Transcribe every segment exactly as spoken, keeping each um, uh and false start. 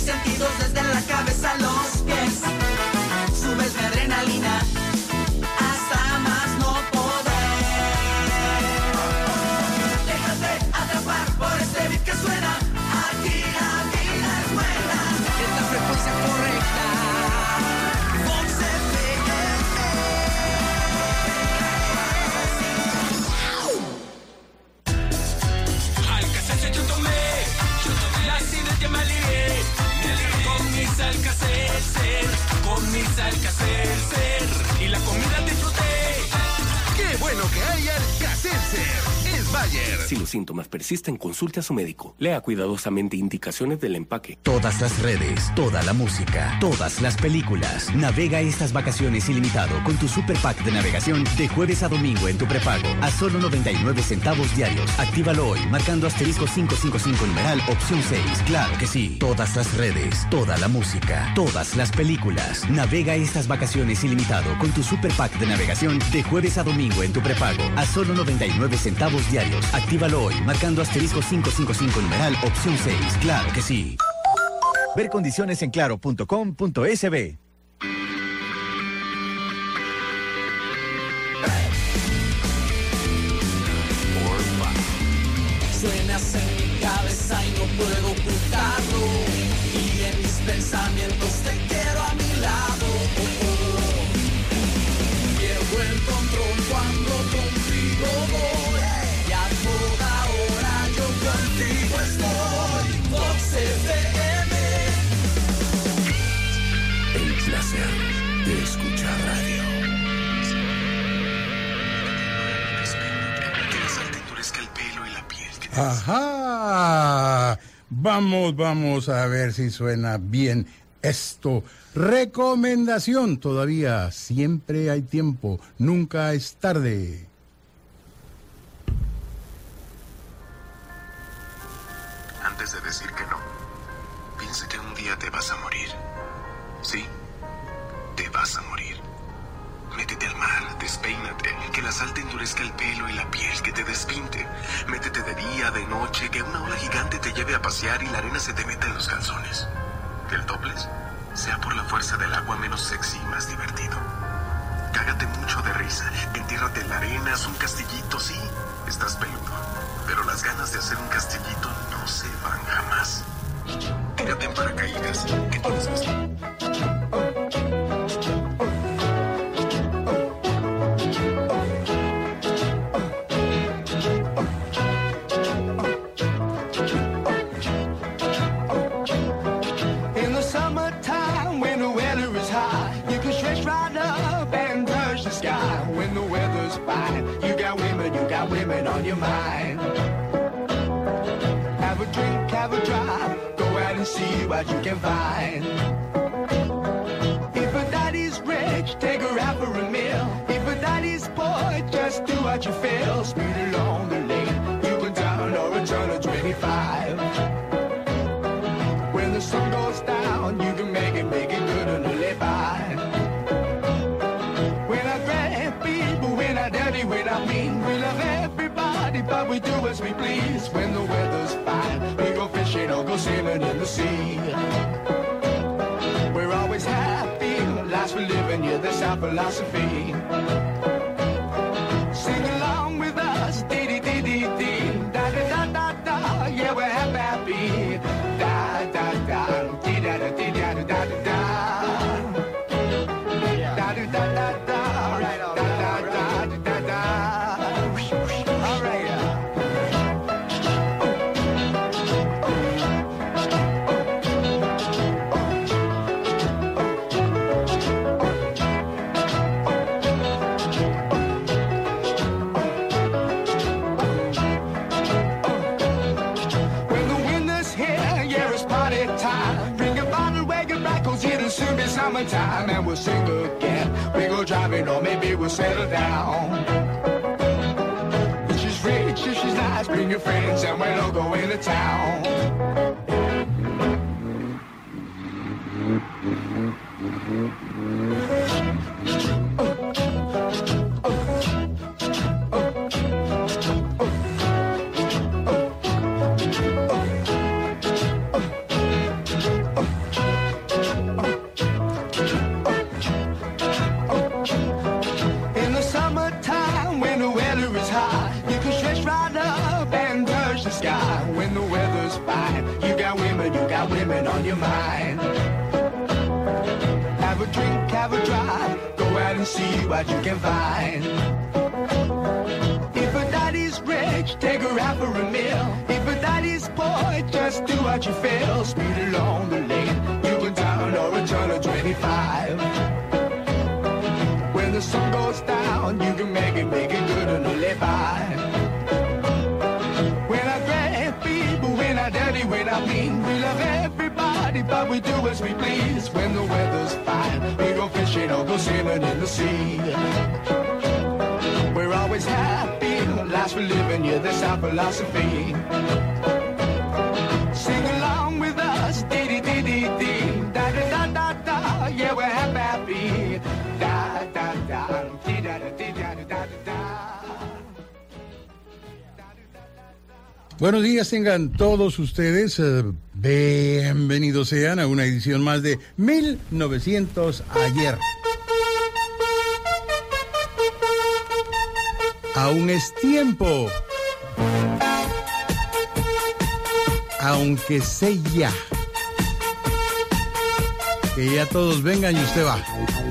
mis sentidos desde la cabeza a los pies. Subes mi adrenalina hasta más no poder. Déjate atrapar por este beat que suena. Aquí la vida es buena. Es la frecuencia correcta. Vox F M. Alka-Seltzer yo tomé, yo tomé la acidez que me alivié. Con mis Alka-Seltzer, con mis Alka-Seltzer y la comida disfruté. ¡Qué bueno que hay Alka-Seltzer! Es Bayer. Si los síntomas persisten, consulte a su médico. Lea cuidadosamente indicaciones del empaque. Todas las redes, toda la música, todas las películas. Navega estas vacaciones ilimitado con tu Super Pack de navegación de jueves a domingo en tu prepago a solo noventa y nueve centavos diarios. Actívalo hoy marcando asterisco quinientos cincuenta y cinco numeral opción seis. Claro que sí. Todas las redes, toda la música, todas las películas. Navega estas vacaciones ilimitado con tu Super Pack de navegación de jueves a domingo en tu prepago a solo noventa y nueve centavos diarios. Actívalo hoy marcando asterisco quinientos cincuenta y cinco numeral opción seis. Claro que sí. Ver condiciones en claro punto com punto es be. Suenas en mi cabeza y no puedo ocultarlo. Y en mis pensamientos te quiero a mi lado. Oh, oh. Pierdo el control cuando contigo voy. Y a toda hora yo contigo estoy. Vox F M. El placer de escuchar radio. Ajá. Vamos, vamos a ver si suena bien esto. Recomendación. Todavía siempre hay tiempo. Nunca es tarde. Antes de decir que no, piensa que un día te vas a morir. Sí, te vas a morir. Métete al mar, despeínate, que la sal te endurezca el pelo y la piel, que te despinte. Métete de día, de noche, que una ola gigante te lleve a pasear y la arena se te meta en los calzones. Que el topless sea por la fuerza del agua menos sexy y más divertido. Cágate mucho de risa, entiérrate en la arena, haz un castillito, sí, estás peludo. Pero las ganas de hacer un castillito no se van jamás. Tírate en paracaídas, que tienes gasto. Women on your mind. Have a drink, have a drive. Go out and see what you can find. If a daddy's rich, take her out for a meal. If a daddy's poor, just do what you feel. Speed along the lane. You can turn or a turn of twenty-five. When the sun goes down, you can make it, make it good and live by. When I grab people, when I dirty, when I mean, we love everybody, but we do as we please. When the weather's fine, we go fishing or go swimming in the sea. We're always happy, life's for living, yeah, that's our philosophy. Sing along with us, dee-dee-dee-dee-dee, da-da-da-da-da, yeah, we're happy, happy, da-da-da, dee-da-da-dee-da-da-da-da. Summertime and we'll sing again. We go driving or maybe we'll settle down. If she's rich, if she's nice, bring your friends and we'll all go into town. sky when the weather's fine. You got women, you got women on your mind. Have a drink, have a drive, go out and see what you can find. If a daddy's rich, take her out for a meal. If a daddy's poor, just do what you feel. Speed along the lane, you can turn or a turn of twenty-five. When the sun goes down, you can make it, make it good and live by. When I grab people, when I dirty, when I mean, we love everybody, but we do as we please. When the weather's fine, we go fishing or go sailing in the sea. We're always happy, life's for living, yeah, that's our philosophy. Sing along with us, dee-dee-dee-dee-dee, da-da-da-da-da, yeah, we're happy, happy. Da-da-da, dee-da-da-dee-da-da-da-da. Buenos días tengan todos ustedes, eh, bienvenidos sean a una edición más de mil novecientos ayer. Aún es tiempo, aunque sé ya, que ya todos vengan y usted va.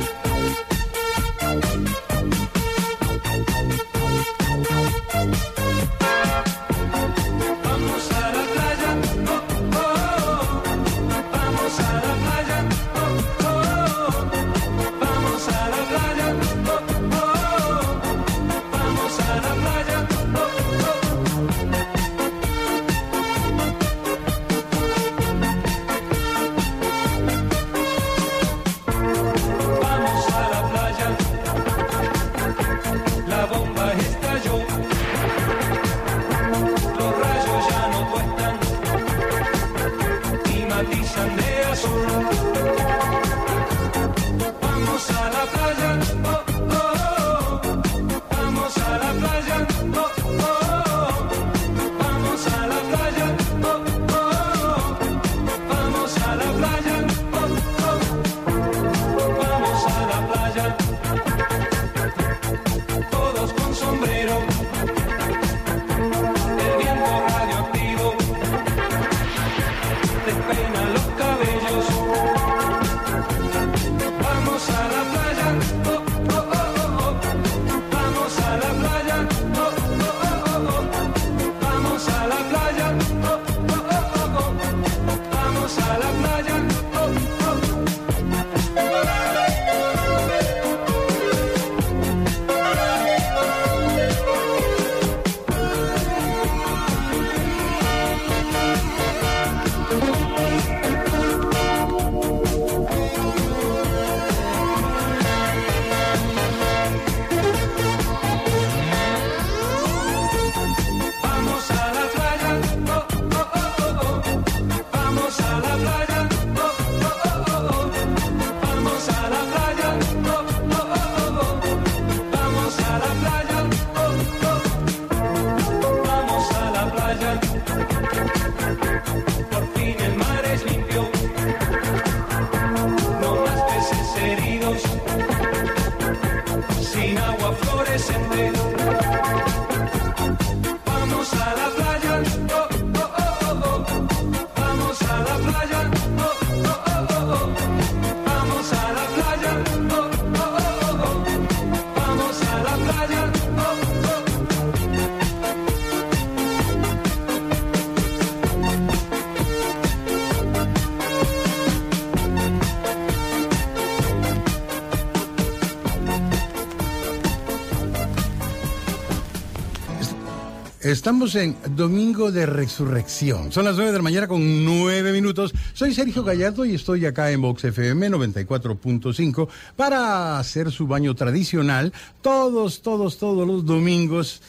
Estamos en Domingo de Resurrección. Son las nueve de la mañana con nueve minutos. Soy Sergio Gallardo y estoy acá en Vox F M noventa y cuatro punto cinco para hacer su baño tradicional todos, todos, todos los domingos.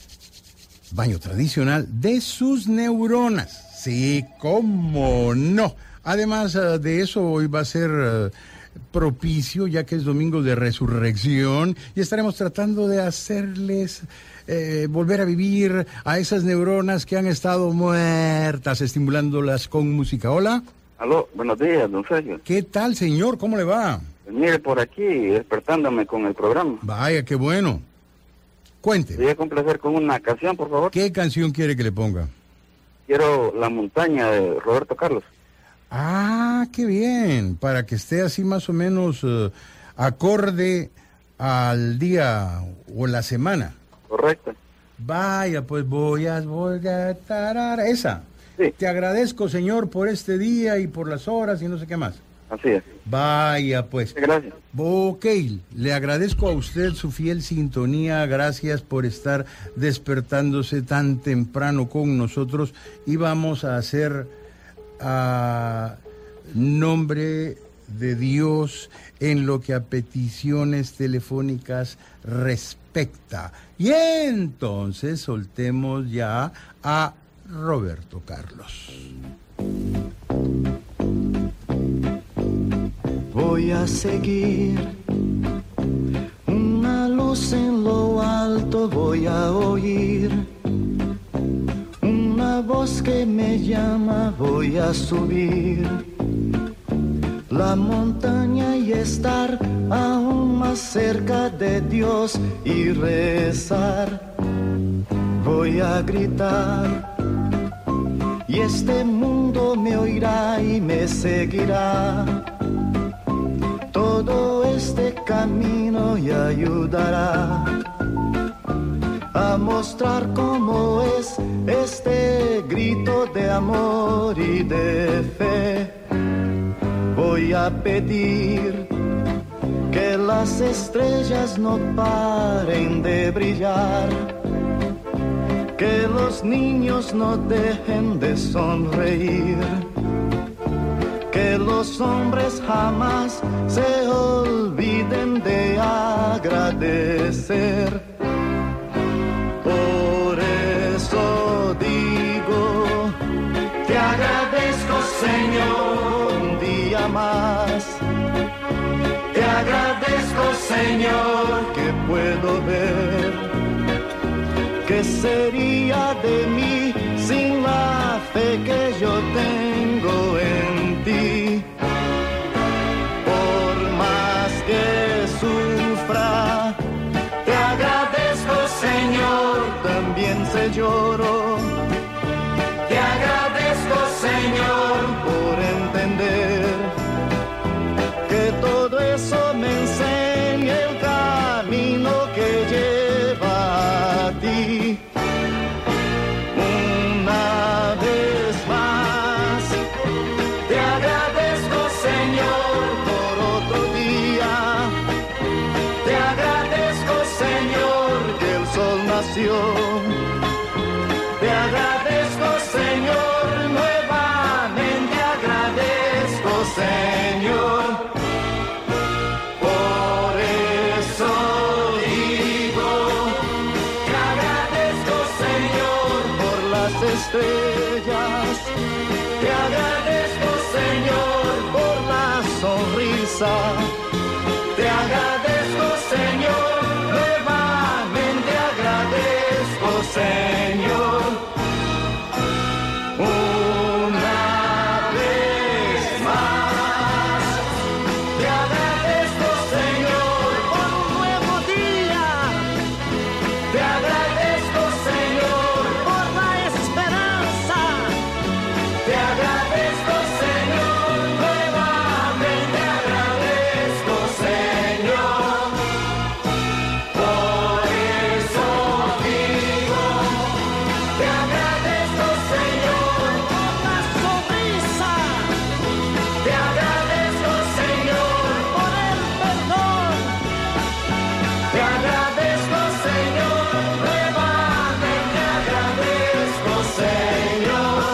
Baño tradicional de sus neuronas. Sí, cómo no. Además de eso, hoy va a ser uh, propicio, ya que es Domingo de Resurrección, y estaremos tratando de hacerles eh, volver a vivir a esas neuronas que han estado muertas, estimulándolas con música. Hola. Aló, buenos días, don Sergio. ¿Qué tal, señor? ¿Cómo le va? Pues mire, por aquí, despertándome con el programa. Vaya, qué bueno. Cuente. Voy a complacer con una canción, por favor. ¿Qué canción quiere que le ponga? quiero La Montaña de Roberto Carlos. Ah, qué bien, para que esté así más o menos uh, acorde al día o la semana. Correcto. Vaya, pues voy a, voy a tarar, esa. Sí. Te agradezco, señor, por este día y por las horas y no sé qué más. Así es. Vaya, pues. Gracias. Ok, le agradezco a usted su fiel sintonía, gracias por estar despertándose tan temprano con nosotros y vamos a hacer a nombre de Dios en lo que a peticiones telefónicas respecta. Y entonces soltemos ya a Roberto Carlos. Voy a seguir una luz en lo alto, voy a oír una voz que me llama, voy a subir la montaña y estar aún más cerca de Dios y rezar. Voy a gritar y este mundo me oirá y me seguirá. Todo este camino y ayudará a mostrar cómo es este grito de amor y de fe. Voy a pedir que las estrellas no paren de brillar, que los niños no dejen de sonreír, que los hombres jamás se olviden de agradecer. Por eso digo, te agradezco, Señor, un día más. Te agradezco, Señor, que puedo ver. ¿Qué sería de mí sin la fe que yo tengo en ti? Por más que sufra, te agradezco, Señor, también se lloro. Te agradezco, Señor, por entender que todo eso me enseña el camino que lleva a ti. Una vez más, te agradezco, Señor, por otro día. Te agradezco, Señor, que el sol nació. Te agradezco, Señor, nuevamente agradezco, Señor. Por eso digo, te agradezco, Señor, por las estrellas. Te agradezco, Señor, por la sonrisa. Te agradezco, Señor, nuevamente agradezco, Señor. Una vez más, te agradezco, Señor, por un nuevo día. Te agradezco, Señor, por la esperanza. Te agradezco, Señor, nuevamente agradezco, Señor. Por eso digo, te agradezco, Señor, por la sonrisa. Te agradezco, Señor, por el perdón. Te agradezco, Señor, nuevamente agradezco, Señor.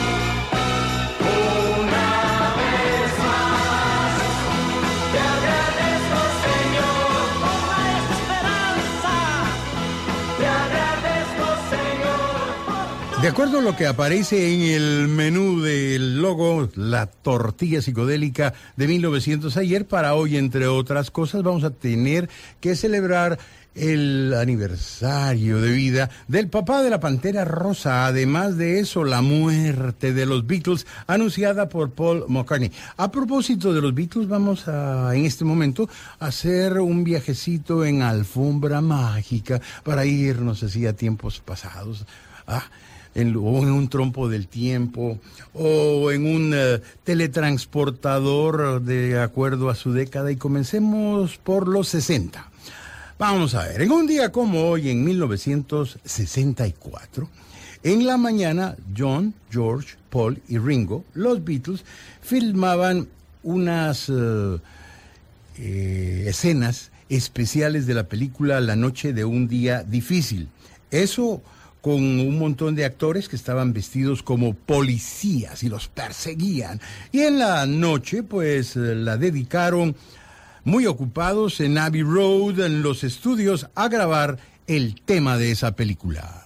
Una vez más, te agradezco, Señor, por la esperanza. Te agradezco, Señor, por De acuerdo a lo que aparece en el menú del logo, la tortilla psicodélica de mil novecientos ayer, para hoy, entre otras cosas, vamos a tener que celebrar el aniversario de vida del papá de la Pantera Rosa. Además de eso, la muerte de los Beatles anunciada por Paul McCartney. A propósito de los Beatles, vamos a, en este momento, a hacer un viajecito en alfombra mágica para irnos así a tiempos pasados. Ah, en, o en un trompo del tiempo, o en un uh, teletransportador de acuerdo a su década, y comencemos por los sesenta. Vamos a ver, en un día como hoy, en mil novecientos sesenta y cuatro, en la mañana, John, George, Paul y Ringo, los Beatles, filmaban unas uh, eh, escenas especiales de la película La noche de un día difícil. Eso con un montón de actores que estaban vestidos como policías y los perseguían. Y en la noche, pues, la dedicaron muy ocupados en Abbey Road, en los estudios, a grabar el tema de esa película.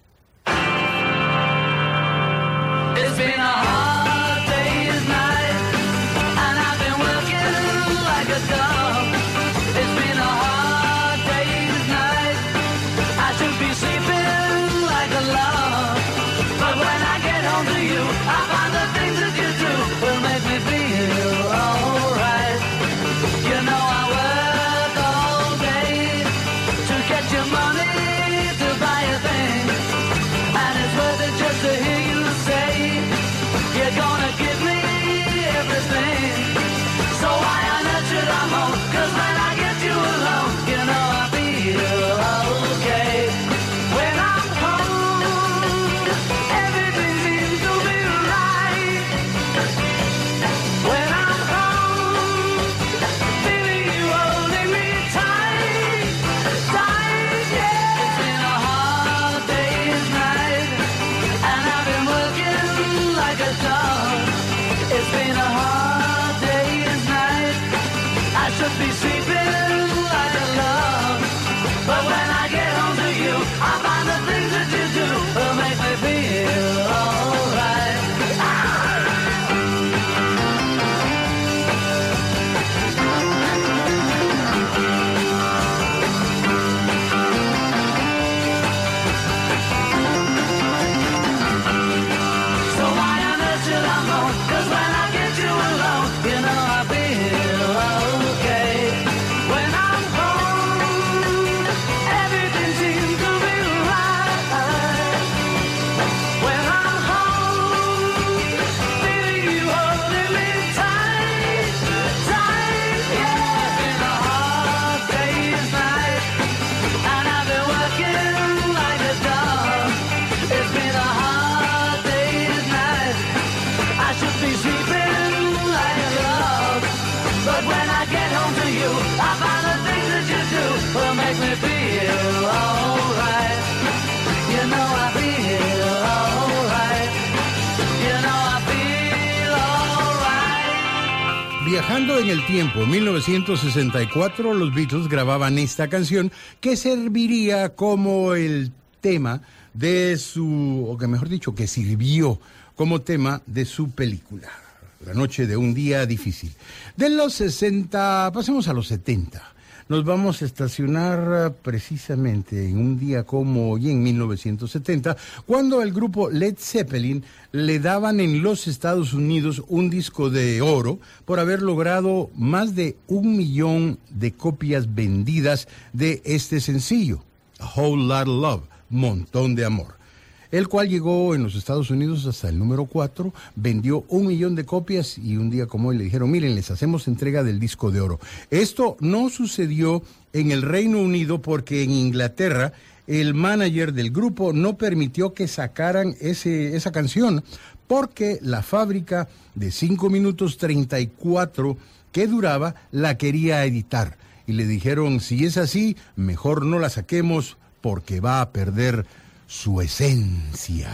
Viajando en el tiempo, en mil novecientos sesenta y cuatro, los Beatles grababan esta canción que serviría como el tema de su, o que mejor dicho, que sirvió como tema de su película, La noche de un día difícil. De los sesenta, pasemos a los setenta. Nos vamos a estacionar precisamente en un día como hoy, en mil novecientos setenta, cuando el grupo Led Zeppelin le daban en los Estados Unidos un disco de oro por haber logrado más de un millón de copias vendidas de este sencillo, A Whole Lot of Love, Montón de Amor, el cual llegó en los Estados Unidos hasta el número cuatro, vendió un millón de copias y un día como hoy le dijeron, miren, les hacemos entrega del disco de oro. Esto no sucedió en el Reino Unido porque en Inglaterra el manager del grupo no permitió que sacaran ese, esa canción porque la fábrica de cinco minutos treinta y cuatro que duraba la quería editar. Y le dijeron, si es así, mejor no la saquemos porque va a perder su esencia.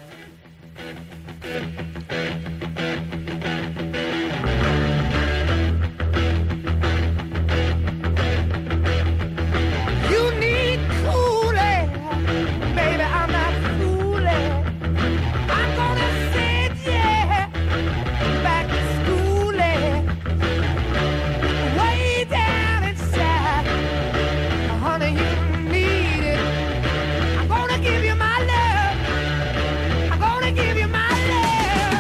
You need cool air, baby, I'm not fooling. I'm gonna send you back to school, way down inside. Honey, you need it. I'm gonna give you my love. I'm gonna give you my love.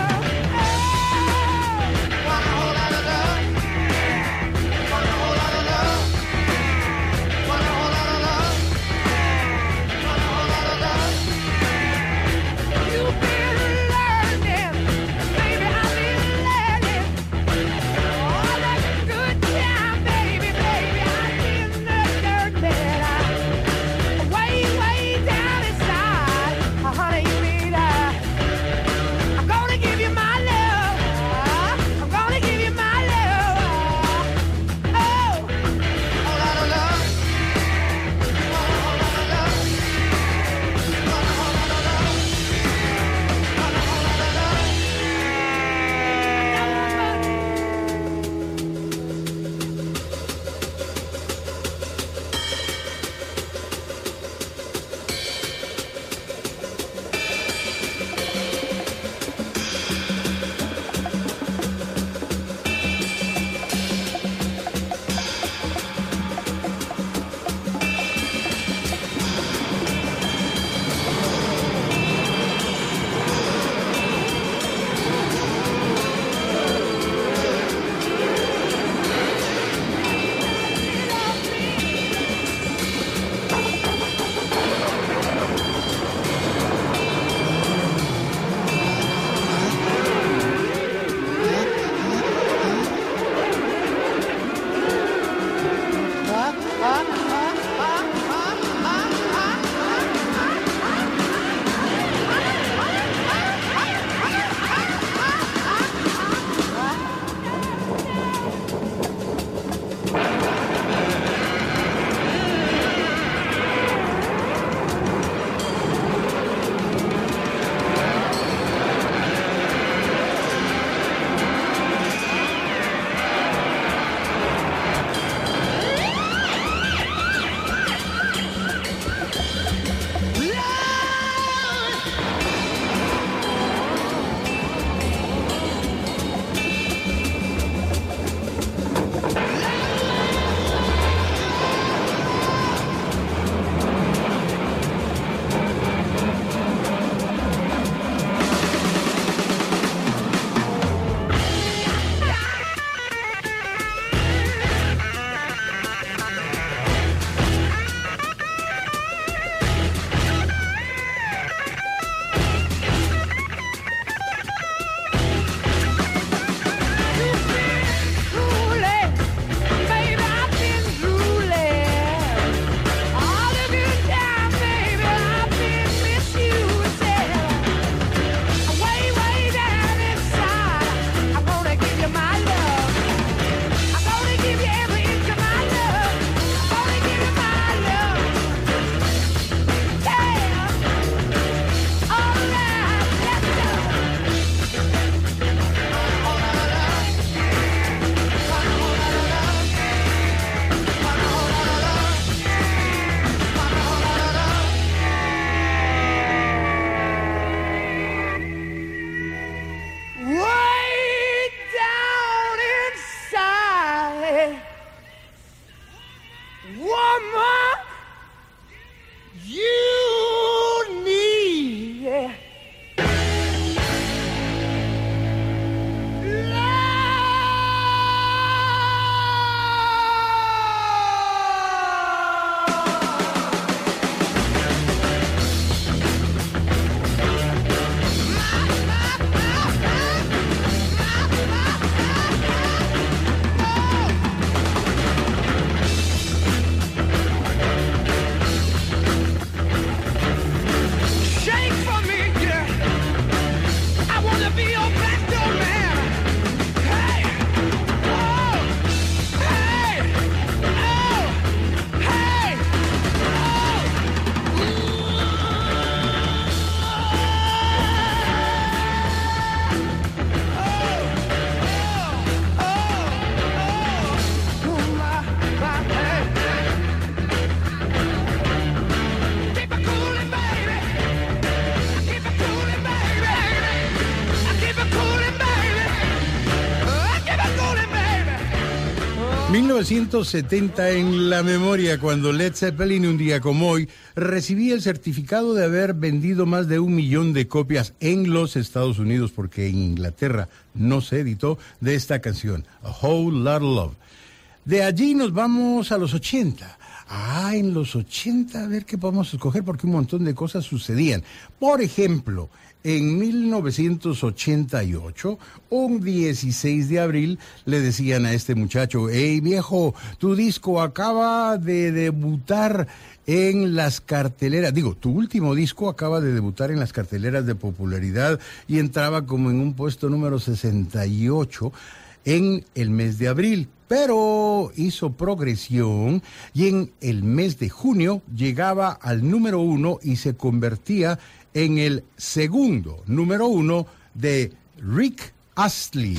mil novecientos setenta en la memoria, cuando Led Zeppelin, un día como hoy, recibía el certificado de haber vendido más de un millón de copias en los Estados Unidos, porque en Inglaterra no se editó, de esta canción, A Whole Lot of Love. De allí nos vamos a los ochenta. Ah, en los ochenta, a ver qué podemos escoger, porque un montón de cosas sucedían. Por ejemplo, en mil novecientos ochenta y ocho, un dieciséis de abril, le decían a este muchacho: hey viejo, tu disco acaba de debutar en las carteleras, digo, tu último disco acaba de debutar en las carteleras de popularidad y entraba como en un puesto número sesenta y ocho en el mes de abril, pero hizo progresión y en el mes de junio llegaba al número uno y se convertía en el segundo número uno de Rick Astley.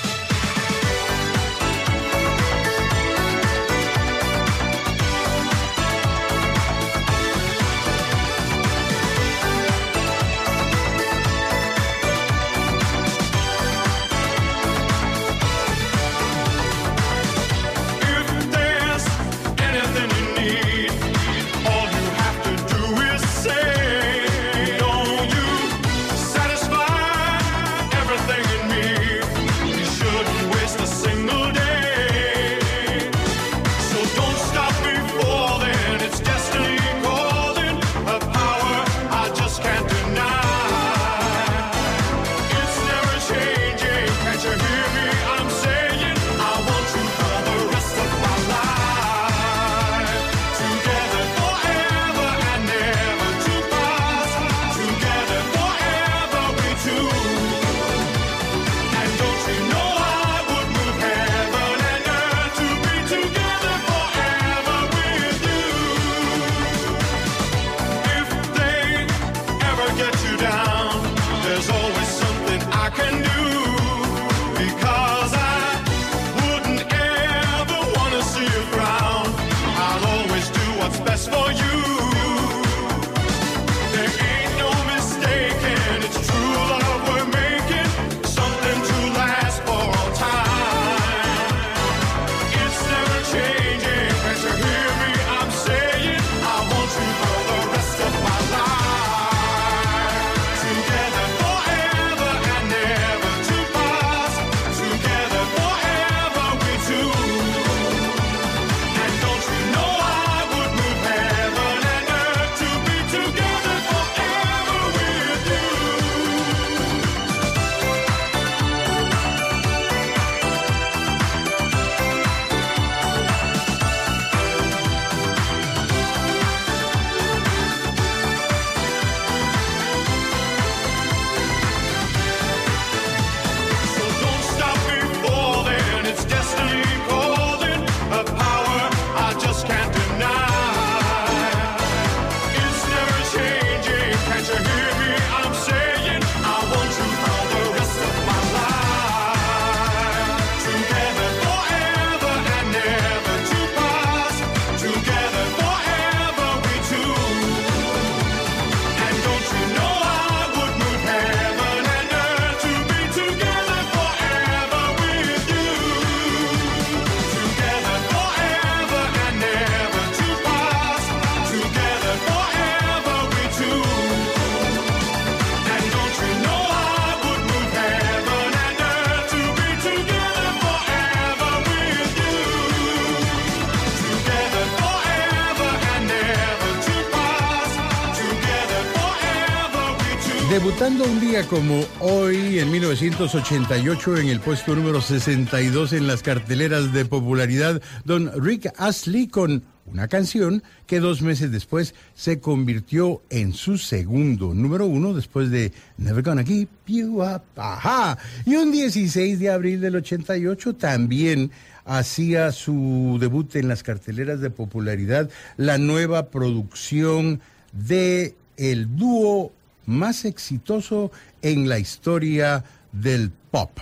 Debutando un día como hoy, en mil novecientos ochenta y ocho, en el puesto número sesenta y dos en las carteleras de popularidad, don Rick Astley con una canción que dos meses después se convirtió en su segundo número uno después de Never Gonna Give You Up. ¡Ajá! Y un dieciséis de abril del ochenta y ocho también hacía su debut en las carteleras de popularidad la nueva producción de el dúo más exitoso en la historia del pop,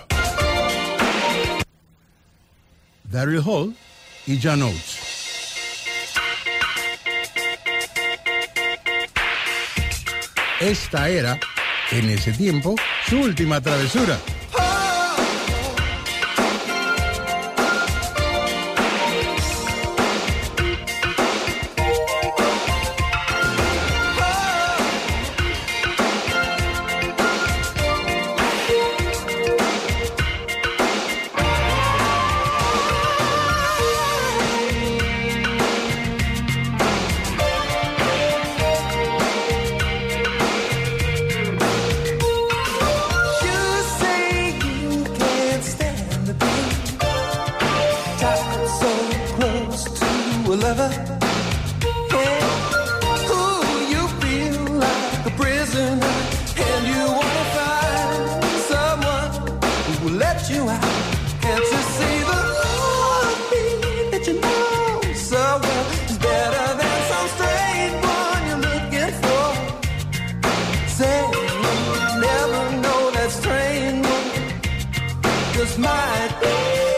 Daryl Hall y John Oates. Esta era, en ese tiempo, su última travesura. lover. Yeah. Ooh, you feel like a prisoner, and you wanna find someone who will let you out. Can't you see the heartbeat that you know so well is better than some strange one you're looking for? Say you never know that strange one just might be.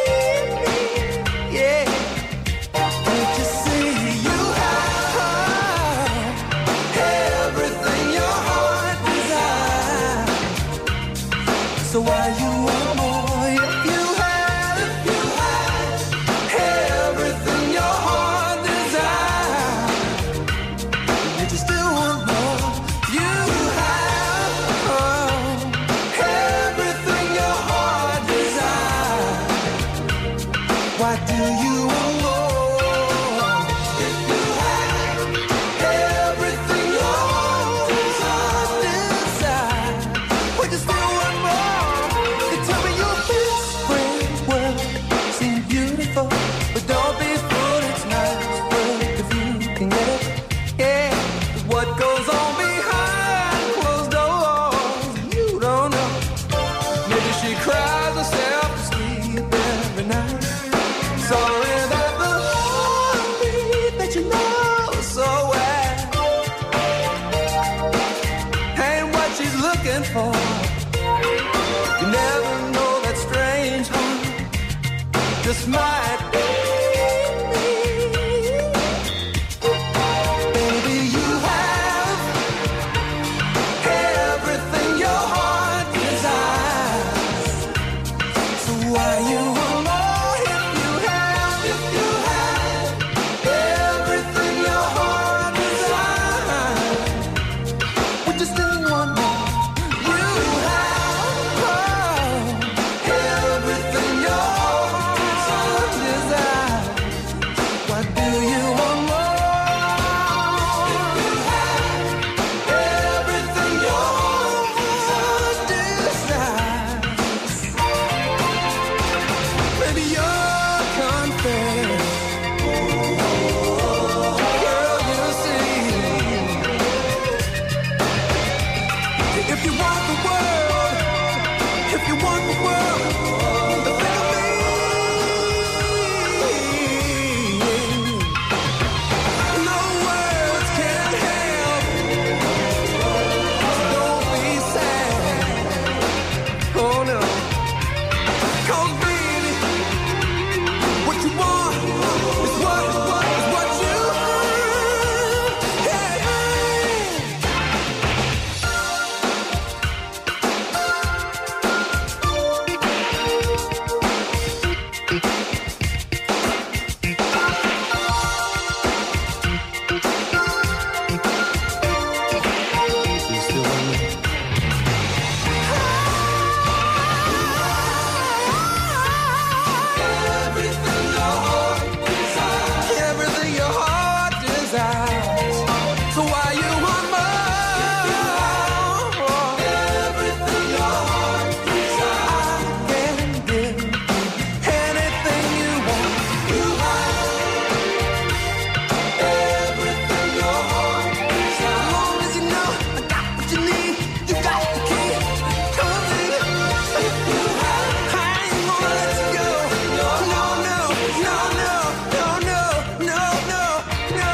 So why you want more if you had, if you had everything your heart desired? Would you still want more? You have oh, everything your heart desired. Why do you want more? If you had everything your heart desired, would you still want more? But don't be fooled, it's nice work if you can get it. Yeah, what goes on behind closed doors, you don't know. Maybe she cries herself to sleep every night. Sorry that the heartbeat that you know so well ain't what she's looking for. You never know that strange heart just might be. Baby, you have everything your heart desires. So why you want more if you have, if you have everything your heart desires? Would you still want more? You have oh, everything your heart desires. Why do you want more? If you have everything your heart desires, maybe you're confessed. Girl, you see, if you want the world, if you want the world, think of me. No words can help, so don't be sad. Oh no, 'cause baby, what you want is what, is what, is what you have. Yeah, yeah. Everything your heart desires, everything your heart desires. So why you want more? Everything your heart desires, I can give anything you want. You have everything your heart desires. As long as you know I got what you need, you got the key. Come on, baby. If you have, I ain't gonna let you go. No, no, no, no, no, no, no, no, no,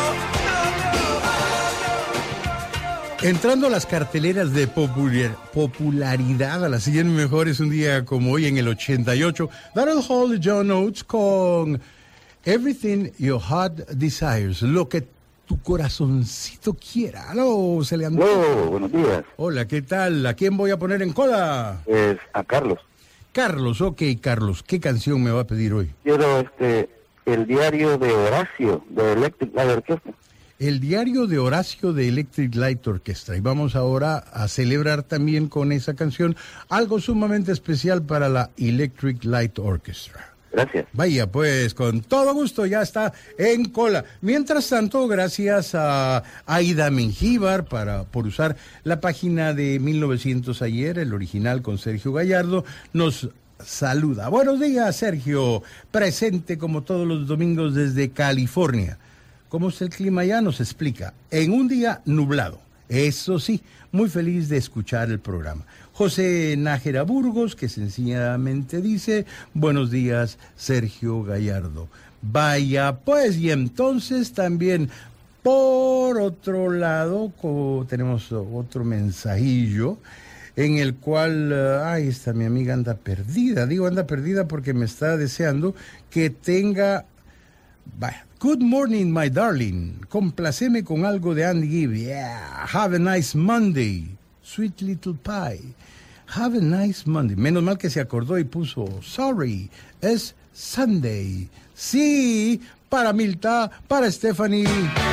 no. Entrando a las carteleras de popular- popularidad a las cien mejores un día como hoy en el ochenta y ocho, Daryl Hall y John Oates con Everything Your Heart Desires, lo que tu corazoncito quiera. Aló, Celeandro. Hola, buenos días. Hola, ¿qué tal? ¿A quién voy a poner en cola? Es a Carlos. Carlos, ok, Carlos, ¿qué canción me va a pedir hoy? Quiero este el diario de Horacio de Electric Light Orchestra. El diario de Horacio de Electric Light Orchestra. Y vamos ahora a celebrar también con esa canción algo sumamente especial para la Electric Light Orchestra. Gracias. Vaya, pues, con todo gusto, ya está en cola. Mientras tanto, gracias a Aida Mengíbar para, por usar la página de mil novecientos ayer, el original con Sergio Gallardo, nos saluda. Buenos días, Sergio. Presente como todos los domingos desde California. ¿Cómo es el clima ya? Nos explica. En un día nublado. Eso sí, muy feliz de escuchar el programa. José Nájera Burgos, que sencillamente dice, buenos días, Sergio Gallardo. Vaya, pues, y entonces también, por otro lado, co- tenemos otro mensajillo en el cual, uh, ay, esta mi amiga anda perdida. Digo anda perdida porque me está deseando que tenga... Vaya. Good morning, my darling. Complaceme con algo de Andy Gibb. Yeah. Have a nice Monday. Sweet little pie. Have a nice Monday. Menos mal que se acordó y puso, sorry, es Sunday. Sí, para Milta, para Stephanie.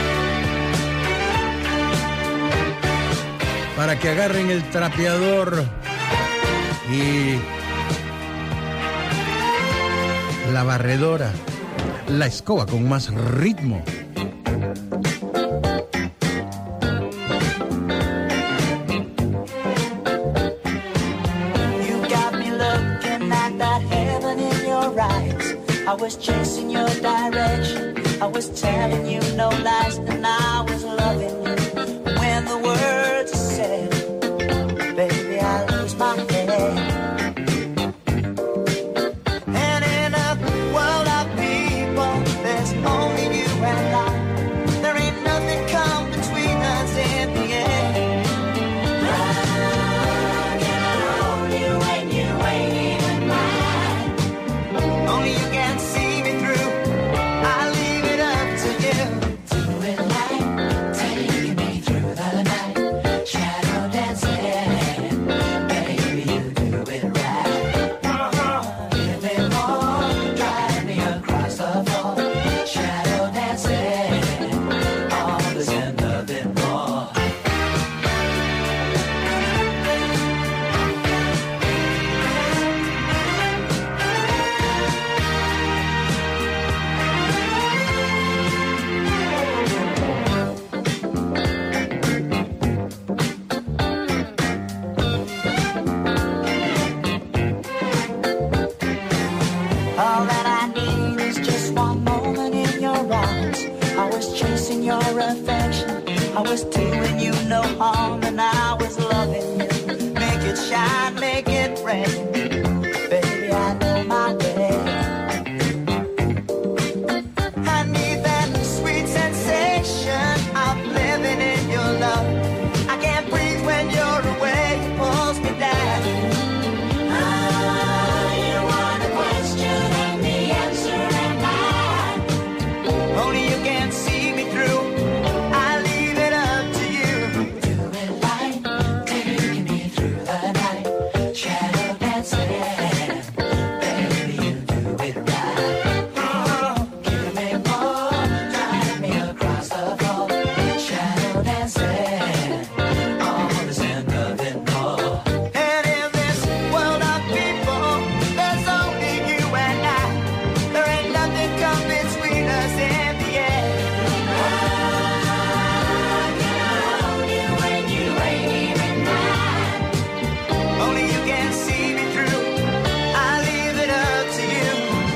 Para que agarren el trapeador y la barredora. La escoba con más ritmo. You got me looking at that heaven in your eyes. I was chasing your direction. I was telling you no lies, and I was loving you. When the words are said, baby, I lose my head. Only you and I. There ain't nothing come between us in the end. How can I hold you when you ain't even mine? Only you can see me through. I leave it up to you. Do it like taking me through the night. Shadow dancing, baby, you do it right. Give me more, drive me across the floor. Shadow dancing, all this and nothing more. All that I need is just one moment in your arms. I was chasing your affection. I was doing you no harm, and I was loving you. Make it shine, make it rain. Baby, I know my way. I need that sweet sensation of living in your love. I can't breathe when you're away. It pulls me down. Ah, you want a question and the answer am mine. Only you can see me through. I leave it up to you. Do it right, taking me through the night. Shadow dancing, baby, you do it right. Oh, give me more, drive me across the floor. Shadow dancing, all this and nothing more. And in this world of people, there's only you and I. There ain't nothing come between us in the end. How can I hold you when you ain't even mine? Only you can see me through. I leave it up to you.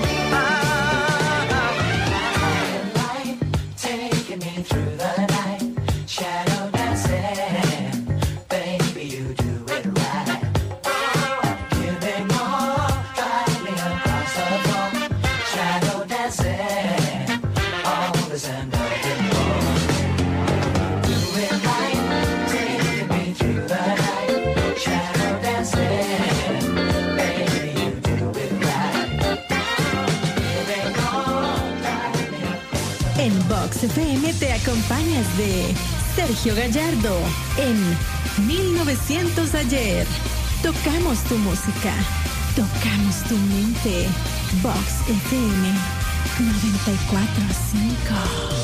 Light taking me through the night. Shadow dancing, baby, you do it right. Give me more, drive me across the floor. Shadow dancing, all this and nothing more. Do it right, taking me through the night. Shadow dancing, baby, you do it right. Give me more, drive me across. En Vox F M te acompañas de Sergio Gallardo en mil novecientos ayer. Tocamos tu música, tocamos tu mente. Vox F M noventa y cuatro punto cinco.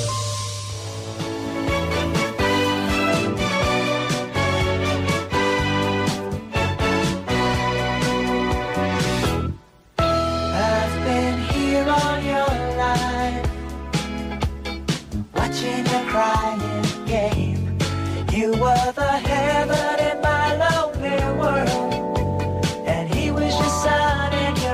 I've been here all your life, watching your crying game. You were the heaven in my lonely world, and he was your sun in your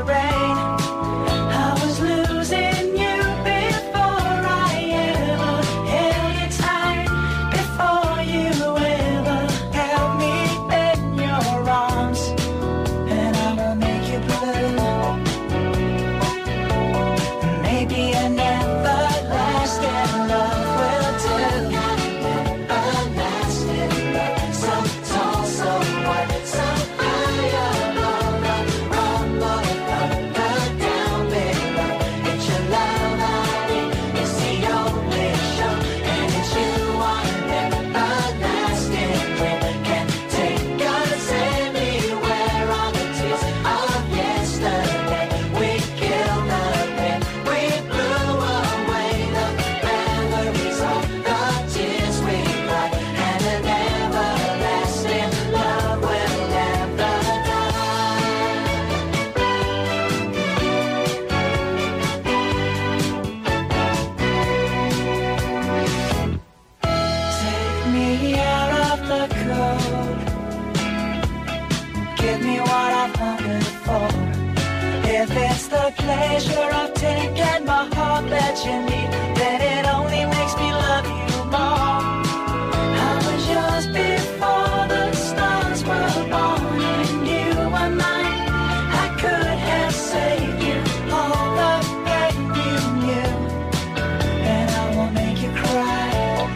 the pleasure of taking my heart that you need, then it only makes me love you more. I was yours before the stars were born, and you were mine. I could have saved you all the pain you knew, and I won't make you cry.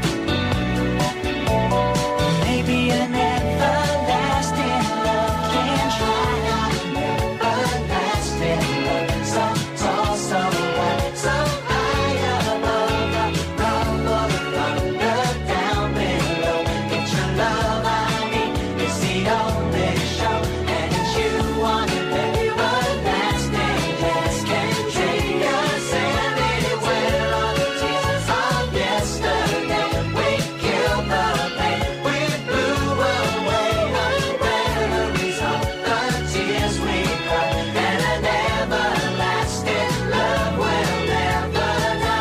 Maybe an everlasting love can try. Everlasting love, so tall, so wide, so high above the rumble of thunder down below. It's your love I need, it's the only show, and it's you on an everlasting yes can take us anywhere. All the tears of yesterday, we killed the pain, we blew away the memories of the tears we cried, and an everlasting love will never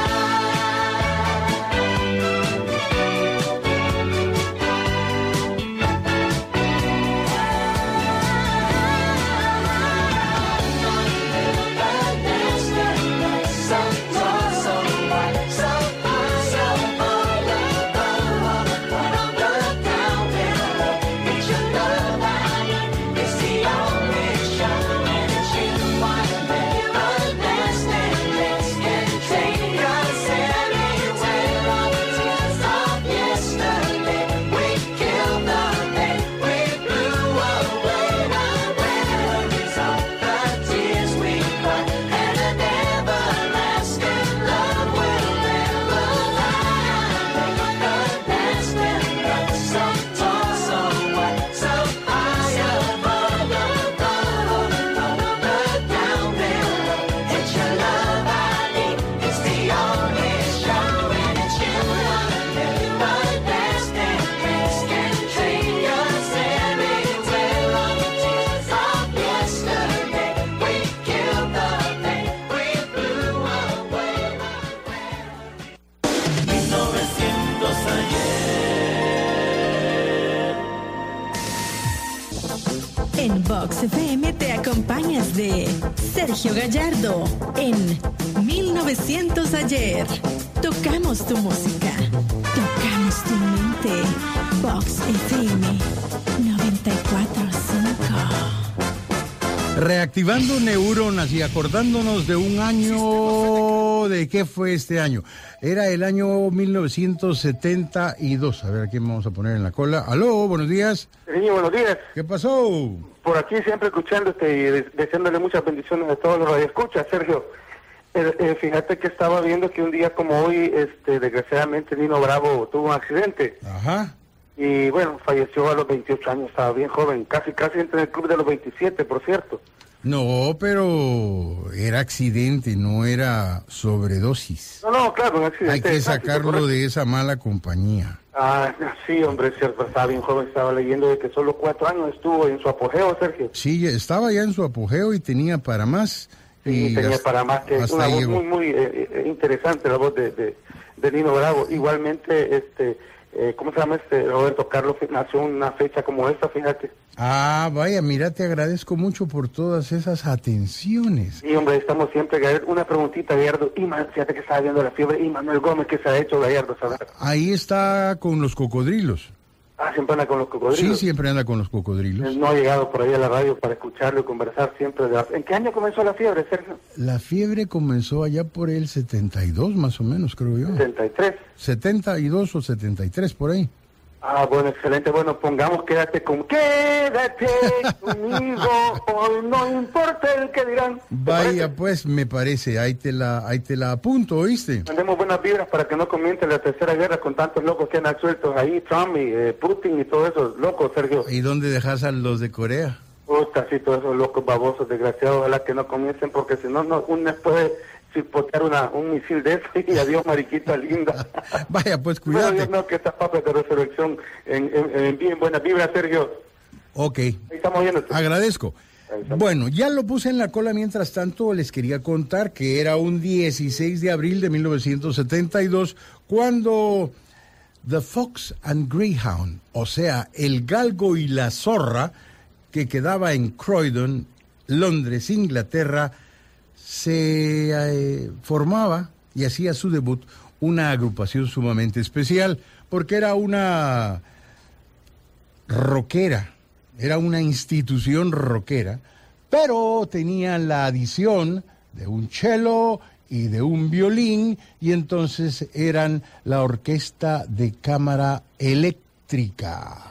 En Vox F M te acompañas de Sergio Gallardo en mil novecientos ayer. Tocamos tu música, tocamos tu mente. Vox F M noventa y cuatro punto cinco. Reactivando neuronas y acordándonos de un año. ¿De qué fue este año? Era el año mil novecientos setenta y dos. A ver, ¿a quién vamos a poner en la cola? Aló, buenos días. Niño, buenos días. ¿Qué pasó? Por aquí siempre escuchándote y de- deseándole muchas bendiciones a todos los radioescuchas, Sergio. Eh, eh, fíjate que estaba viendo que un día como hoy, este, desgraciadamente, Nino Bravo tuvo un accidente. Ajá. Y bueno, falleció a los veintiocho años, estaba bien joven, casi casi entre el club de los veintisiete, por cierto. No, pero era accidente, no era sobredosis. No, no, claro, un accidente. Hay que de tránsito, sacarlo correcto. de esa mala compañía. Ah, sí, hombre, es cierto, estaba bien joven, estaba leyendo de que solo cuatro años estuvo en su apogeo, Sergio. Sí, estaba ya en su apogeo y tenía para más. Y tenía hasta- para más que hasta una voz llegó. muy, muy eh, eh, interesante, la voz de, de, de Nino Bravo. Igualmente, este, eh, ¿cómo se llama este? Roberto Carlos nació una fecha como esta, fíjate. Ah, vaya, mira, te agradezco mucho por todas esas atenciones. Y hombre, estamos siempre, Gallardo. Una preguntita, Gallardo. Y man, fíjate que estaba viendo la fiebre. Y Manuel Gómez, ¿qué se ha hecho, Gallardo? ¿Sabes? Ahí está con los cocodrilos. Ah, siempre anda con los cocodrilos. Sí, siempre anda con los cocodrilos. No ha llegado por ahí a la radio para escucharlo y conversar siempre. De la... ¿En qué año comenzó la fiebre, Sergio? La fiebre comenzó allá por el setenta y dos, más o menos, creo yo. setenta y tres. setenta y dos o setenta y tres, por ahí. Ah, bueno, excelente. Bueno, pongamos quédate con... Quédate conmigo, hoy no importa el que dirán. Vaya, pues, me parece, ahí te la, ahí te la apunto, ¿oíste? Mandemos buenas vibras para que no comience la tercera guerra con tantos locos que andan sueltos ahí, Trump y eh, Putin y todos esos locos, Sergio. ¿Y dónde dejas a los de Corea? Puta, sí, todos esos locos babosos, desgraciados, ojalá que no comiencen, porque si no, no uno puede chipotear una, un misil de eso y adiós, mariquita linda. Vaya, pues, Bueno, cuídate. Dios no, que estas papas de resurrección en, en, envíen buenas vibras, Sergio. Ok. Ahí estamos viendo. Agradezco. Bueno, ya lo puse en la cola, mientras tanto les quería contar que era un dieciséis de abril de mil novecientos setenta y dos cuando The Fox and Greyhound, o sea, el galgo y la zorra, que quedaba en Croydon, Londres, Inglaterra, se eh, formaba y hacía su debut una agrupación sumamente especial, porque era una rockera, era una institución rockera, pero tenía la adición de un cello y de un violín, y entonces eran la Orquesta de Cámara Eléctrica.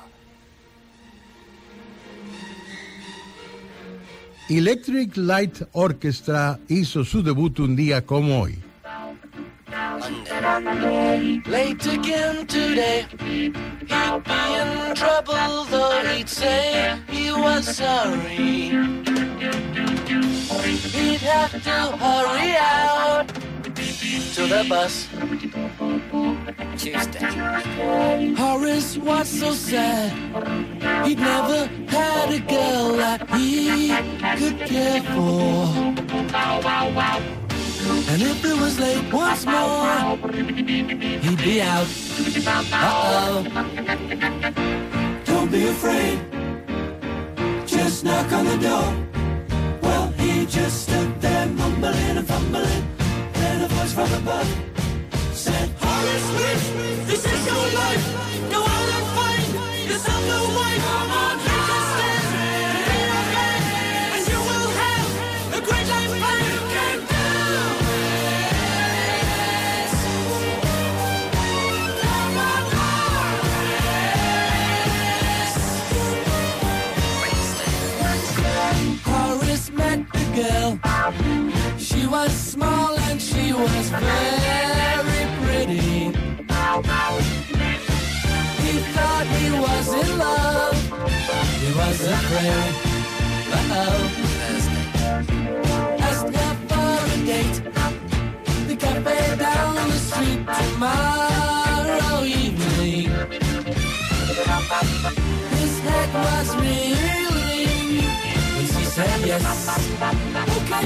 Electric Light Orchestra hizo su debut un día como hoy. Late again today, he'd be in trouble, though he'd say he was sorry. He'd have to hurry out to the bus. Tuesday. Horace was so sad, he'd never had a girl that he could care for. And if it was late once more, he'd be out. Uh-oh. Don't be afraid, just knock on the door. Well, he just stood there mumbling and fumbling, and a voice from above said, Horace Swift, this is your life. Go out and find yourself a wife. Come on, take a stand and be a man, and you will have a great life plan. You can do it. Come on, Horace. Horace met the girl. She was small and she was very pretty. He thought he was in love. He was afraid. Uh-oh. Asked her for a date. The cafe down the street tomorrow evening. His head was reeling when she said yes. Okay.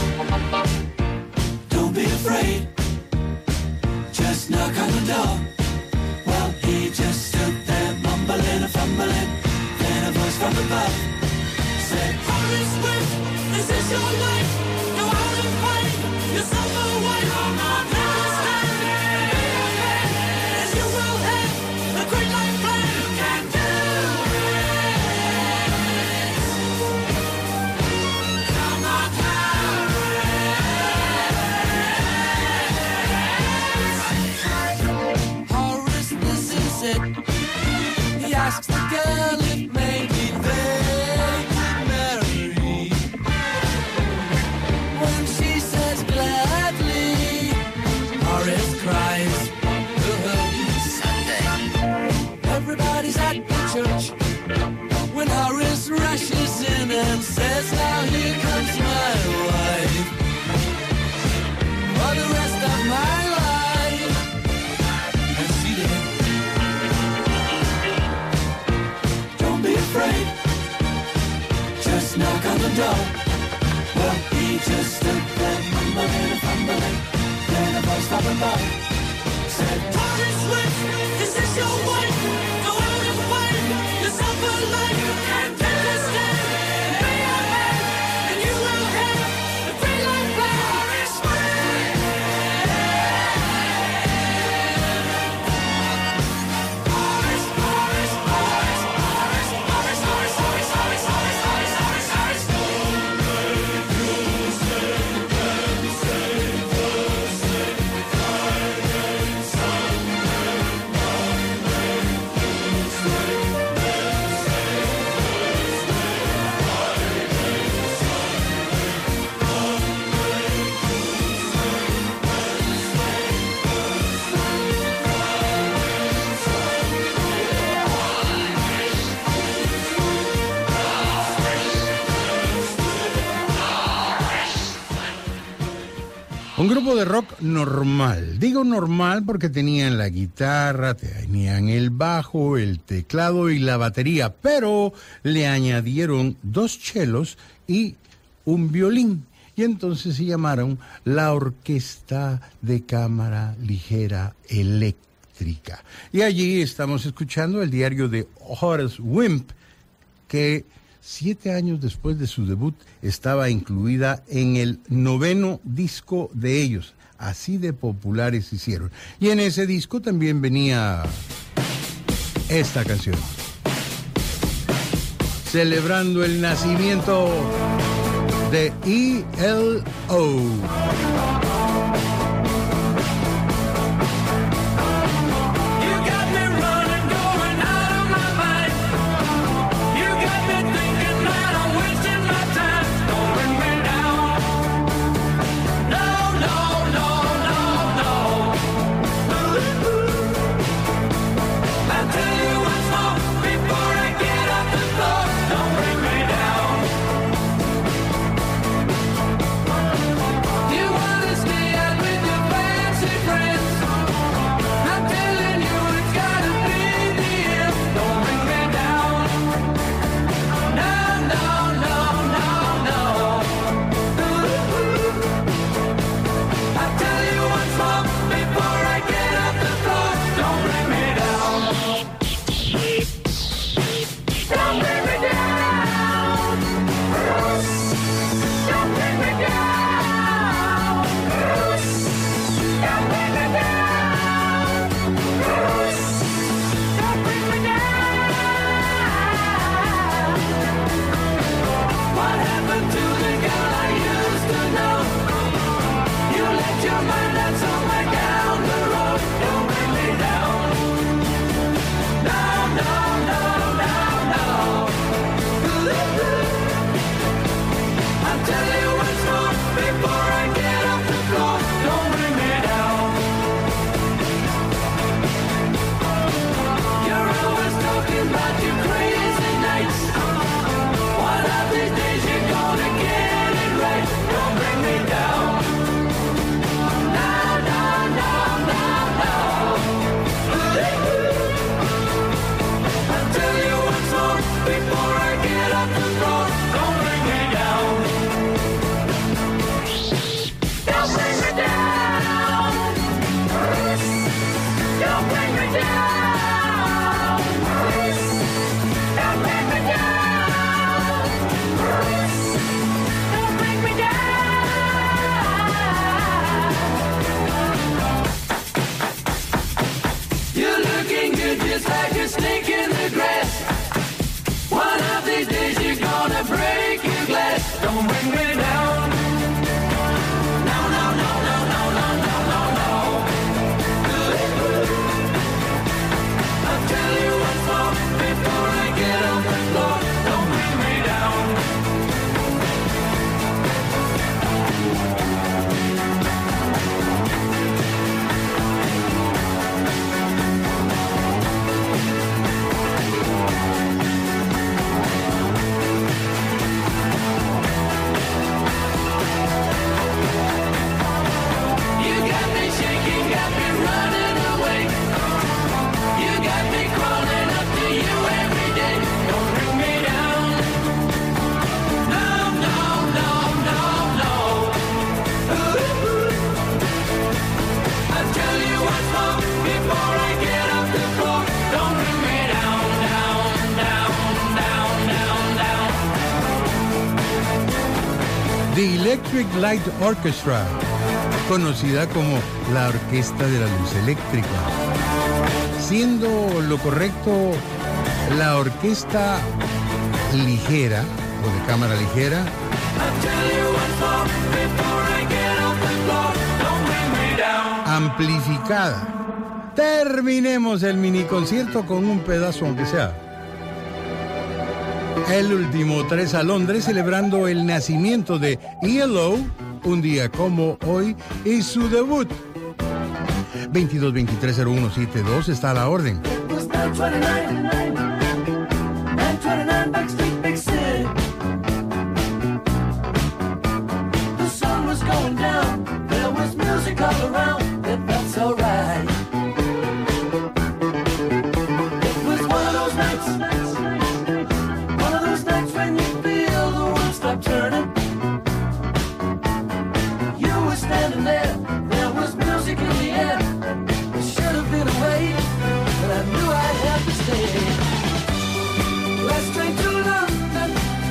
Don't be afraid, just knock on the door. Well, he just stood there mumbling and fumbling, then a voice from above said, Horace Swift, this is your life. Go out and find yourself a wife. Come on, take a stand and be a man, and you will have a great life plan. You can do it. Come on, Horace, this is it. He asks the girl if maybe they could marry. When she says gladly, Horace cries. Sunday. Everybody's at the church when Horace rushes in and says, now here comes my wife for the rest of my life. And she did. Don't be afraid, just knock on the door. Well, he just stood there mumbling and fumbling, then a voice from above said, Horace Swift, this is your wife. Go out and find yourself a life. You can take a stand and be a man, and you will have a great life plan. Horace Swift. Horace, Horace, Horace, Horace, Horace, Horace, Horace, Horace, Horace, Horace, Horace, Horace. Un grupo de rock normal. Digo normal porque tenían la guitarra, tenían el bajo, el teclado y la batería, pero le añadieron dos chelos y un violín. Y entonces se llamaron la Orquesta de Cámara Ligera Eléctrica. Y allí estamos escuchando el diario de Horace Wimp, que siete años después de su debut, estaba incluida en el noveno disco de ellos. Así de populares se hicieron. Y en ese disco también venía esta canción, celebrando el nacimiento de E L O. The Electric Light Orchestra, conocida como la Orquesta de la Luz Eléctrica, siendo lo correcto la orquesta ligera o de cámara ligera, amplificada. Terminemos el mini concierto con un pedazo, aunque sea. El último tres a Londres, celebrando el nacimiento de E L O, un día como hoy, y su debut. veintidós veintitrés cero uno setenta y dos está a la orden. Let's train to London.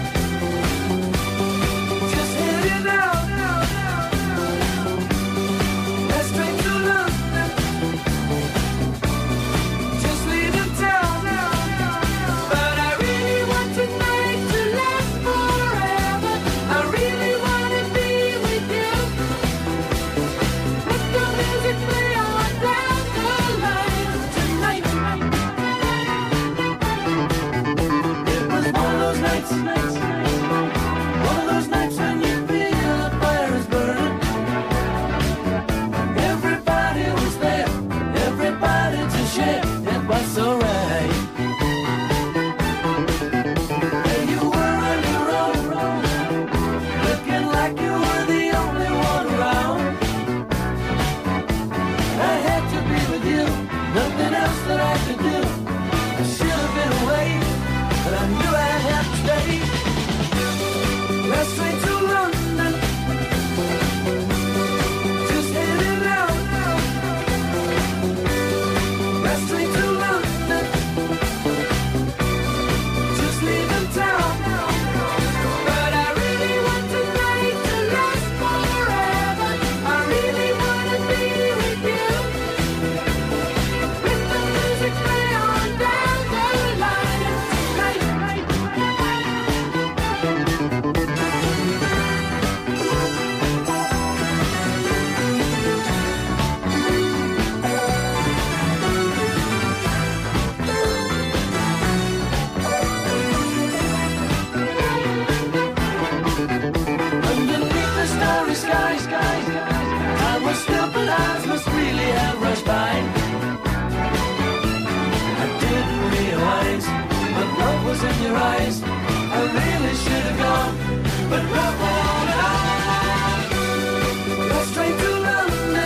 was in your eyes. I really should have gone, but love won't at all. Go straight to London,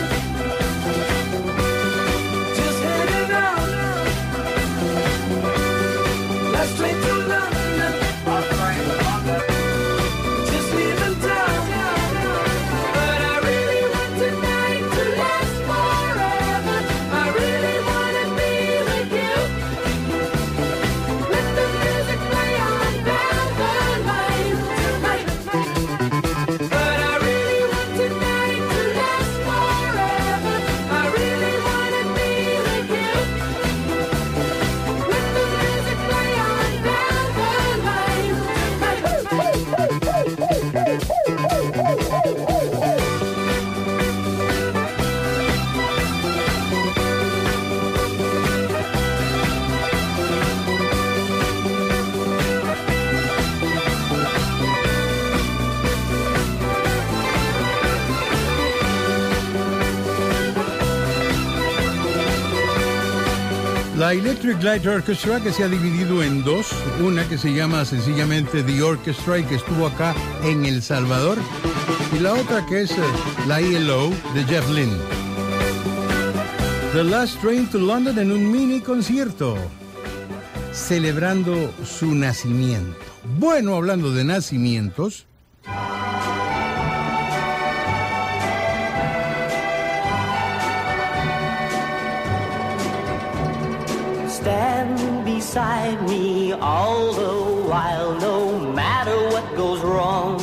just heading out. Go straight to London, just leaving town. But I really want tonight to last forever. I really want to be with you. Let the music play on Velvet Line tonight. But I really want tonight to last forever. I really want to be with you. Let the music play on Velvet Line La Electric Light Orchestra, que se ha dividido en dos, una que se llama sencillamente The Orchestra y que estuvo acá en El Salvador, y la otra que es eh, la E L O de Jeff Lynne. The Last Train to London en un mini concierto, celebrando su nacimiento. Bueno, hablando de nacimientos, Stand beside me all the while, no matter what goes wrong.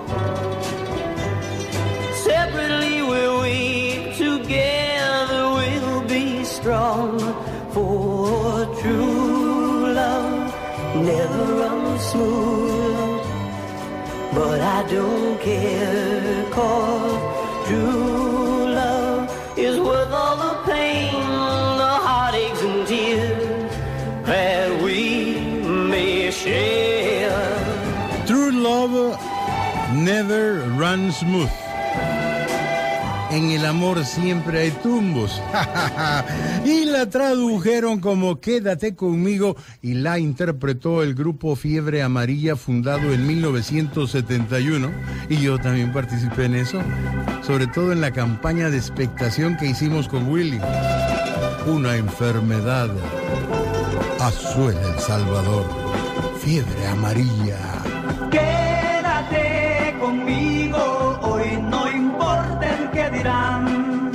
Separately we're weak, together we'll be strong. For true love never runs smooth, but I don't care, 'cause true love is worth all the pain, the heartaches and tears that we may share. True Love Never Runs Smooth. En el amor siempre hay tumbos. Y la tradujeron como Quédate conmigo y la interpretó el grupo Fiebre Amarilla, fundado en mil novecientos setenta y uno. Y yo también participé en eso, sobre todo en la campaña de expectación que hicimos con Willy. Una enfermedad azuela El Salvador. Fiebre Amarilla. Quédate conmigo, hoy no importa el que dirán.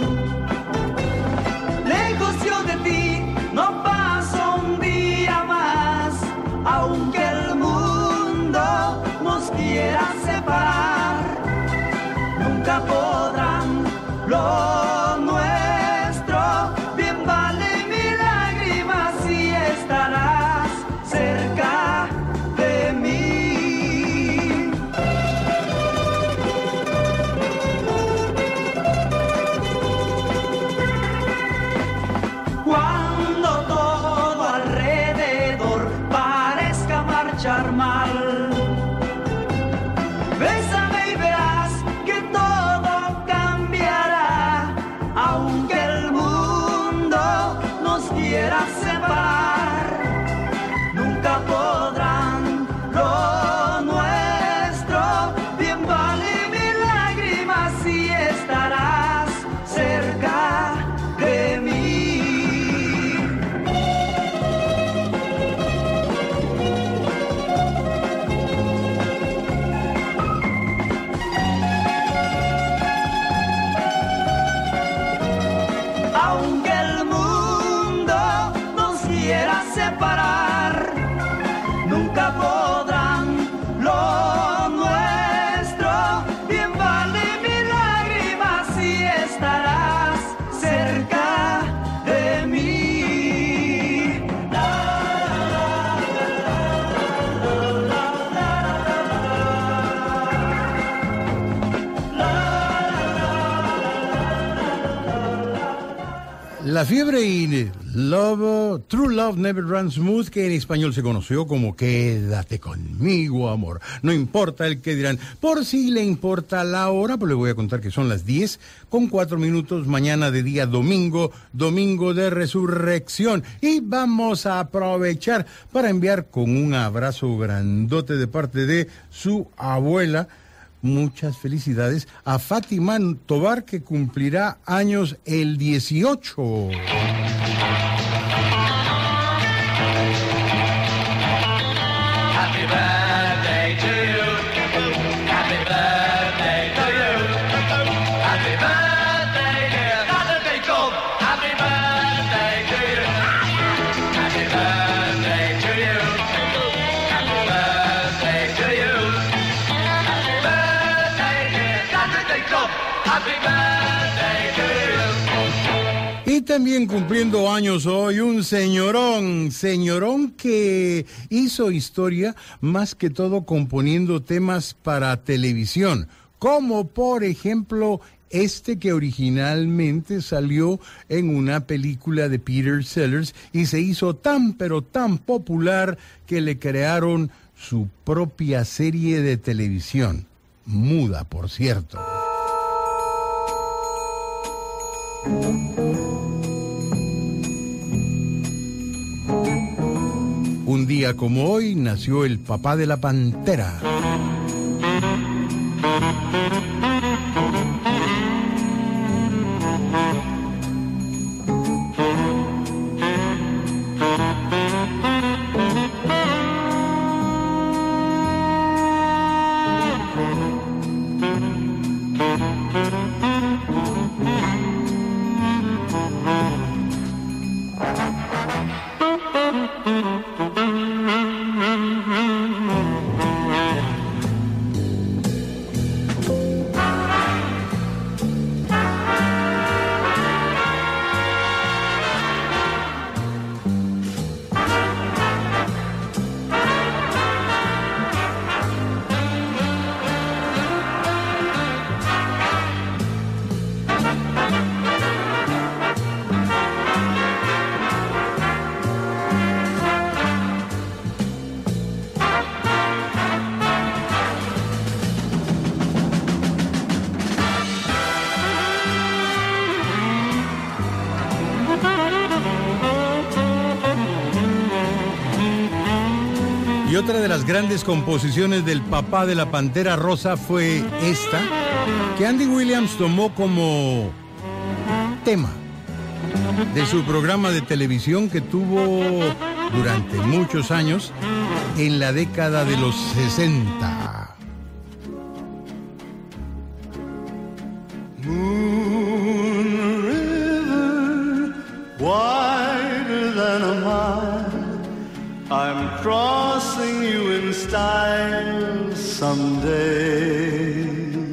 Lejos yo de ti, no paso un día más, aunque el mundo nos quiera separar. Nunca podrán lo nuestro, bien vale mi lágrima si estarás cerca de mí. Cuando todo alrededor parezca marchar mal, bésame y verás que todo cambiará. La fiebre y Love, True Love Never Runs Smooth, que en español se conoció como Quédate conmigo, amor. No importa el que dirán. Por si le importa la hora, pues le voy a contar que son las diez con cuatro minutos, mañana de día domingo, domingo de resurrección. Y vamos a aprovechar para enviar con un abrazo grandote de parte de su abuela, muchas felicidades a Fátima Tobar, que cumplirá años el dieciocho. Happy birthday to you. Happy birthday to you. Happy birthday, dear Father Jacob. Happy birthday to you. Happy birthday to you. Happy birthday to you. Happy birthday to you. Y también cumpliendo años hoy un señorón, señorón que hizo historia más que todo componiendo temas para televisión, como por ejemplo este que originalmente salió en una película de Peter Sellers y se hizo tan pero tan popular que le crearon su propia serie de televisión, muda por cierto. Un día como hoy nació el papá de la Pantera. Y otra de las grandes composiciones del papá de la Pantera Rosa fue esta, que Andy Williams tomó como tema de su programa de televisión que tuvo durante muchos años en la década de los sesenta. Moon River, wider than a mile, I'm crossing you in style someday.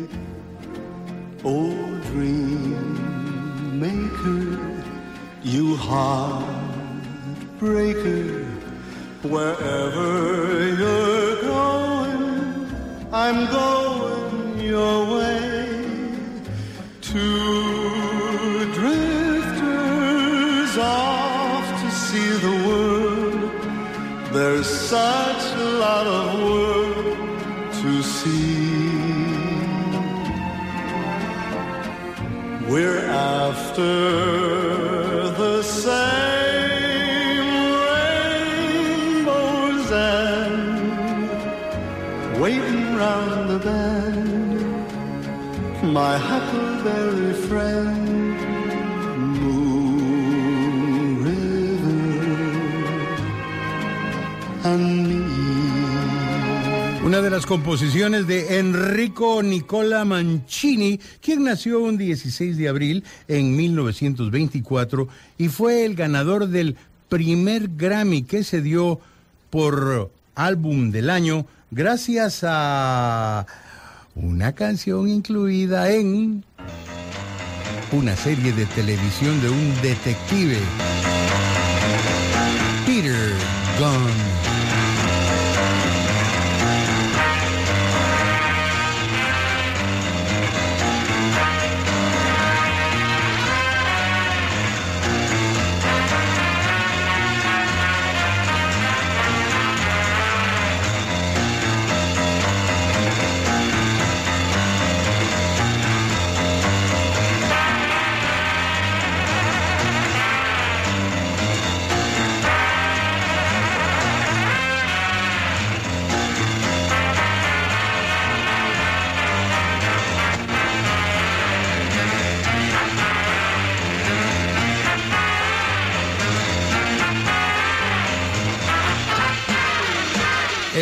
Oh, dream maker, you heartbreaker, wherever you're going, I'm going your way. Two drifters off to see the world. There's such a lot of world to see. We're after the same rainbow's end, waiting round the bend, my huckleberry friend, Moon River and me. Una de las composiciones de Enrico Nicola Mancini, quien nació un dieciséis de abril en mil novecientos veinticuatro y fue el ganador del primer Grammy que se dio por álbum del año gracias a una canción incluida en una serie de televisión de un detective, Peter Gunn.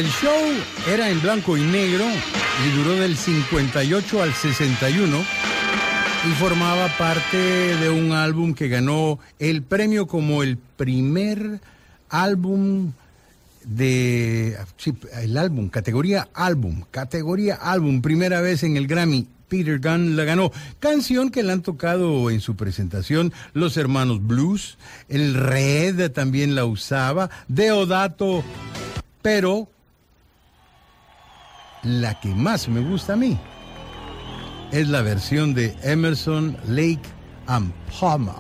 El show era en blanco y negro y duró del cincuenta y ocho al sesenta y uno y formaba parte de un álbum que ganó el premio como el primer álbum de... Sí, el álbum, categoría álbum, categoría álbum, primera vez en el Grammy. Peter Gunn la ganó. Canción que la han tocado en su presentación los hermanos Blues, el Red también la usaba, Deodato, pero la que más me gusta a mí es la versión de Emerson, Lake and Palmer,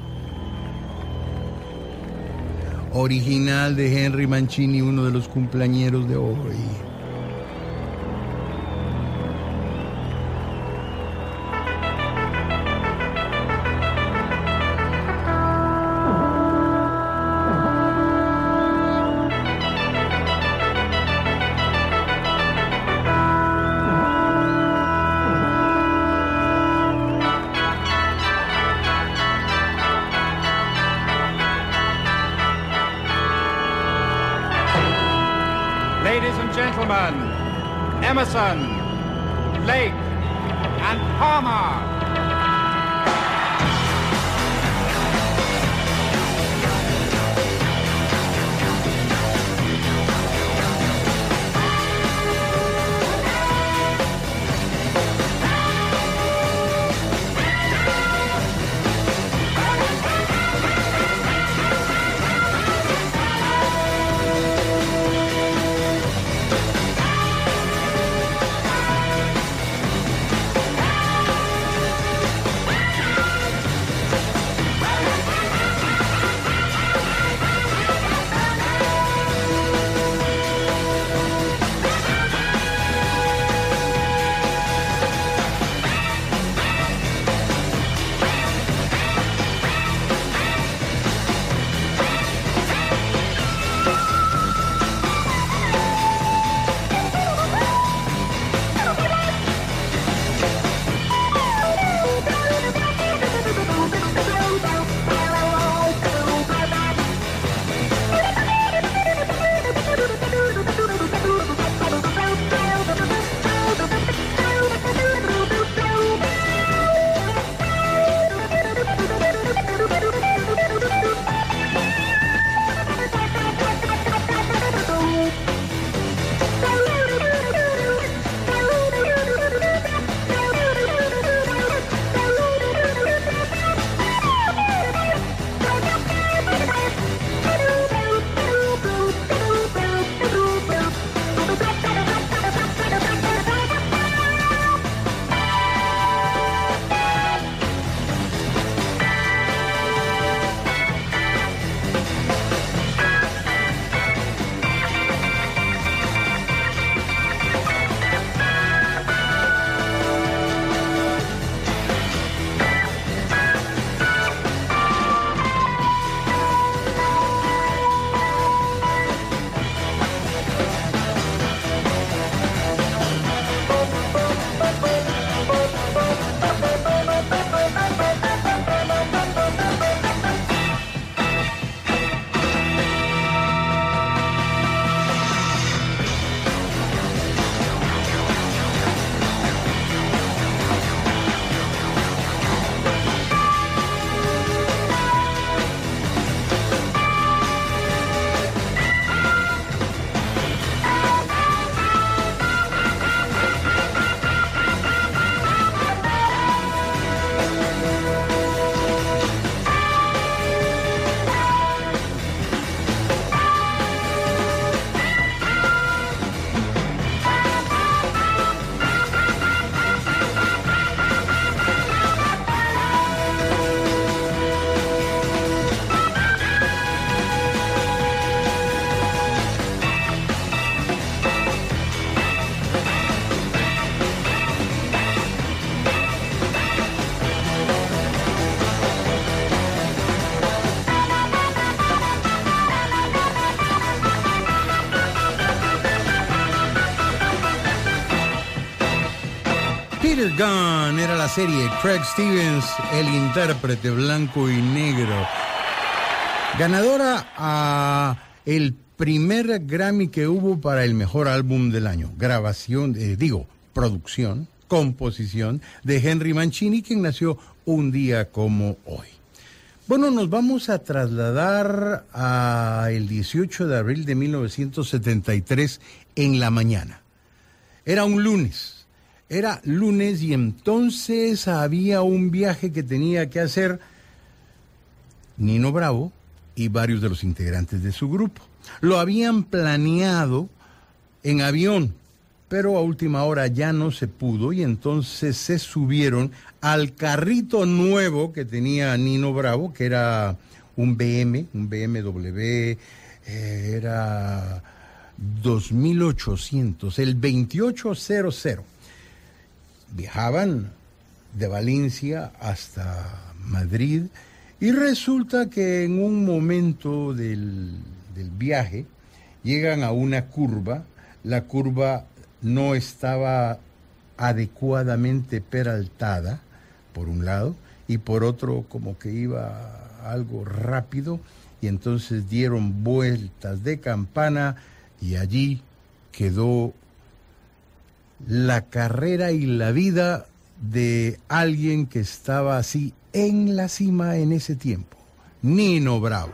original de Henry Mancini, uno de los cumpleañeros de hoy. Ladies and gentlemen, Emerson, Lake, and Palmer. Peter Gunn era la serie, Craig Stevens, el intérprete blanco y negro. Ganadora a el primer Grammy que hubo para el mejor álbum del año. Grabación, eh, digo, producción, composición de Henry Mancini, quien nació un día como hoy. Bueno, nos vamos a trasladar a el dieciocho de abril de mil novecientos setenta y tres en la mañana. Era un lunes, era lunes y entonces había un viaje que tenía que hacer Nino Bravo y varios de los integrantes de su grupo. Lo habían planeado en avión, pero a última hora ya no se pudo y entonces se subieron al carrito nuevo que tenía Nino Bravo, que era un B M, un B M W, eh, era dos mil ochocientos, el veintiocho cero cero. Viajaban de Valencia hasta Madrid y resulta que en un momento del, del viaje llegan a una curva, la curva no estaba adecuadamente peraltada, por un lado, y por otro como que iba algo rápido, y entonces dieron vueltas de campana, y allí quedó la carrera y la vida de alguien que estaba así en la cima en ese tiempo, Nino Bravo.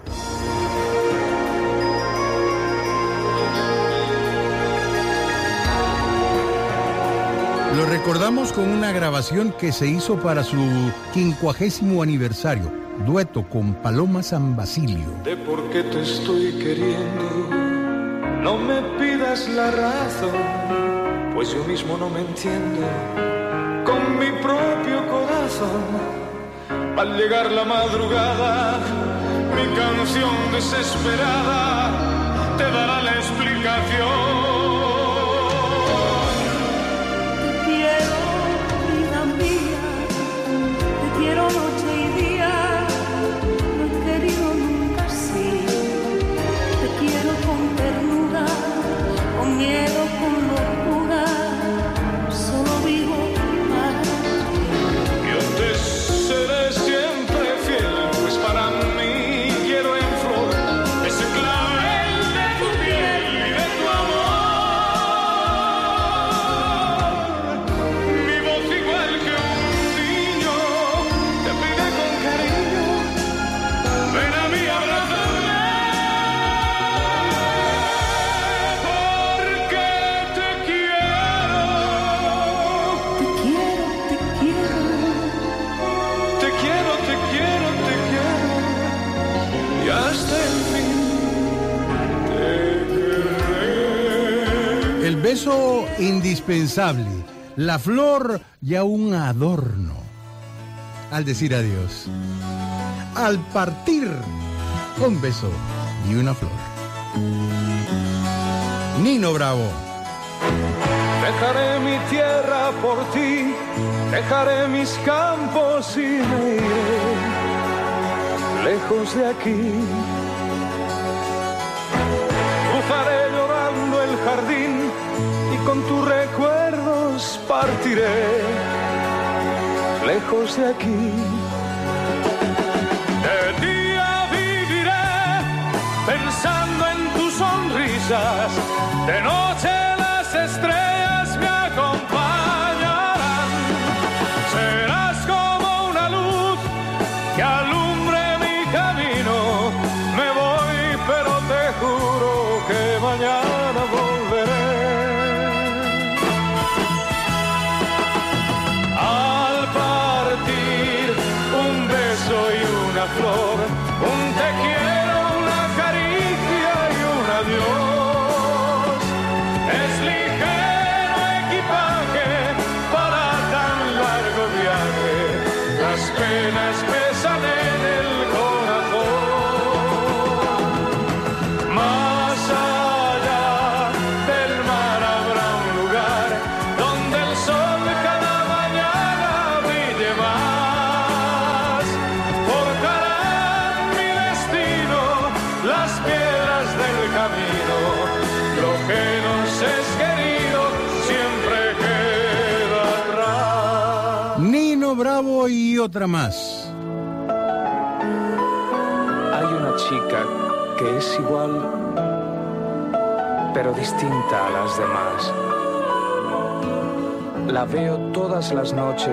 Lo recordamos con una grabación que se hizo para su quincuagésimo aniversario, dueto con Paloma San Basilio. De por qué te estoy queriendo, no me pidas la razón, pues yo mismo no me entiendo con mi propio corazón. Al llegar la madrugada, mi canción desesperada te dará la explicación. Quiero noche y día, no he querido nunca así. Te quiero con ternura, con miedo, con locura. Solo vivo para ti. Yo te seré siempre fiel, pues para mí quiero en flor ese clavel de tu piel y de tu amor. Mi voz igual que un niño te pide con cariño, ven a mí, abrázame, porque te quiero. Te quiero, te quiero. Te quiero, te quiero, te quiero, y hasta el fin te querré. El beso indispensable, la flor ya un adorno. Al decir adiós, al partir, un beso y una flor. Nino Bravo. Dejaré mi tierra por ti, dejaré mis campos y me iré lejos de aquí. Cruzaré llorando el jardín y con tus recuerdos partiré lejos de aquí. De día viviré pensando en tus sonrisas, de noche las estrellas me acompañarán. Serás como una luz que alumbre mi camino. Me voy, pero te juro que mañana volveré. Al partir, un beso y una flor, un te quiero, una caricia y un adiós. Es ligero equipaje para tan largo viaje, las penas pesan en el corazón. Más allá del mar habrá un lugar donde el sol cada mañana brille más. Forjarán mi destino las piedras del camino. Lo que nos es querido siempre queda atrás. Nino Bravo y otra más. Hay una chica que es igual pero distinta a las demás. La veo todas las noches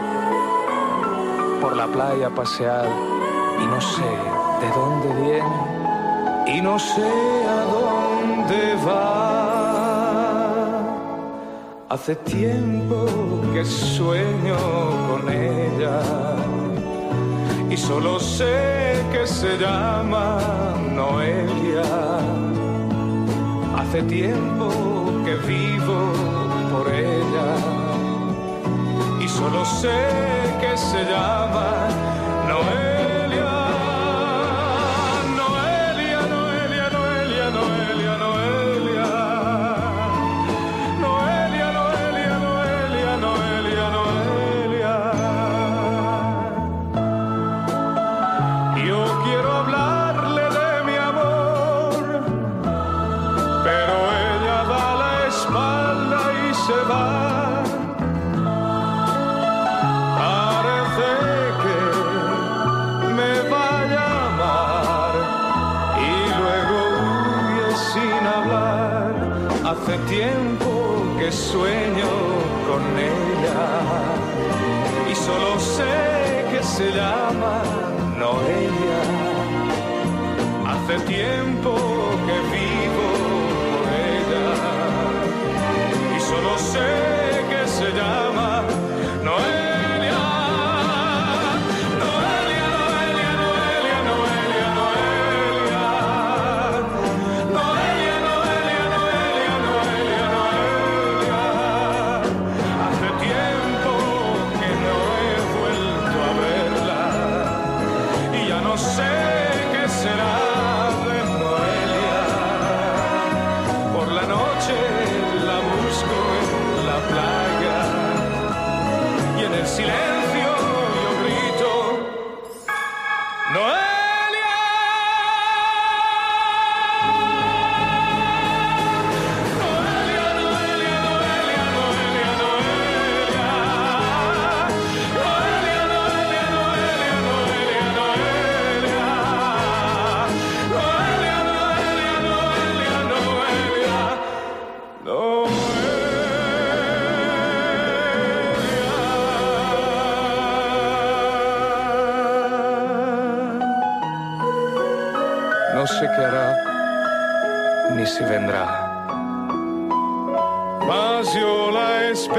por la playa pasear y no sé de dónde viene y no sé a dónde va. Hace tiempo que sueño con ella y solo sé que se llama Noelia. Hace tiempo que vivo por ella y solo sé que se llama Noelia. Noelia, Noelia, Noelia, Noelia, Noelia. Noelia, Noelia, Noelia, Noelia, Noelia. Yo quiero hablarle de mi amor, pero ella da la espalda y se va. Parece que me va a llamar y luego huye sin hablar. Hace tiempo que sueño con ella y solo sé que se llama Noelia. Hace tiempo que vivo por ella y solo sé que se llama Noelia. Noelia, Noelia, Noelia, Noelia, Noelia. Noelia, Noelia, Noelia, Noelia, Noelia. Hace tiempo que no he vuelto a verla y ya no sé qué será de Noelia. Por la noche la busco en la playa y en el silencio yo grito Noelia. Noelia, Noelia, Noelia, Noelia, Noelia. Noelia, Noelia, Noelia, Noelia, Noelia. Noelia, Noelia, Noelia, Noelia. No sé qué hará, ni si vendrá, mas yo la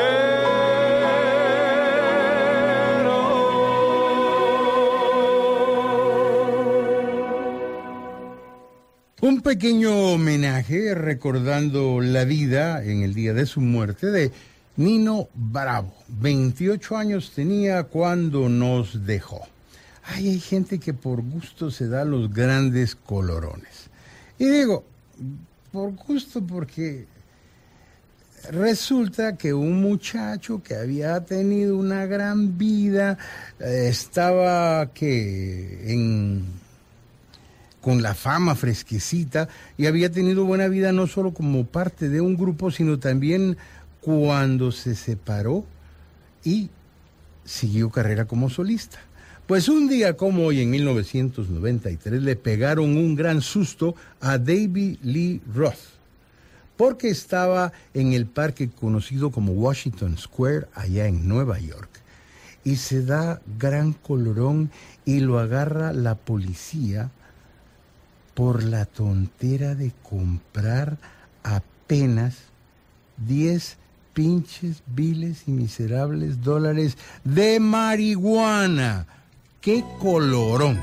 Un pequeño homenaje recordando la vida en el día de su muerte de Nino Bravo. veintiocho años tenía cuando nos dejó. Ay, hay gente que por gusto se da los grandes colorones. Y digo, por gusto porque resulta que un muchacho que había tenido una gran vida, eh, estaba que en, con la fama fresquecita y había tenido buena vida no solo como parte de un grupo, sino también cuando se separó y siguió carrera como solista. Pues un día como hoy, en mil novecientos noventa y tres, le pegaron un gran susto a David Lee Roth, porque estaba en el parque conocido como Washington Square, allá en Nueva York, y se da gran colorón y lo agarra la policía por la tontera de comprar apenas diez pinches viles y miserables dólares de marihuana. ¡Qué colorón!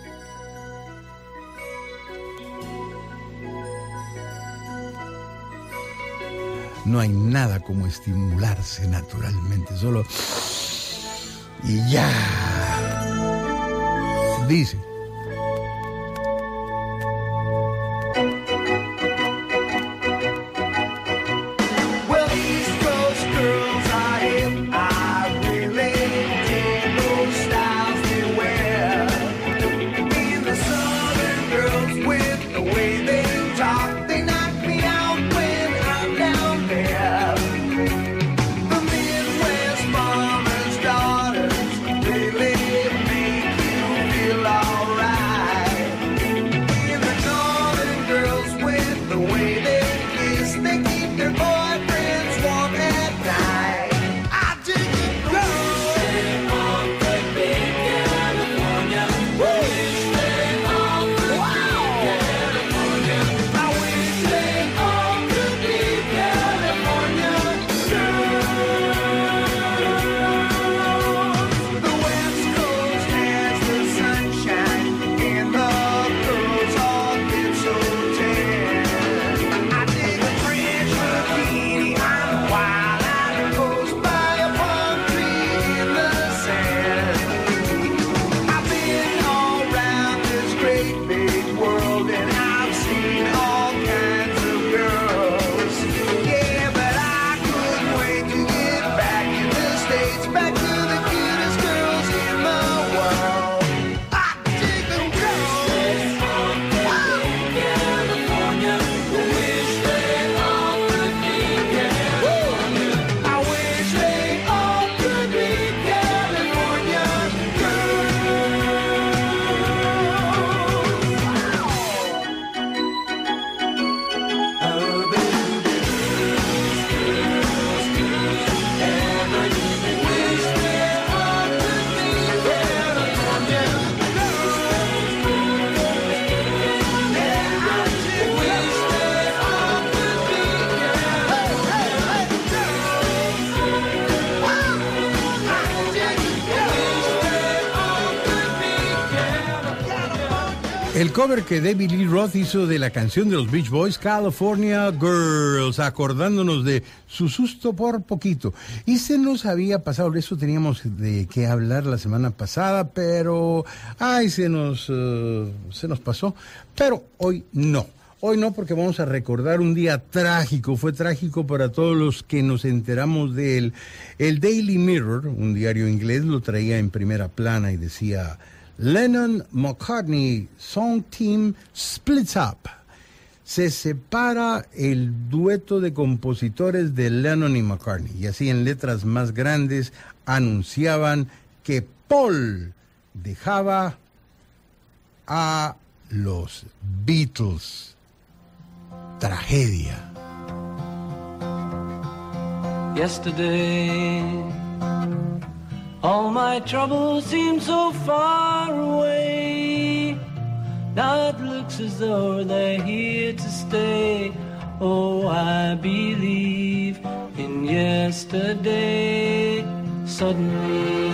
No hay nada como estimularse naturalmente, solo... y ya. Dice... All El cover que David Lee Roth hizo de la canción de los Beach Boys, California Girls, acordándonos de su susto por poquito. Y se nos había pasado, de eso teníamos de qué hablar la semana pasada, pero ay, se nos, uh, se nos pasó. Pero hoy no. Hoy no, porque vamos a recordar un día trágico. Fue trágico para todos los que nos enteramos de él. El Daily Mirror, un diario inglés, lo traía en primera plana y decía: Lennon-McCartney Song Team splits up. Se separa el dueto de compositores de Lennon y McCartney. Y así en letras más grandes anunciaban que Paul dejaba a los Beatles. Tragedia. Yesterday, all my troubles seem so far away. Now it looks as though they're here to stay. Oh, I believe in yesterday. Suddenly,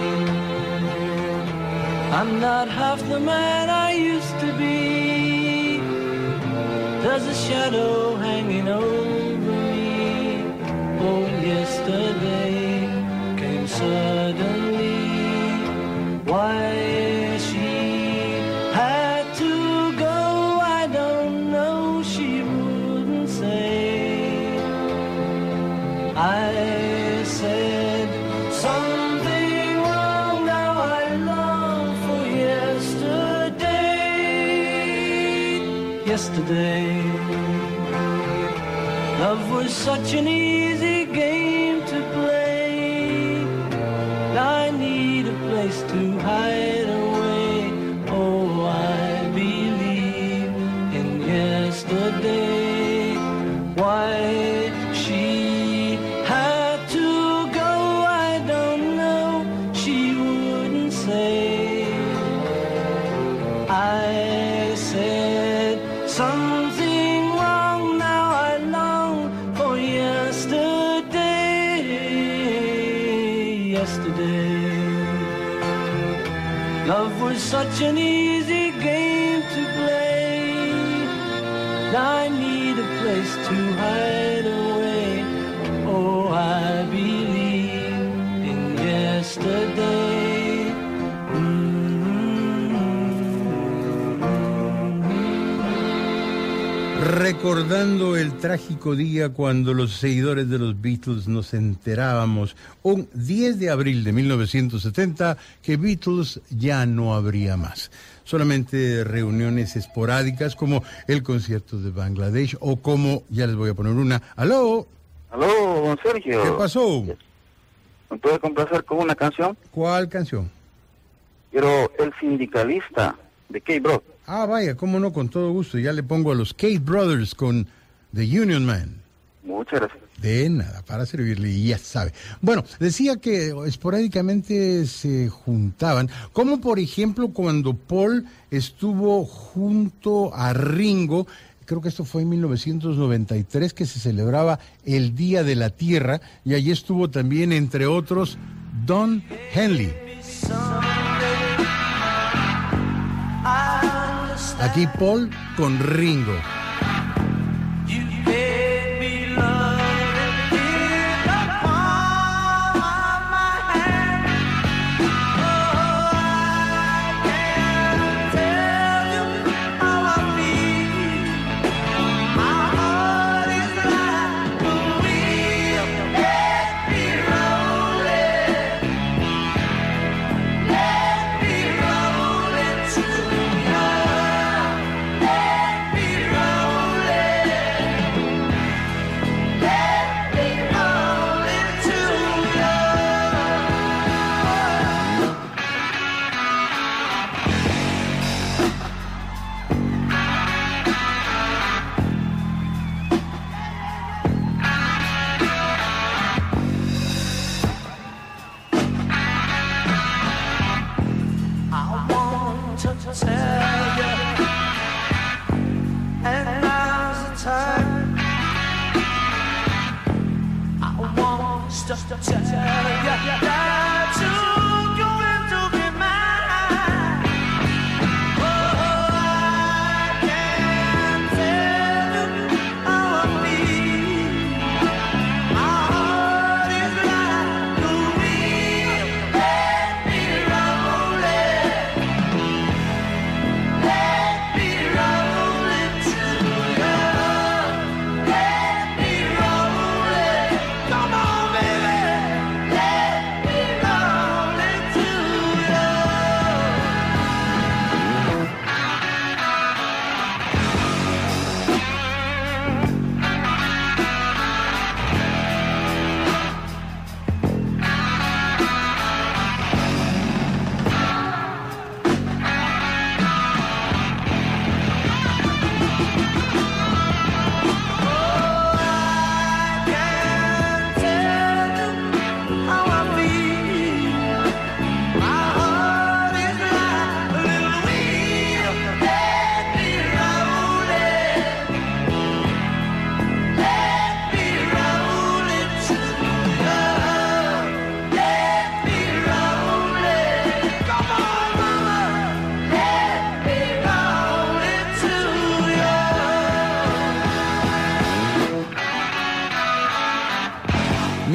I'm not half the man I used to be. There's a shadow hanging over me. Oh, yesterday came suddenly. Why she had to go, I don't know, she wouldn't say. I said something wrong, now I long for yesterday. Yesterday, love was such an easy game to play. I need a place to hide away. Oh, I believe in yesterday. Why she had to go, I don't know, she wouldn't say. I said something wrong, now I long for yesterday. Yesterday, love was such an easy game to play. I need a place to hide away. Oh, I believe in yesterday. Recordando el trágico día cuando los seguidores de los Beatles nos enterábamos, un diez de abril de mil novecientos setenta, que Beatles ya no habría más. Solamente reuniones esporádicas como el concierto de Bangladesh o como, ya les voy a poner una, ¡aló! Aló, don Sergio. ¿Qué pasó? ¿Me puede complacer con una canción? ¿Cuál canción? Quiero El Sindicalista, de K-Bro. Ah, vaya, cómo no, con todo gusto. Ya le pongo a los Cate Brothers con The Union Man. Muchas gracias. De nada, para servirle, y ya sabe. Bueno, decía que esporádicamente se juntaban, como por ejemplo cuando Paul estuvo junto a Ringo, creo que esto fue en mil novecientos noventa y tres, que se celebraba el Día de la Tierra, y allí estuvo también, entre otros, Don Henley. Aquí Paul con Ringo. Let me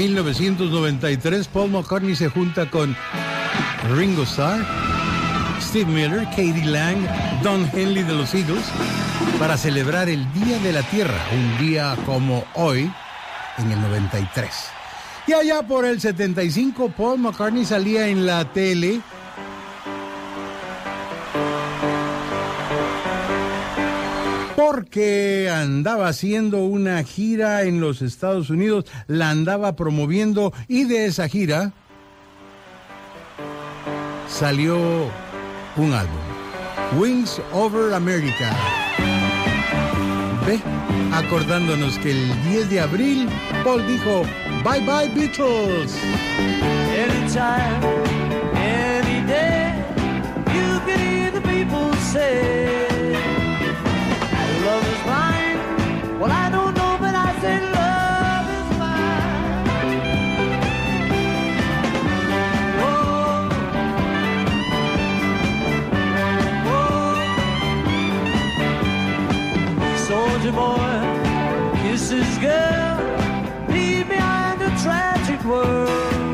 mil novecientos noventa y tres, Paul McCartney se junta con Ringo Starr, Steve Miller, Katie Lang, Don Henley de los Eagles para celebrar el Día de la Tierra, un día como hoy, en el noventa y tres. Y allá por el setenta y cinco, Paul McCartney salía en la tele porque andaba haciendo una gira en los Estados Unidos, la andaba promoviendo y de esa gira salió un álbum, Wings Over America. Ve, acordándonos que el diez de abril Paul dijo bye bye Beatles. Anytime, any day, you can hear the people say, love is mine. Well, I don't know, but I say love is mine. Oh, oh. Soldier boy, kiss his girl, leave behind a tragic world.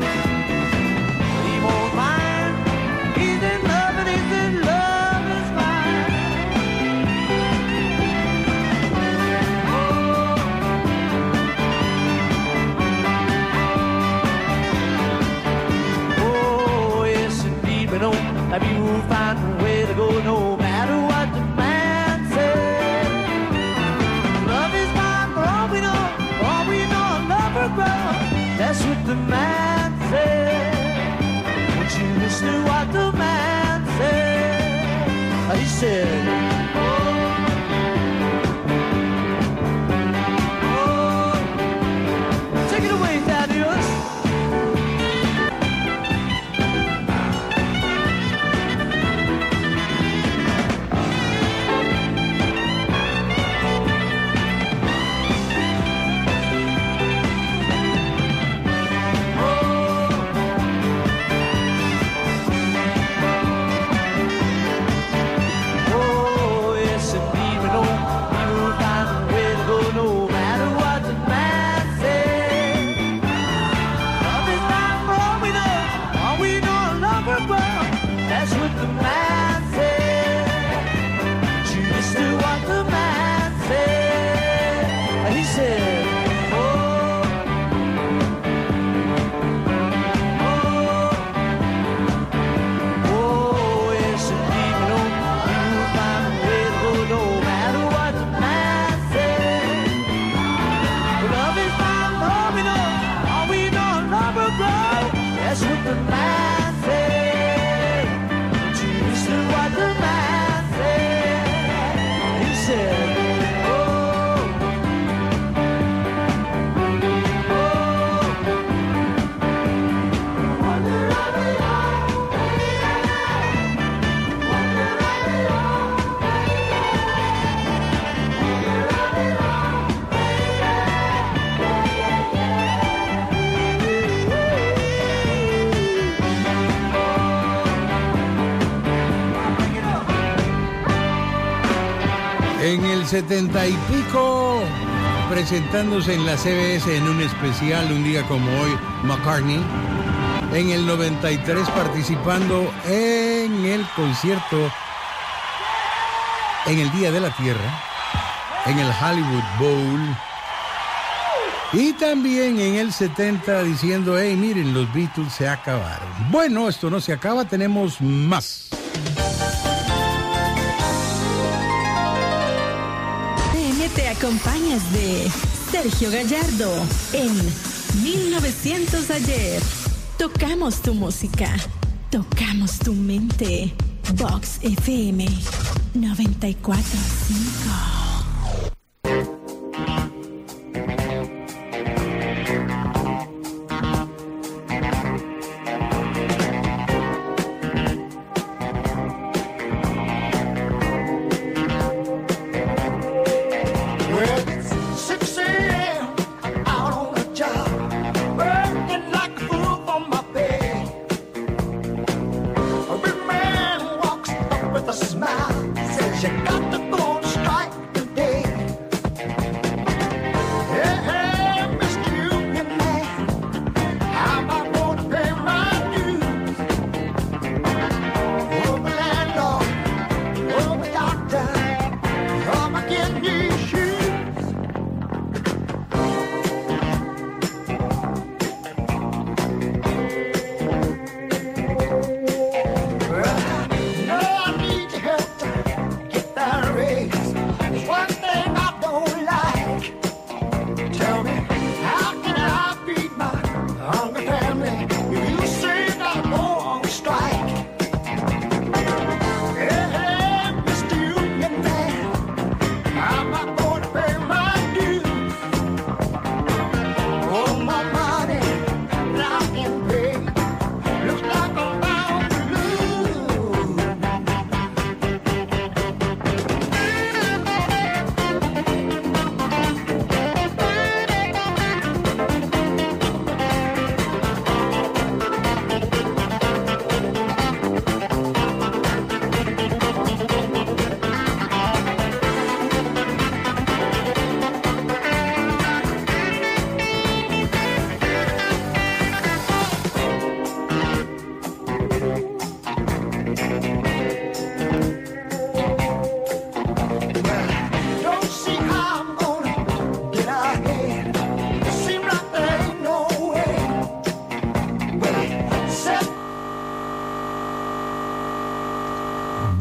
He won't mind, he's in love and he's in love is mine. Oh, yes indeed, but no, that you will find a way to go no matter what the man says. Love is mine for all we know, for all we know, love will grow. That's what the man said. Won't you listen to what the man said? He said, oh, oh. Take it away, Thaddeus. En el setenta y pico, presentándose en la C B S en un especial, un día como hoy, McCartney. En el noventa y tres, participando en el concierto en el Día de la Tierra, en el Hollywood Bowl. Y también en el setenta diciendo, hey, miren, los Beatles se acabaron. Bueno, esto no se acaba, tenemos más. Te acompañas de Sergio Gallardo en mil novecientos ayer. Tocamos tu música, tocamos tu mente. Vox F M noventa y cuatro punto cinco.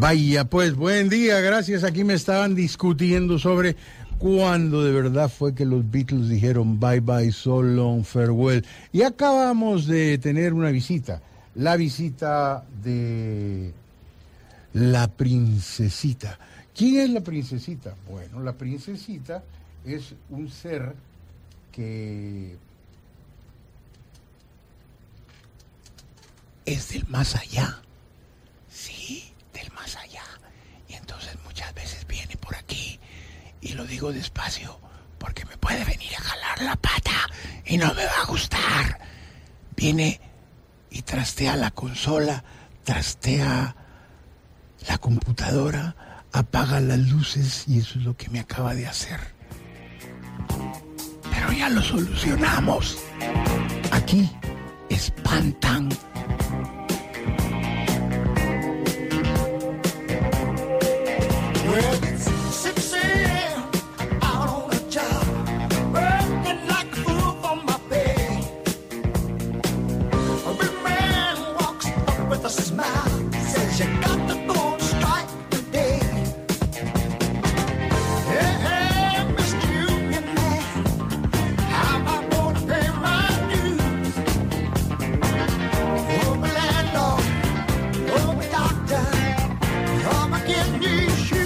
Vaya, pues buen día, gracias. Aquí me estaban discutiendo sobre cuándo de verdad fue que los Beatles dijeron bye bye, so long, farewell. Y acabamos de tener una visita, la visita de la princesita. ¿Quién es la princesita? Bueno, la princesita es un ser que es del más allá. Sí, del más allá. Y entonces muchas veces viene por aquí, y lo digo despacio porque me puede venir a jalar la pata y no me va a gustar. Viene y trastea la consola, trastea la computadora, apaga las luces, y eso es lo que me acaba de hacer. Pero ya lo solucionamos. Aquí espantan. Well, it's six a.m. out on a job, working like a fool for my pay. A big man walks up with a smile, says you got to go on strike today. Hey, hey, Mister Union Man, how am I gonna pay my dues? Oh, my landlord, oh, my doctor, oh, my kidney shoes.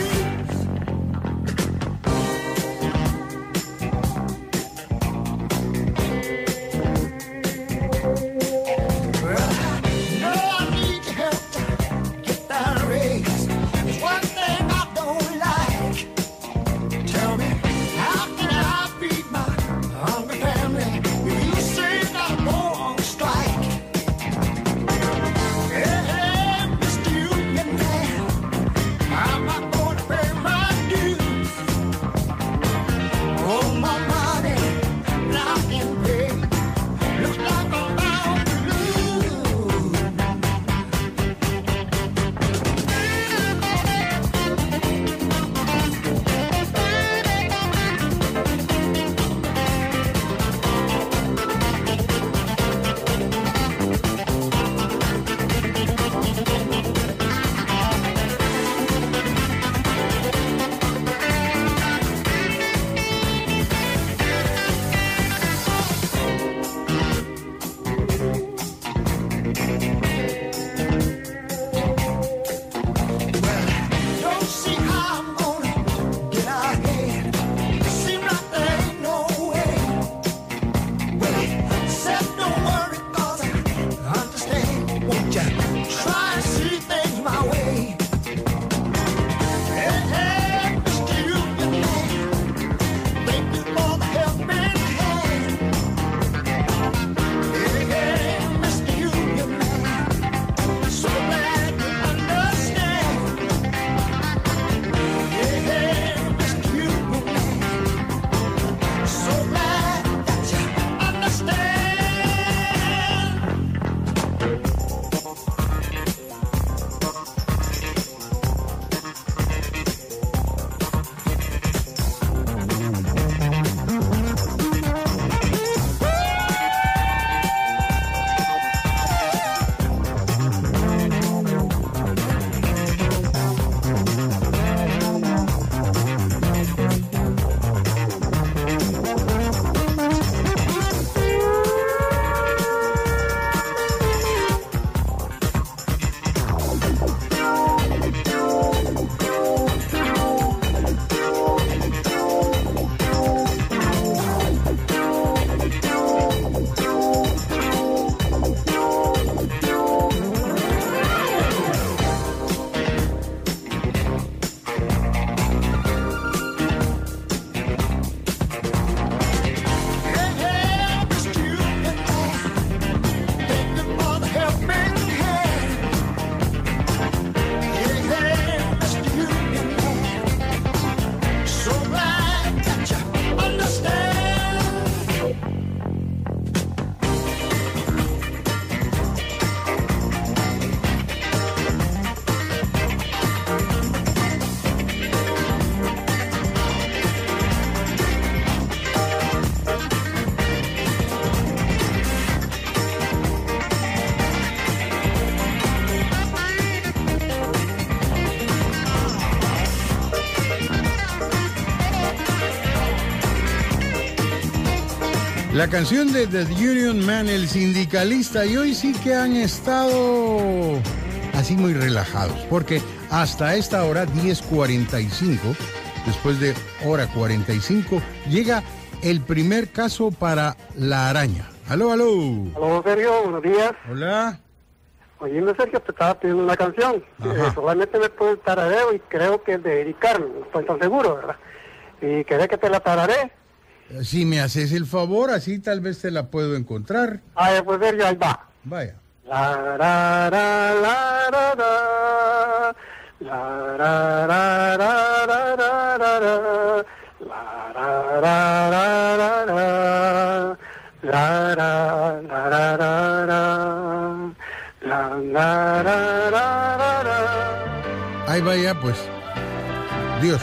La canción de The Union Man, el sindicalista, y hoy sí que han estado así muy relajados, porque hasta esta hora, diez cuarenta y cinco, después de hora cuarenta y cinco, llega el primer caso para La Araña. Aló, aló. Aló, Sergio, buenos días. Hola. Oyendo, Sergio, te estaba pidiendo una canción. Eh, solamente me puedo el tarareo y creo que es de Eric Carmen, no estoy tan seguro, ¿verdad? Y querés que te la tararé. Si me haces el favor, así tal vez te la puedo encontrar. Ah, pues Sergio, ahí va. Vaya. La, ra, ra, la, ra, ra. La, ra, ra, ra, ra, ra, ra, ra. La, ra, ra, ra, ra, ra. La, ra, ra, ra, ra, ra. La, la, ra, ra, ra, ra. Ahí vaya, pues. Dios.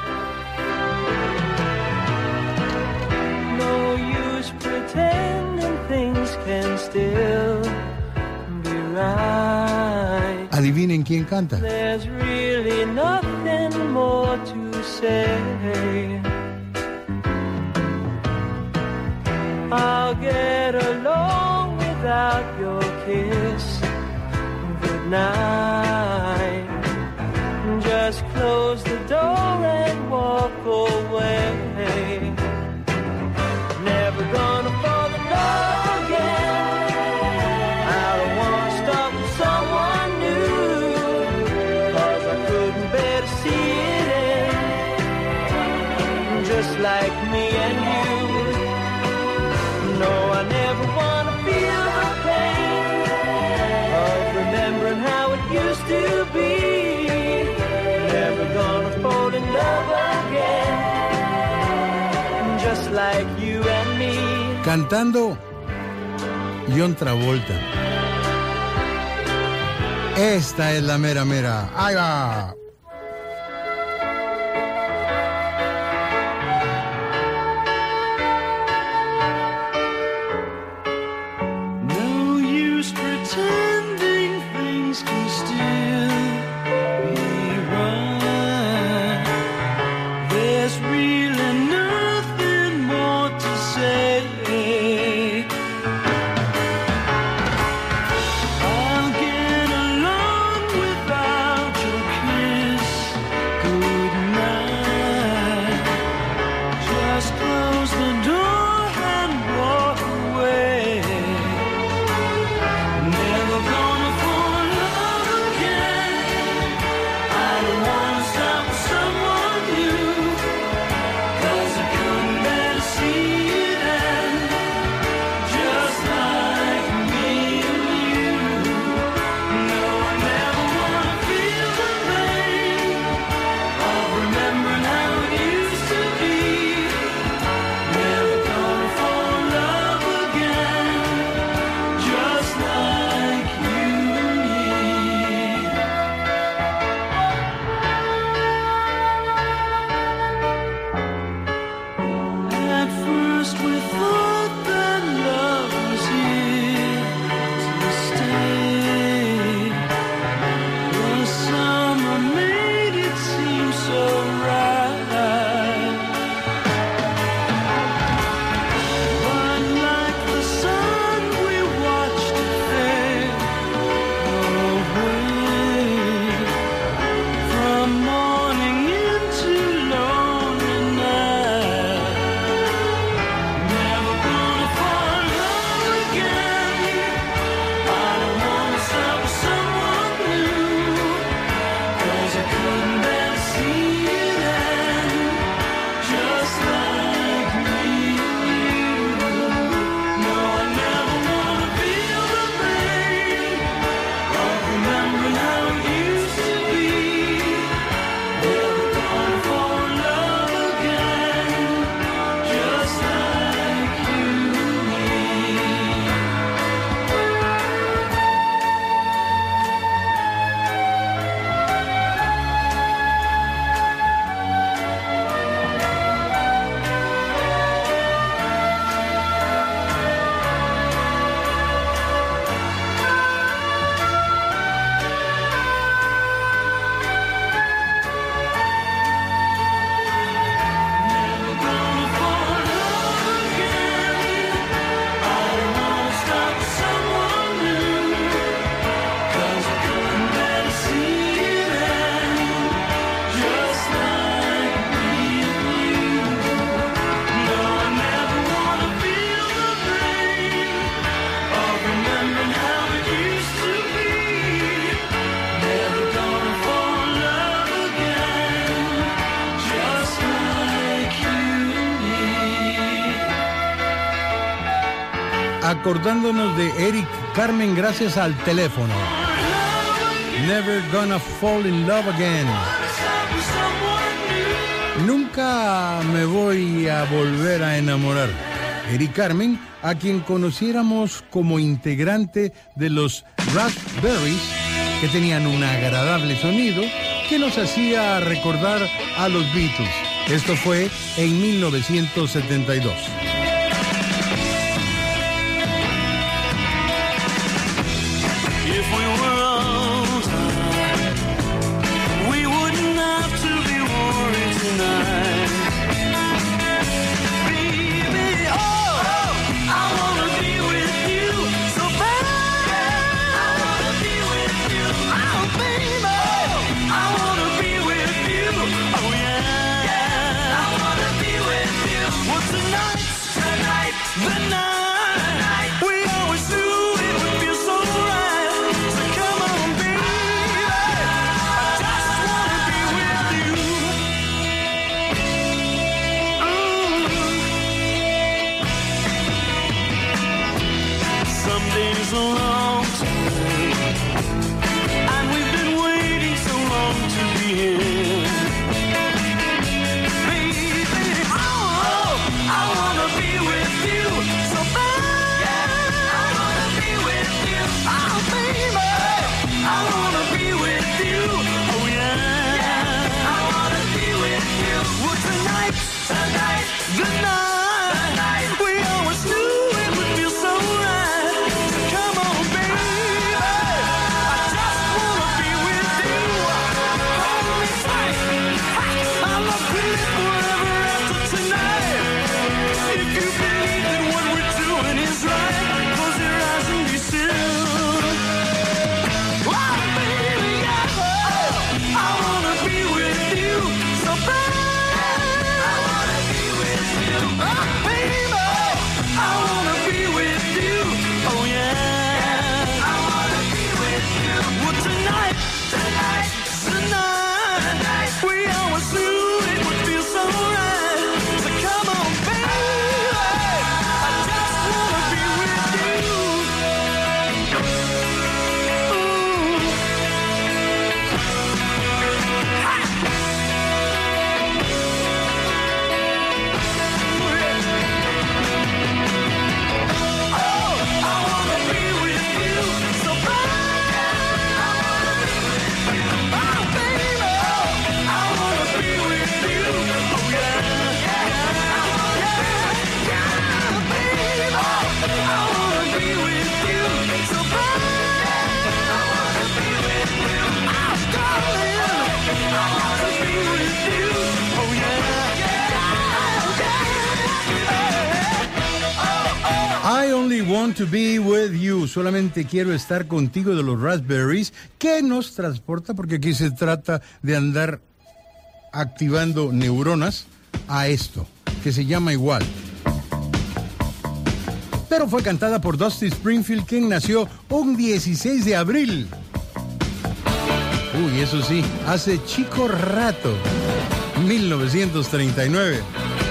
No use pretending things can still be right. Adivinen quién canta. There's really nothing more to say. I'll get along without your kiss. Good night. Just close the door and walk away. Never gonna fall in love again. I don't wanna start with someone new, 'cause I couldn't bear to see it end, just like me and you. No, I never wanna feel the pain of remembering how it used to be. Never gonna fall in love again, just like you and me. Cantando John Travolta. Esta es la mera mera. Ahí va. No use pretending things can still be right. There's really nothing more to say. I'll get along without your kiss. Good night. Just close the door and walk away. Never gonna fall in love again. acordándonos de Eric Carmen gracias al teléfono. Never gonna fall in love again. Nunca me voy a volver a enamorar. Eric Carmen, a quien conociéramos como integrante de los Raspberries, que tenían un agradable sonido que nos hacía recordar a los Beatles. Esto fue en mil novecientos setenta y dos. Want to be with you, solamente quiero estar contigo, de los Raspberries, que nos transporta, porque aquí se trata de andar activando neuronas, a esto, que se llama igual. Pero fue cantada por Dusty Springfield, quien nació un dieciséis de abril. Uy, eso sí, hace chico rato, mil novecientos treinta y nueve.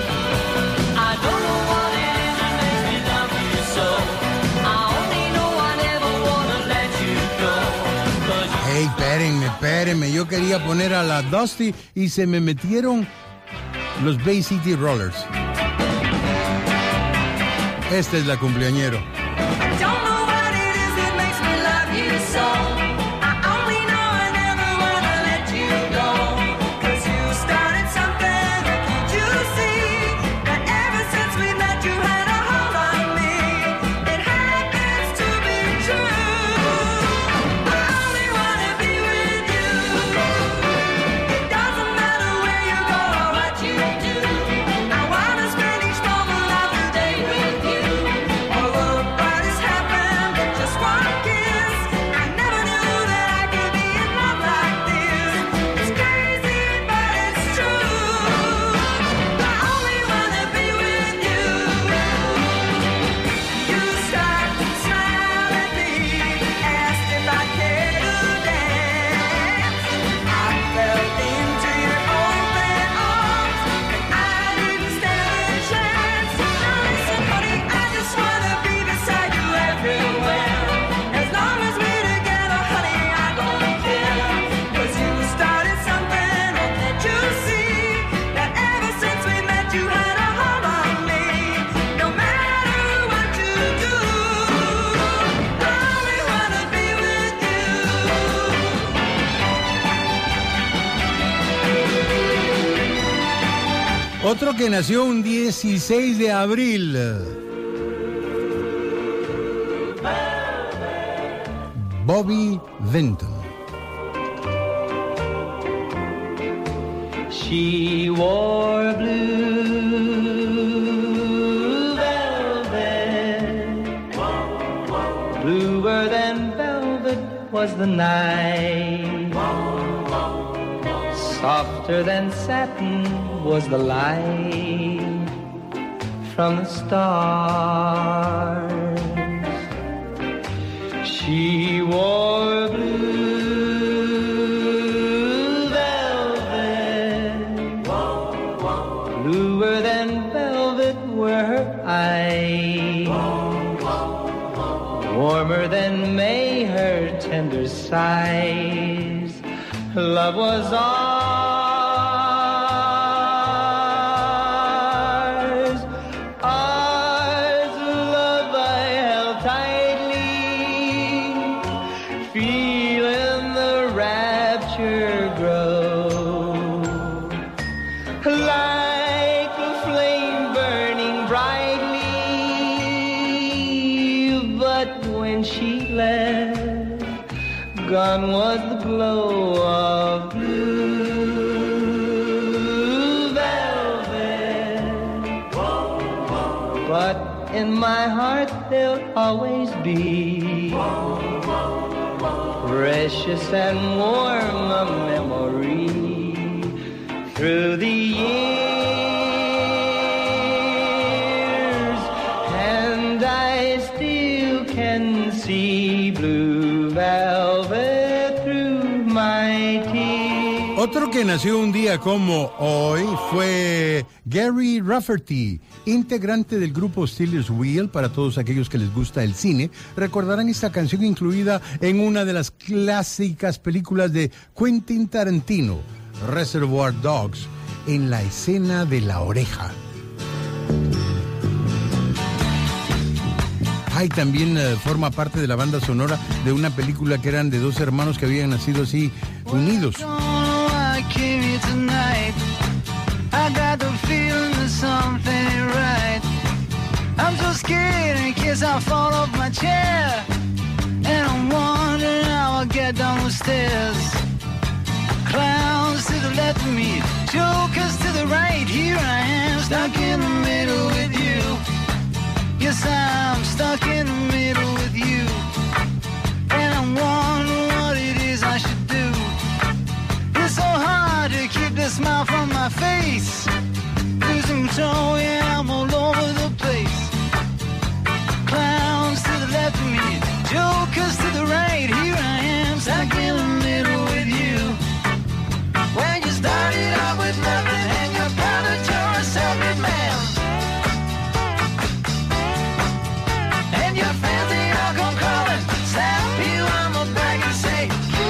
Hey, espérenme, espérenme. Yo quería poner a la Dusty y se me metieron los Bay City Rollers. Esta es la cumpleañero. I wanna spend each moment of the day with you. Otro que nació un dieciséis de abril. Bobby Vinton. She wore blue velvet, bluer than velvet was the night, softer than satin was the light from the stars. She wore blue velvet, bluer than velvet were her eyes, warmer than May her tender sighs. Love was ours, ours, love I held tightly, feeling the rapture grow, like a flame burning brightly. But when she left, gone was the glow of blue velvet, but in my heart there'll always be precious and warm a memory through the years, and I still can see blue velvet through my tears. Otro que nació un día como hoy fue Gary Rafferty, integrante del grupo Steelers Wheel. Para todos aquellos que les gusta el cine, recordarán esta canción incluida en una de las clásicas películas de Quentin Tarantino, Reservoir Dogs, en la escena de la oreja. Ay, también uh, forma parte de la banda sonora de una película que eran de dos hermanos que habían nacido así, unidos. I got the feeling that something ain't right. I'm so scared in case I fall off my chair, and I'm wondering how I'll get down the stairs. Clowns to the left of me, jokers to the right. Here I am, stuck in the middle with you. Yes, I'm stuck in the middle with you, and I'm wondering what it is I should do. It's so hard to keep the smile from my face. Losing control, yeah, I'm all over the place. Clowns to the left of me, jokers to the right. Here I am, stuck in the middle with you. When you started out with nothing and you're proud that you're a self-made man, and your fans, they all come crawling, slap you on the back and say,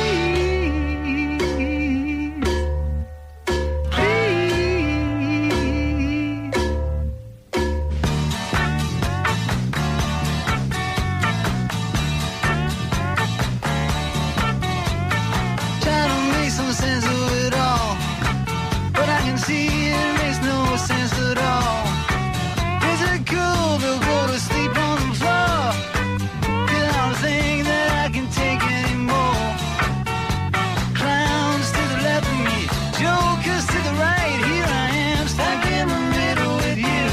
sense of it all, but I can see it makes no sense at all. Is it cool to go to sleep on the floor? Cause I don't think that I can take anymore. Clowns to the left of me, jokers to the right. Here I am, stuck in the middle with you.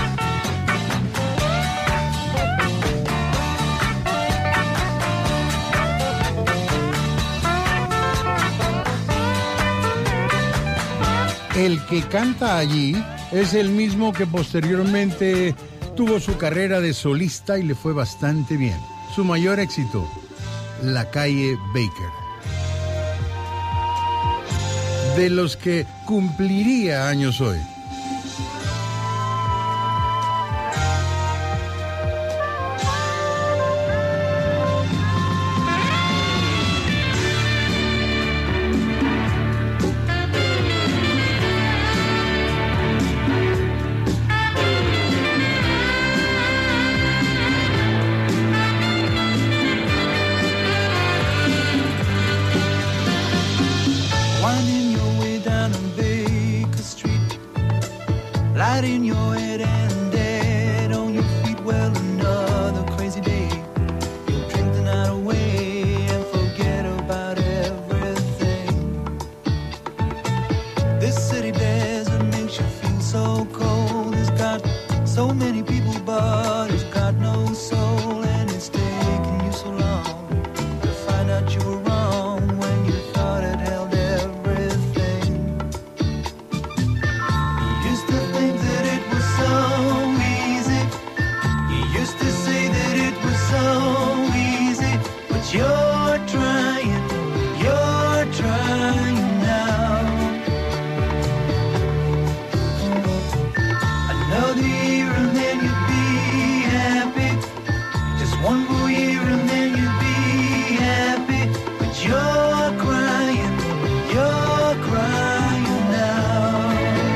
El que canta allí es el mismo que posteriormente tuvo su carrera de solista y le fue bastante bien. Su mayor éxito, La Calle Baker. De los que cumpliría años hoy. Winding your way down on Baker Street, Night in your head and dead on your feet. Well, another crazy day. You'll drink the night away and forget about everything. This city desert makes you feel so cold. It's got so many people, but it's got no soul. And it's taken you so long to find out you were wrong when you thought it held everything. You used to think that it was so easy. You used to say that it was so easy. But you're trying, you're trying now. Another year and then you'd be happy. Just one more year and then you'd be happy. But you're crying, you're crying now.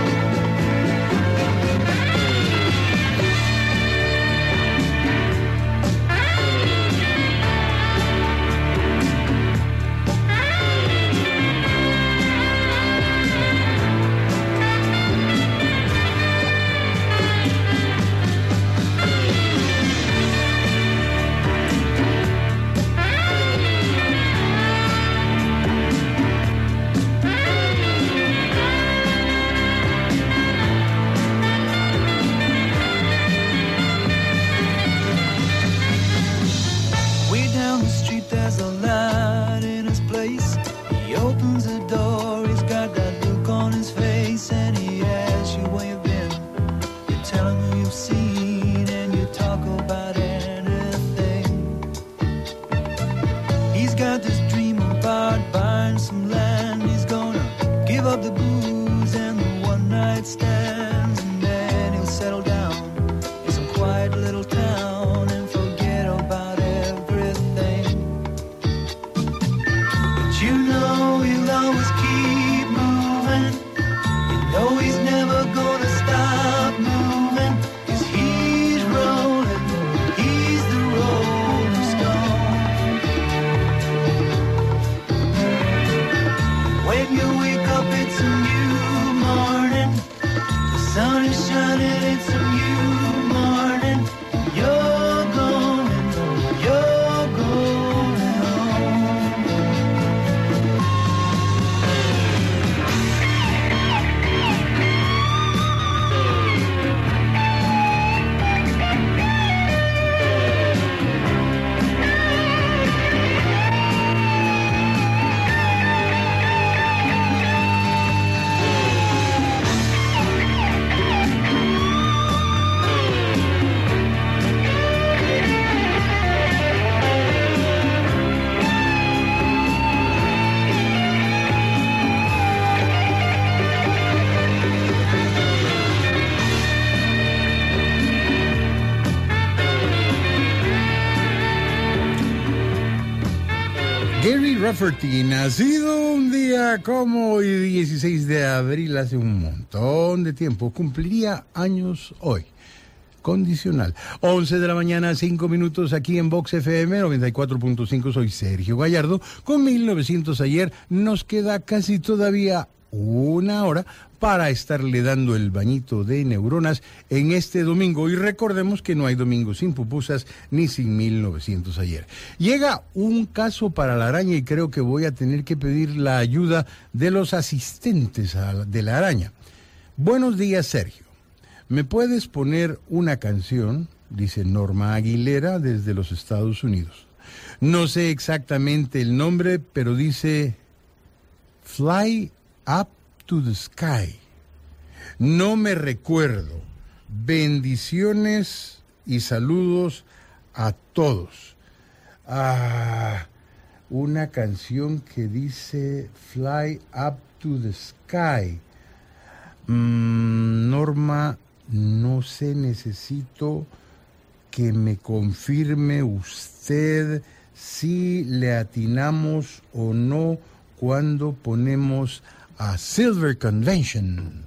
Way down the street there's a light in his place. He opens the door, he's got that look on his face. And he asks you where you've been. You tell him who you've seen and you talk about anything. He's got this dream about buying some land. He's gonna give up the booze and the one night stands. And then he'll settle down in some quiet little town and forget about everything. But you know he'll always keep moving. You know he's never gonna stop moving. 'Cause he's rolling, he's the rolling stone. When you wake up it's a new morning. The sun is shining, it's a new morning. You're going, you're going home. Gary Rafferty, nacido un día como hoy, dieciséis de abril, hace un montón de tiempo, cumpliría años hoy. Condicional. once de la mañana, cinco minutos aquí en Vox F M noventa y cuatro punto cinco. Soy Sergio Gallardo. Con mil novecientos ayer nos queda casi todavía una hora para estarle dando el bañito de neuronas en este domingo. Y recordemos que no hay domingo sin pupusas ni sin mil novecientos ayer. Llega un caso para la araña y creo que voy a tener que pedir la ayuda de los asistentes a la- de la araña. Buenos días, Sergio. ¿Me puedes poner una canción? Dice Norma Aguilera desde los Estados Unidos. No sé exactamente el nombre, pero dice Fly Up to the Sky. No me recuerdo. Bendiciones y saludos a todos. Ah, una canción que dice Fly Up to the Sky. Mm, Norma, no sé, necesito que me confirme usted si le atinamos o no cuando ponemos a Silver Convention.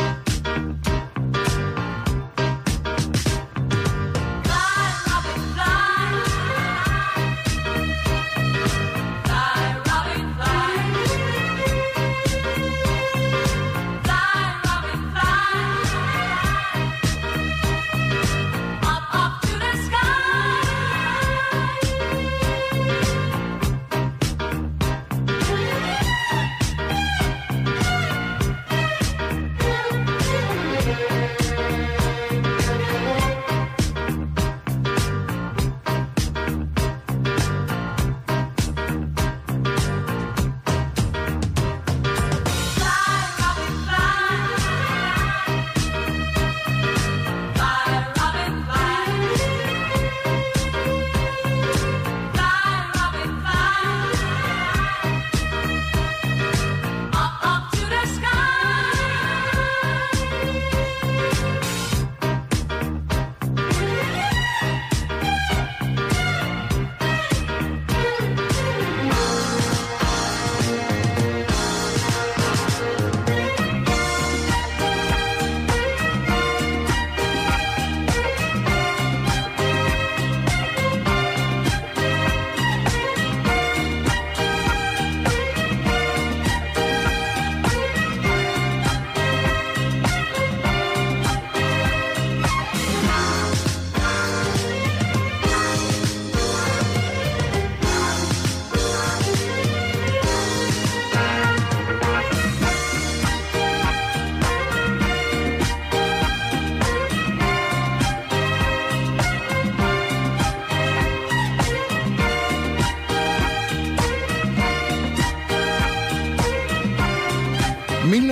Fly, Robin, fly.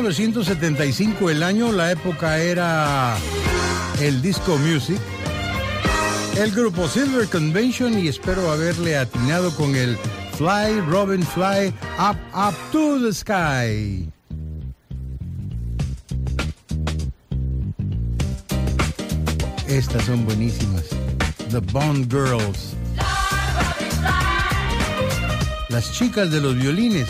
novecientos setenta y cinco el año, la época era el disco music. El grupo Silver Convention, y espero haberle atinado con el Fly, Robin Fly, Up, Up to the Sky. Estas son buenísimas. The Bond Girls. Las chicas de los violines.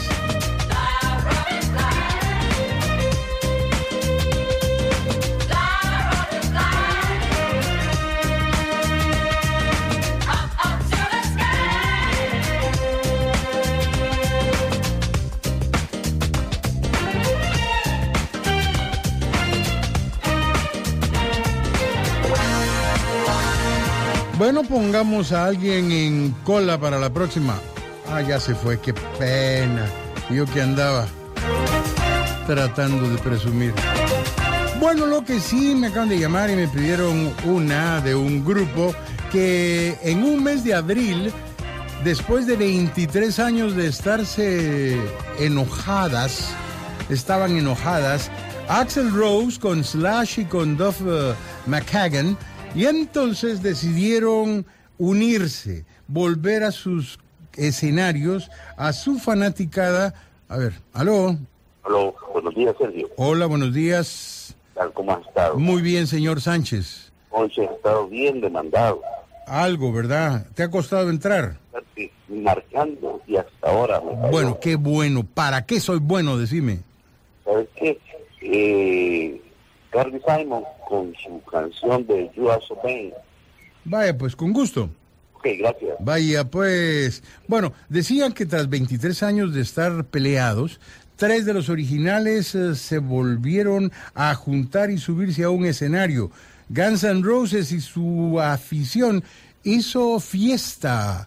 Bueno, pongamos a alguien en cola para la próxima. Ah, ya se fue, qué pena. Yo que andaba tratando de presumir. Bueno, lo que sí, me acaban de llamar y me pidieron una de un grupo que en un mes de abril, después de veintitrés años de estarse enojadas, estaban enojadas, Axl Rose con Slash y con Duff uh, McKagan, y entonces decidieron unirse, volver a sus escenarios, a su fanaticada. A ver, aló. Aló, buenos días, Sergio. Hola, buenos días. ¿Cómo has estado? Muy bien, señor Sánchez. Hoy se ha estado bien demandado. Algo, ¿verdad? ¿Te ha costado entrar? Sí, marcando y hasta ahora me cayó. Bueno, qué bueno. ¿Para qué soy bueno? Decime. ¿Sabes qué? Eh, Carly Simon con su canción de You Are So Vain. Vaya, pues con gusto. Ok, gracias. Vaya, pues. Bueno, decían que tras veintitrés años de estar peleados, tres de los originales eh, se volvieron a juntar y subirse a un escenario. Guns N' Roses y su afición hizo fiesta.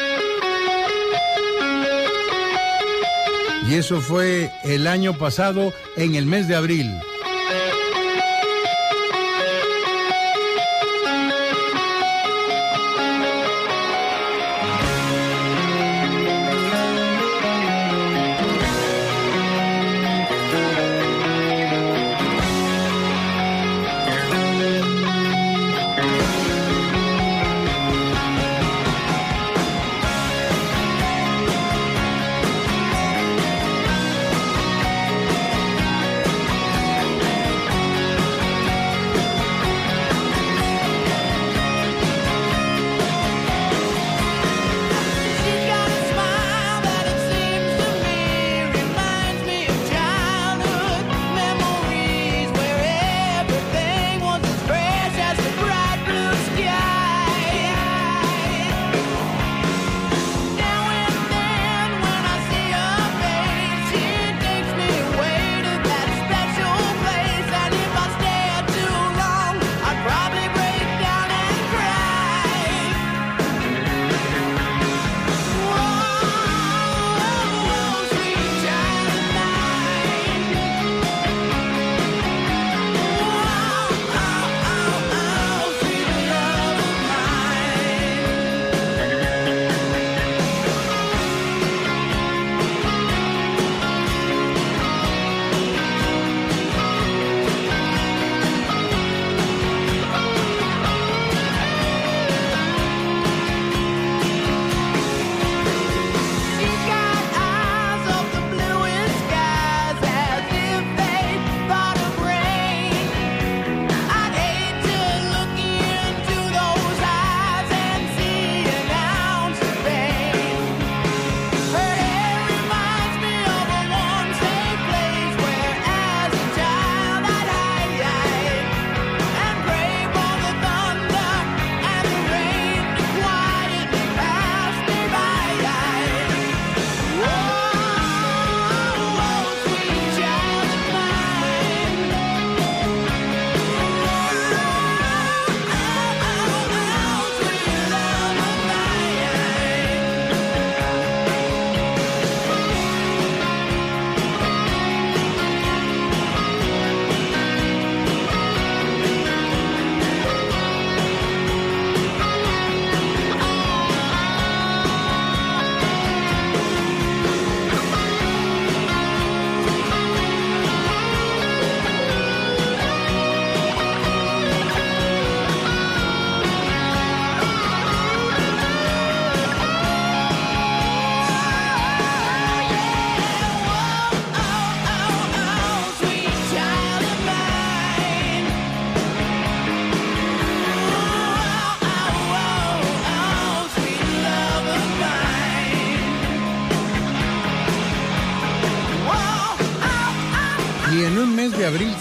Y eso fue el año pasado, en el mes de abril.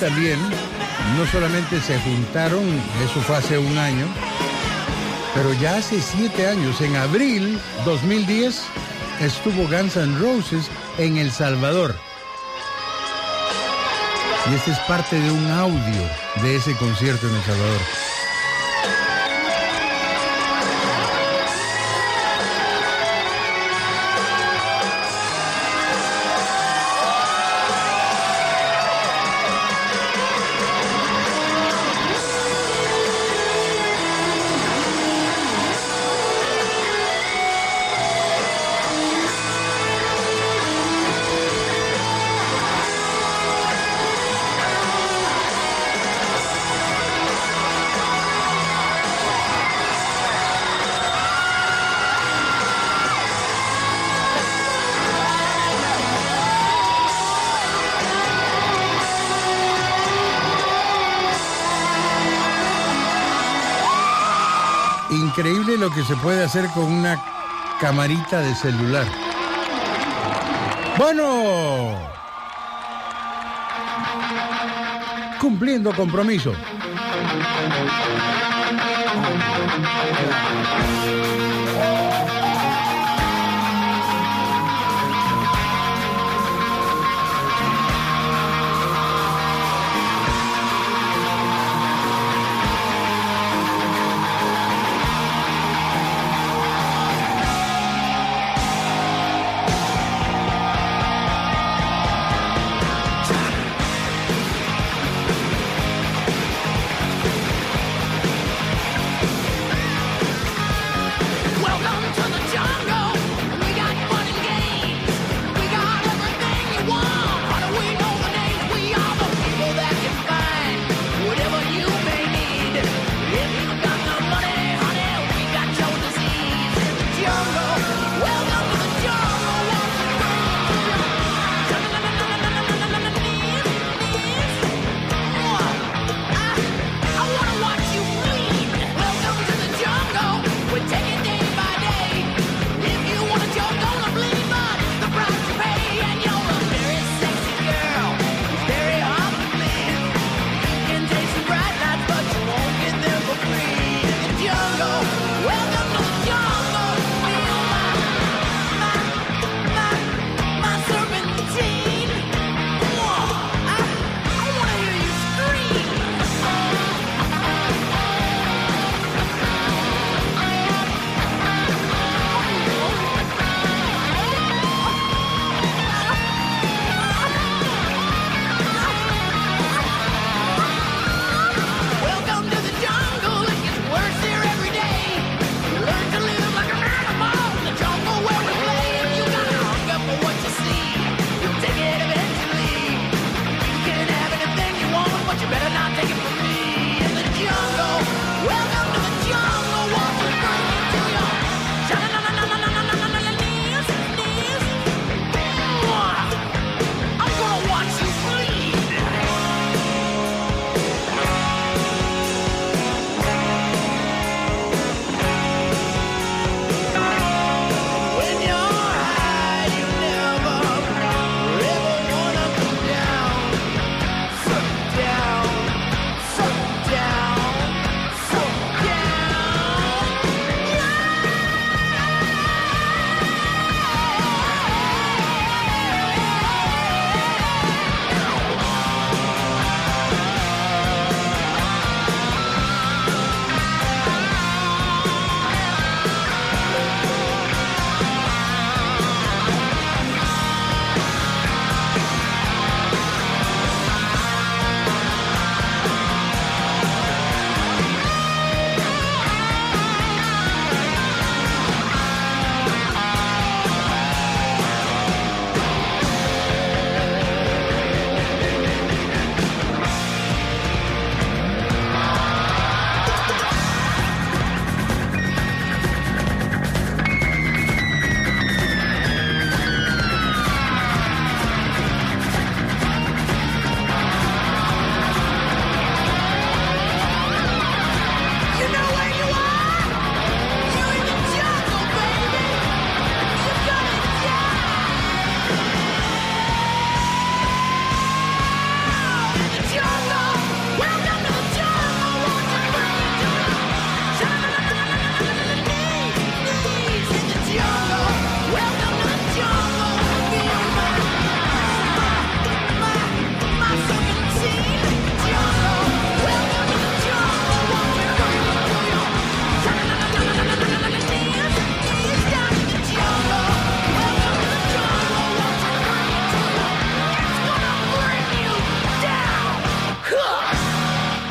también, no solamente se juntaron, eso fue hace un año, pero ya hace siete años, en abril dos mil diez, estuvo Guns N' Roses en El Salvador. Y este es parte de un audio de ese concierto en El Salvador. Increíble lo que se puede hacer con una camarita de celular. Bueno, cumpliendo compromiso.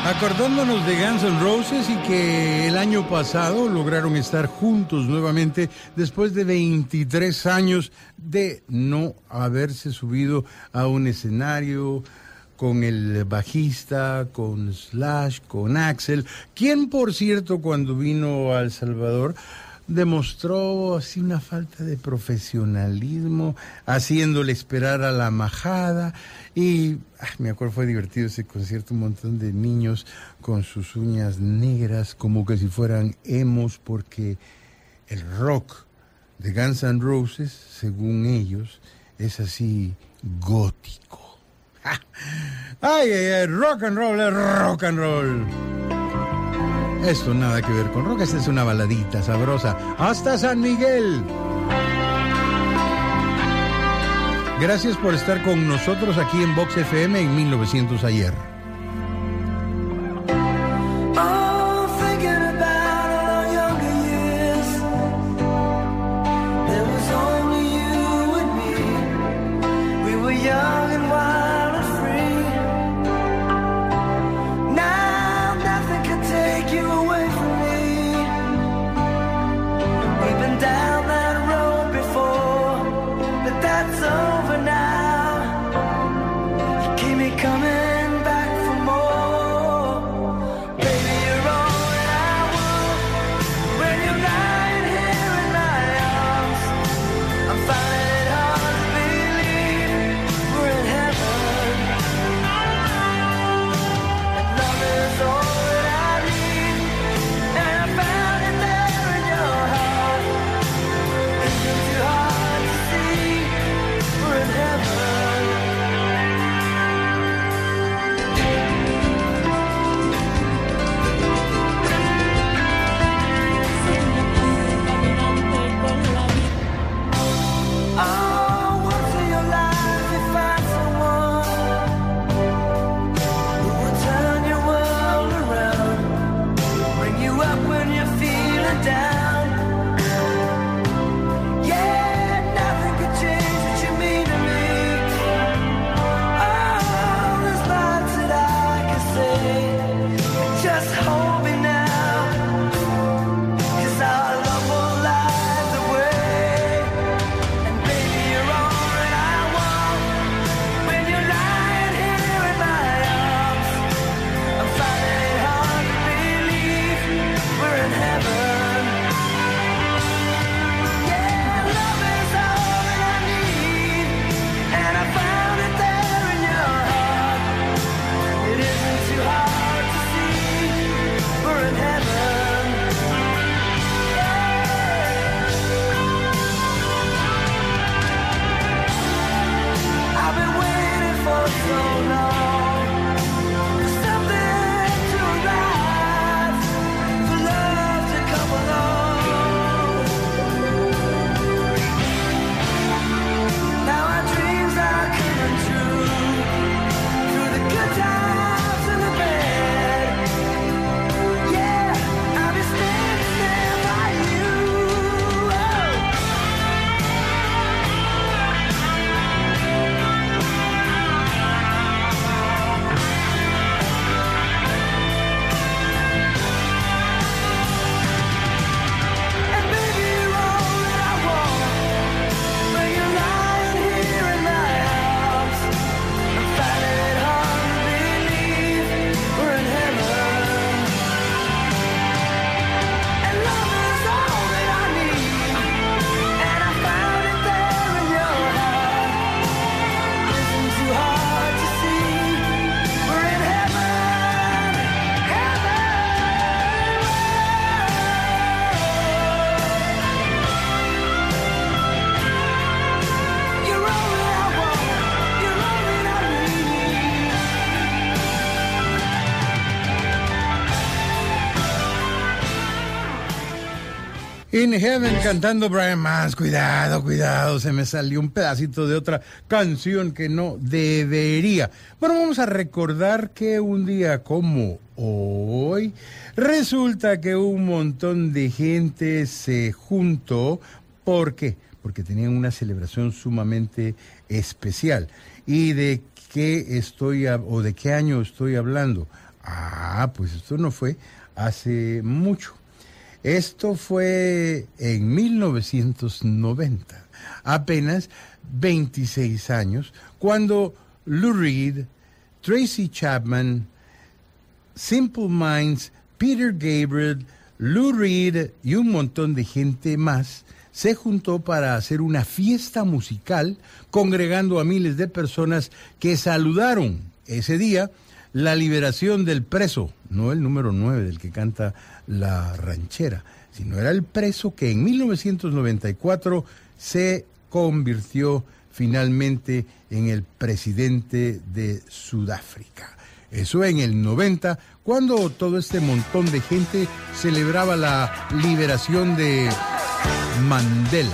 Acordándonos de Guns N' Roses y que el año pasado lograron estar juntos nuevamente después de veintitrés años de no haberse subido a un escenario con el bajista, con Slash, con Axl, quien por cierto cuando vino a El Salvador demostró así una falta de profesionalismo, haciéndole esperar a la majada. Y ah, me acuerdo, fue divertido ese concierto, un montón de niños con sus uñas negras como que si fueran emos, porque el rock de Guns N' Roses, según ellos, es así gótico. ¡Ah! Ay, ay, ay, rock and roll es rock and roll. Esto nada que ver con rock, esta es una baladita sabrosa. ¡Hasta San Miguel! Gracias por estar con nosotros aquí en Vox F M en mil novecientos ayer. Oh, thinking about our younger years, there was only you and me. We were young and wild and free. Now nothing can take you away from me. We've been down that road before, but that's over now. You keep me coming back for more. Baby, you're all that I want. When you're lying here in my arms, I'm finding it hard to believe we're in heaven. And love is all that I need, and I found it there in your heart. Isn't too hard to see we're in heaven. Oh, once in your life you find someone who will turn your world around, bring you up when you're feeling down. Yeah, nothing could change what you mean to me. Oh, there's lots that I can say. Just hold me now, 'cause our love will light the way. And baby, you're all that I want. When you're lying here in my arms, I'm finding it hard to believe we're in heaven. Yeah, love is all that I need, and I found it there in your heart. It isn't too hard to see we're in heaven. I've been waiting for so long for something to arrive, for love to come along. Now our dreams are coming true, through the good times and the bad. Yeah, I'll be standing there by you. Oh. And baby, you're all that I want. When you're lying here in my arms, I'm finding it hard to believe we're in heaven. And love is all that I need, and I found it there in your heart. Isn't too hard to see we're in heaven, heaven. You're all that I want, you're all that I need. In Heaven cantando Brian Mans. Cuidado, cuidado, se me salió un pedacito de otra canción que no debería. Bueno, vamos a recordar que un día como hoy resulta que un montón de gente se juntó. ¿Por qué? Porque tenían una celebración sumamente especial. ¿Y de qué estoy, o de qué año estoy hablando? Ah, pues esto no fue hace mucho. Esto fue en mil novecientos noventa, apenas veintiséis años, cuando Lou Reed, Tracy Chapman, Simple Minds, Peter Gabriel, Lou Reed y un montón de gente más se juntó para hacer una fiesta musical, congregando a miles de personas que saludaron ese día la liberación del preso, no el número nueve del que canta la ranchera, sino era el preso que en mil novecientos noventa y cuatro se convirtió finalmente en el presidente de Sudáfrica. Eso en el noventa, cuando todo este montón de gente celebraba la liberación de Mandela.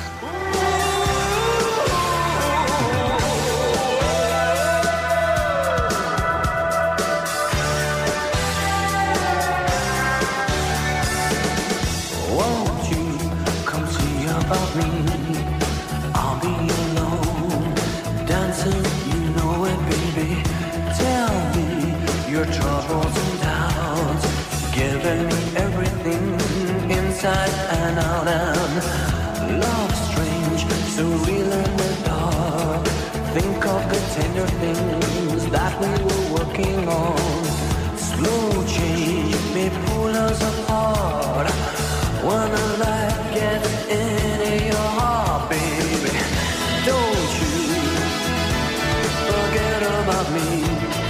Won't you come see about me? I'll be alone, dancing, you know it, baby. Tell me your troubles and doubts, giving me everything inside and out, and love strange, so real in the dark. Think of the tender things that we were working on. Slow change may pull us apart. When a light gets into your heart, baby, don't you forget about me.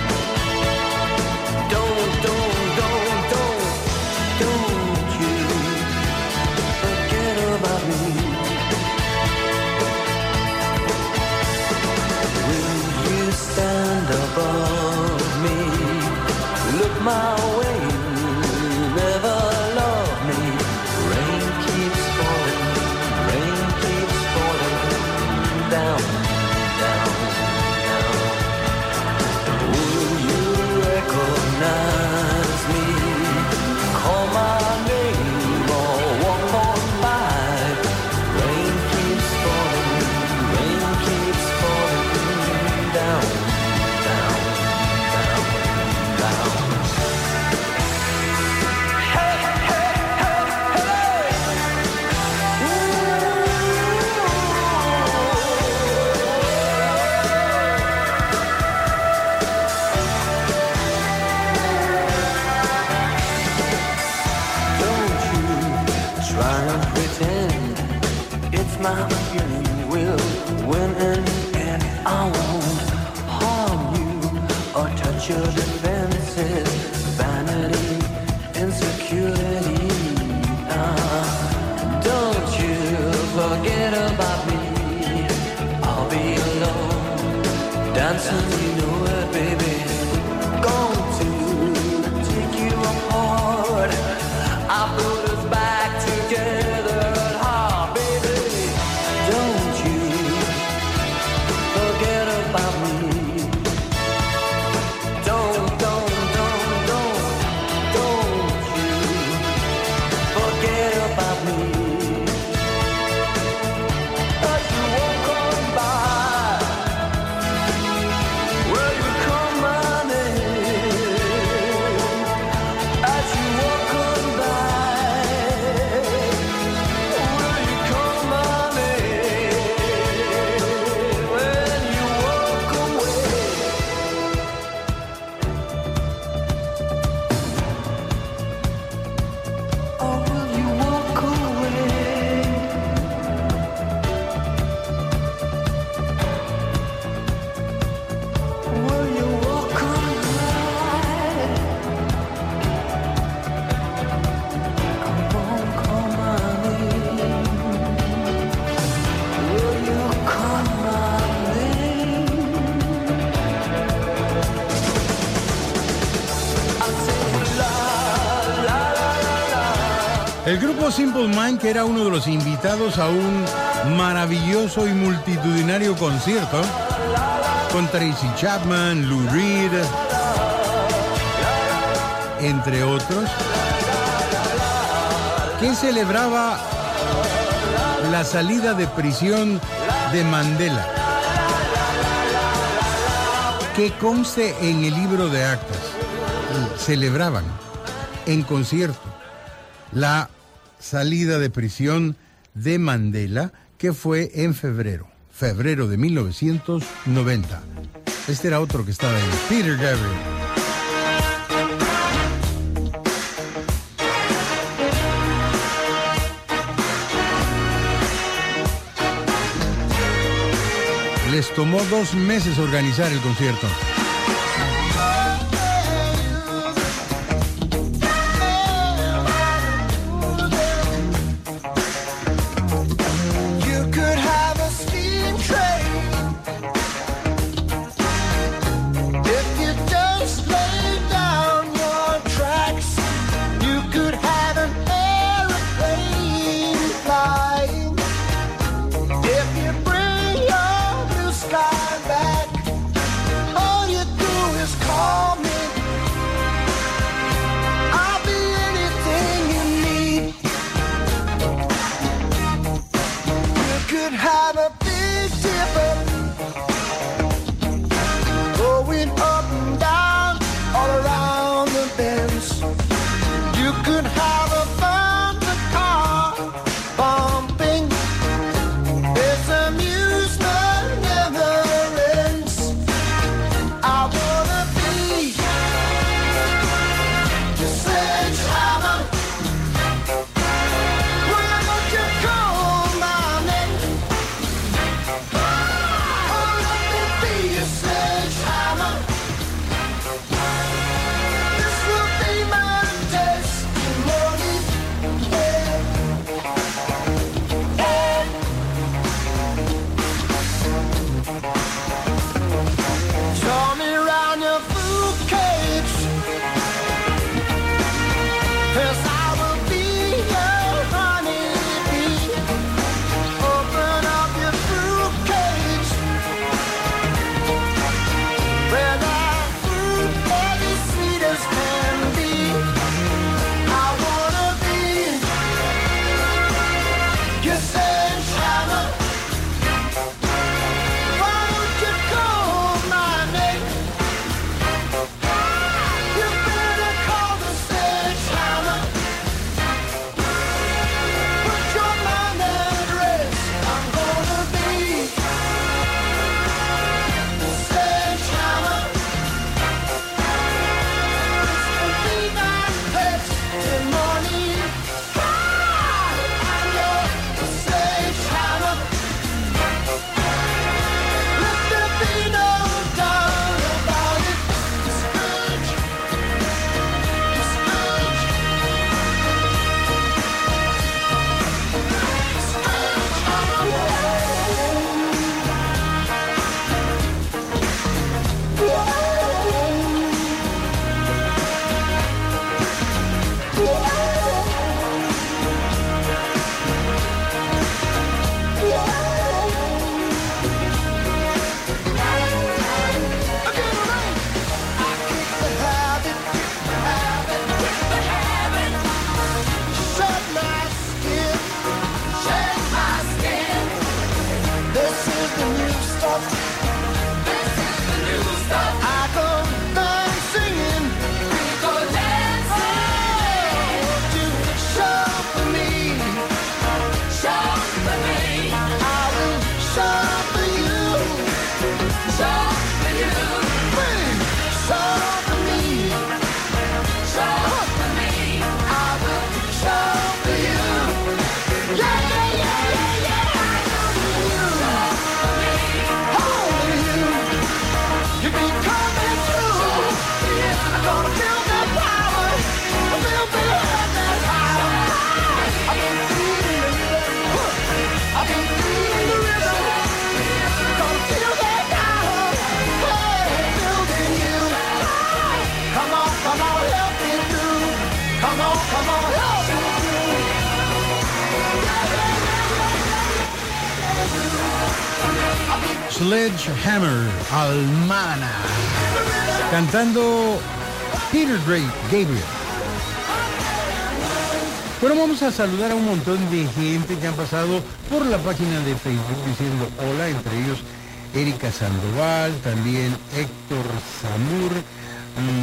Don't, don't, don't, don't, don't you forget about me. Will you stand above me? Look my way, never love me. Rain keeps falling, rain keeps falling down, down, down. Will you recognize me? Call my name or walk on by. Rain keeps falling, rain keeps falling down, down, down, down. Try and pretend it's my feeling will win in the end. I won't harm you or touch your defenses, vanity, insecurity. Uh, don't you forget about me. I'll be alone, dancing, you know it, baby. Going to take you apart. I put us back together at heart, baby. Don't you forget about me. Don't, don't, don't, don't, don't you forget about me. As you walk on by, will you call my name? As you walk on by, will you call my name? When you walk away, or will you walk away? Will you walk away? Come on, call my name. Will you call my name? I say la, la, la, la, la. El grupo Simple Minds, que era uno de los invitados a un maravilloso y multitudinario concierto con Tracy Chapman, Lou Reed, entre otros, que celebraba la salida de prisión de Mandela, que conste en el libro de actas. celebraban en concierto la salida de prisión de Mandela, que fue en febrero, febrero de mil novecientos noventa. Este era otro que estaba ahí, Peter Gabriel. Les tomó dos meses organizar el concierto. Sledgehammer, Almana, cantando Peter Gabriel. Bueno, vamos a saludar a un montón de gente que han pasado por la página de Facebook diciendo hola, entre ellos Erika Sandoval, también Héctor Zamur, mmm,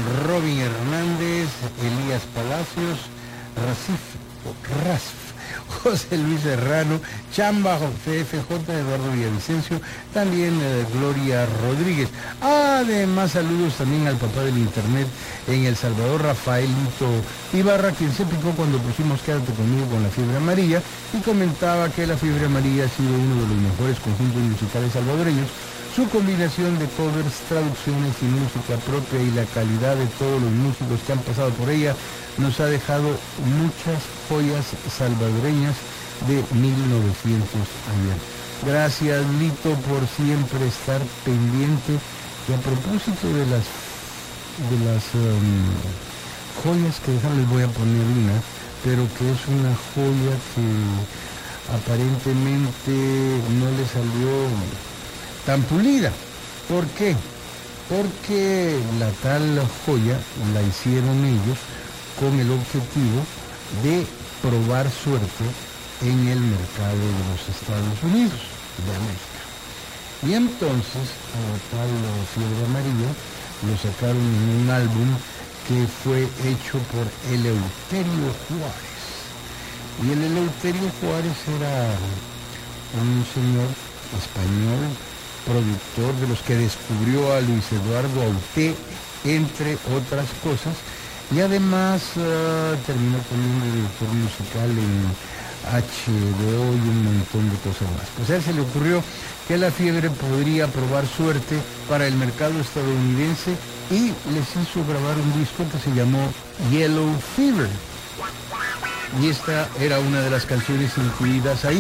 Robin Hernández, Elías Palacios, Racif, Rasf, José Luis Serrano, Chamba, F F J, Eduardo Villavicencio, también eh, Gloria Rodríguez. Además, saludos también al papá del internet en El Salvador, Rafaelito Ibarra, quien se picó cuando pusimos Quédate conmigo con la Fiebre Amarilla y comentaba que la Fiebre Amarilla ha sido uno de los mejores conjuntos musicales salvadoreños. Su combinación de covers, traducciones y música propia y la calidad de todos los músicos que han pasado por ella nos ha dejado muchas joyas salvadoreñas de mil novecientos ayer. Gracias, Lito, por siempre estar pendiente. Y a propósito de las de las um, joyas que dejan, les voy a poner una, pero que es una joya que aparentemente no le salió tan pulida. ¿Por qué? Porque la tal joya la hicieron ellos con el objetivo de probar suerte en el mercado de los Estados Unidos de América. Y entonces a la tal Fiebre Amarilla lo sacaron en un álbum que fue hecho por Eleuterio Juárez. Y el Eleuterio Juárez era un señor español, productor de los que descubrió a Luis Eduardo Aute, entre otras cosas, y además uh, terminó como director musical en H B O y un montón de cosas más. Pues a él se le ocurrió que la Fiebre podría probar suerte para el mercado estadounidense y les hizo grabar un disco que se llamó Yellow Fever. Y esta era una de las canciones incluidas ahí.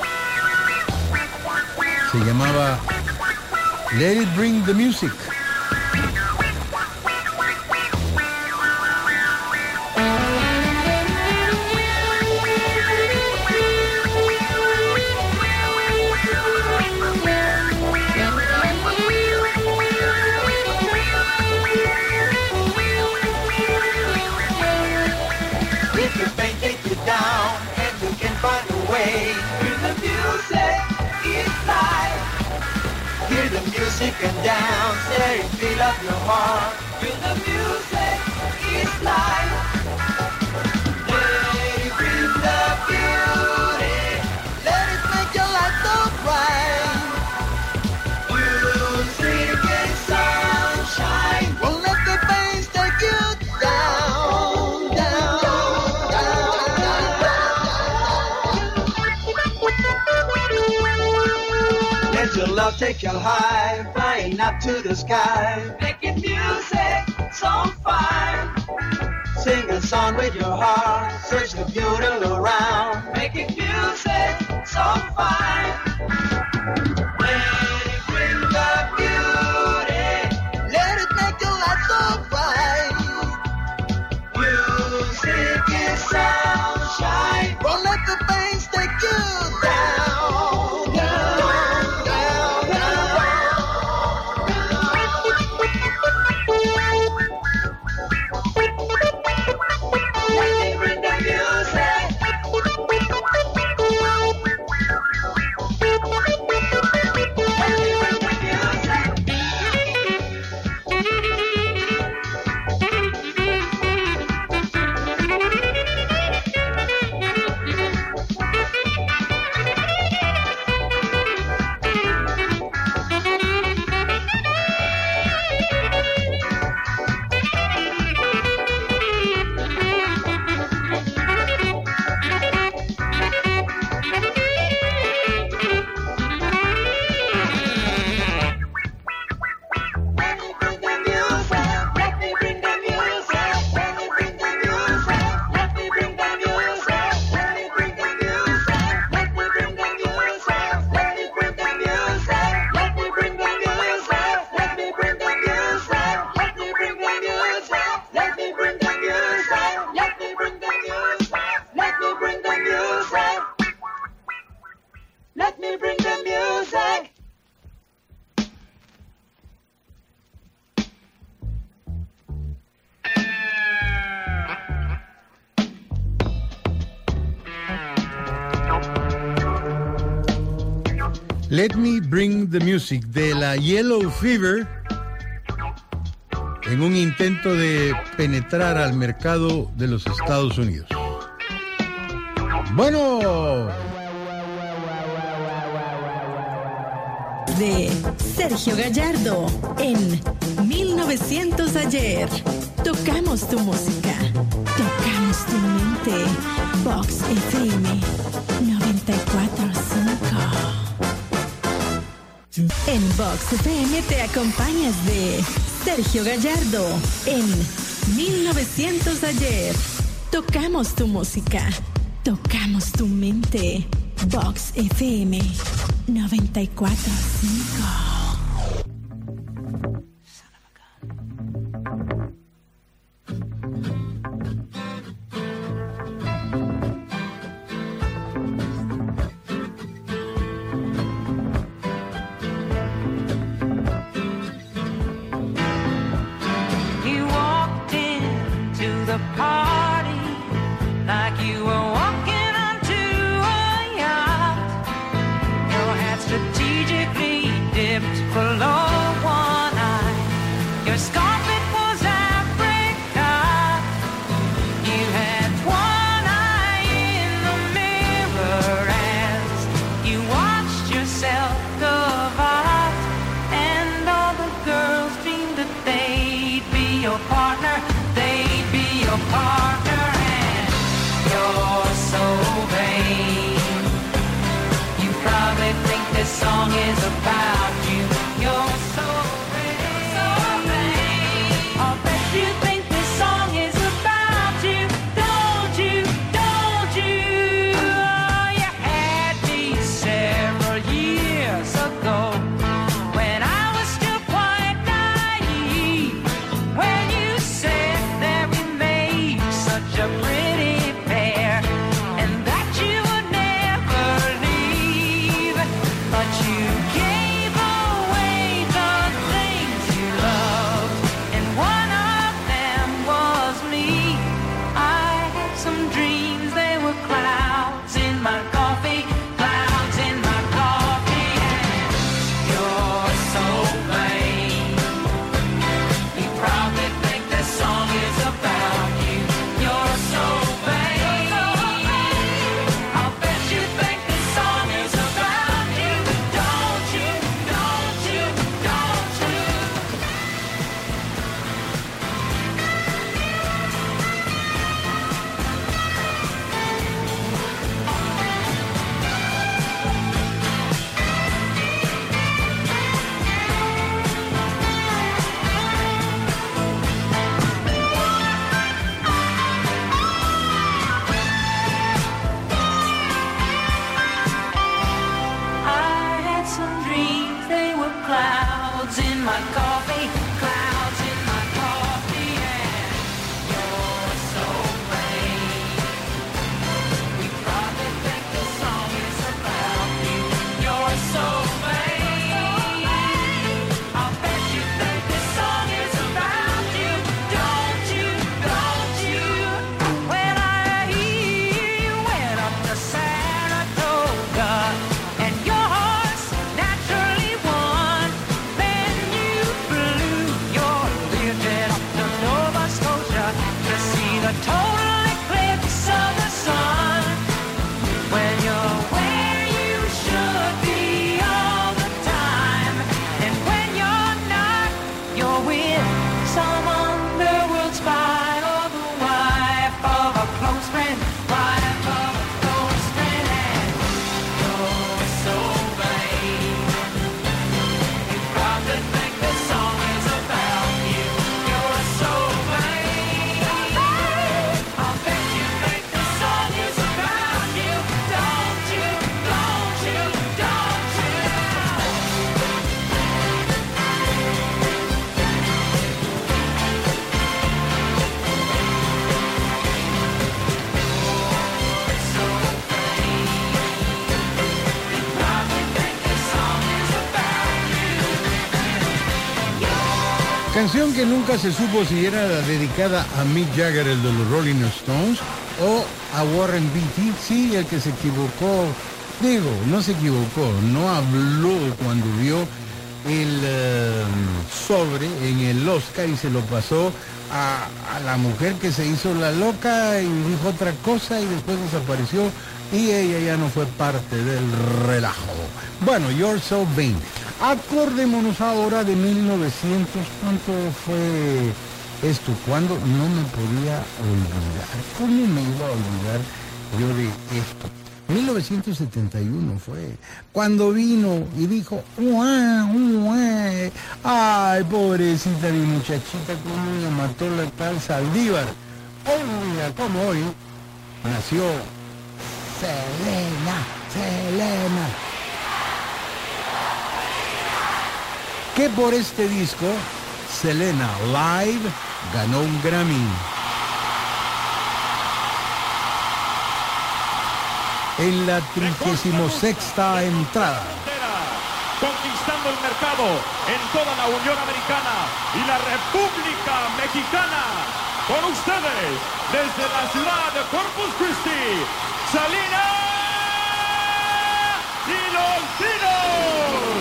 Se llamaba Let It Bring the Music. Music and dance, there and feel up your heart. Feel the music, it's life. Let it bring the beauty, let it make your life so bright. Music and sunshine, won't let the pain take you down, down, down, down. Let your love take you high, flying up to the sky, making music so fine. Sing a song with your heart, search the beauty around, making music so fine. Let it bring the beauty, let it make your life so bright. Music is sunshine, won't let the pain take you down, down. Let Me Bring the Music de la Yellow Fever, en un intento de penetrar al mercado de los Estados Unidos. Bueno, de Sergio Gallardo en mil novecientos ayer. Tocamos tu música, tocamos tu mente. Vox F M noventa y cuatro punto cinco. En Vox F M te acompañas de Sergio Gallardo en mil novecientos ayer. Tocamos tu música, tocamos tu mente. Vox F M noventa y cuatro punto cinco. You walked into the party like you were walking onto a yacht. Your hat strategically dipped below one eye. Your scarlet was apricot. You had one eye in the mirror as you watched yourself go out. And all the girls dreamed that they'd be your partner. They'd be your partner. And you're so vain. You probably think this song is about you. You're so vain, so vain. I'll bet you think this song is about you. Don't you, don't you? Oh, you had me several years ago when I was still quite naive. When you said that we made such a pretty pair and that you would never leave. But you gave away the things you loved, and one of them was me. I had some dreams, they were clouds in my coffee, clouds in my coffee. And you're so vain. You probably think this song is about you. You're so vain. I'll bet you think this song is about you. Don't you, don't you, don't you? I had some dreams, they were clouds in my coffee, clouds in my coffee. And you're so vain. You probably think this song is about you. You're so vain. I'll bet you think this song is about you. Don't you, don't you? When I hear you went up to Saratoga and your horse naturally won, then you flew your Learjet up to Nova Scotia to see the total eclipse of the sun. When you're where you should be all the time, and when you're not, you're with some underworld spy or the wife of a close friend, wife of a close friend. And you're so vain. You probably think this song is about you. You're so vain. I'll bet you think this song is about you. Don't you, don't you, don't you? canción que nunca se supo si era dedicada a Mick Jagger, el de los Rolling Stones, o a Warren Beatty. Sí, el que se equivocó, digo, no se equivocó, no habló cuando vio el eh, sobre en el Oscar y se lo pasó a, a la mujer que se hizo la loca y dijo otra cosa y después desapareció y ella ya no fue parte del relajo. Bueno, You're So Vain. Acordémonos ahora de mil novecientos. ¿Cuánto fue esto? ¿Cuándo? No me podía olvidar. ¿Cómo me iba a olvidar yo de esto? mil novecientos setenta y uno fue cuando vino y dijo, uah, uah. Ay, pobrecita mi muchachita, cómo la mató la tal Saldívar. Oiga, como hoy nació Selena, Selena. Que por este disco, Selena Live ganó un Grammy. En la trigésima sexta entrada. Conquistando el mercado en toda la Unión Americana y la República Mexicana. Con ustedes, desde la ciudad de Corpus Christi, Selena y los Dinos.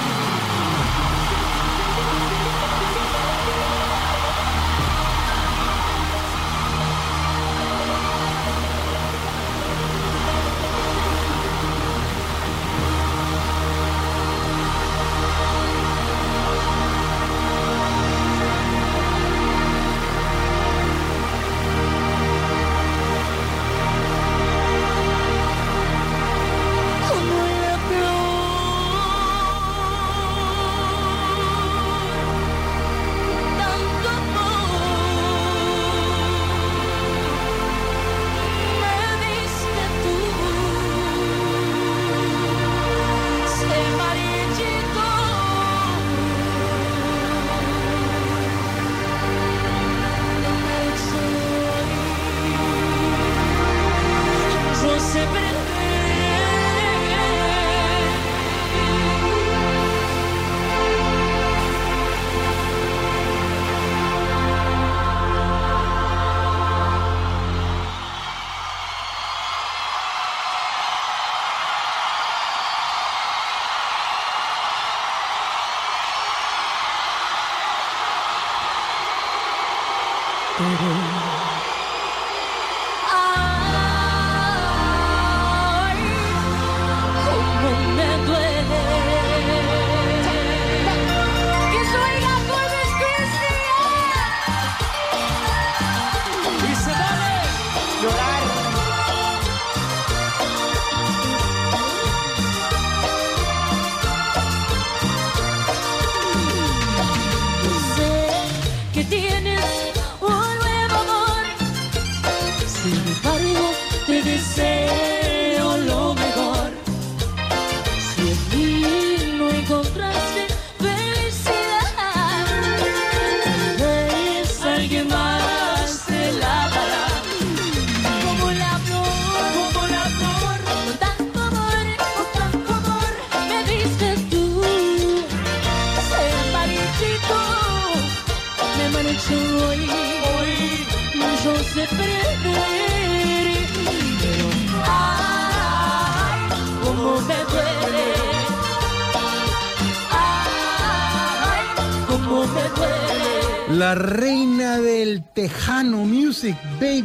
La reina del Tejano Music, baby,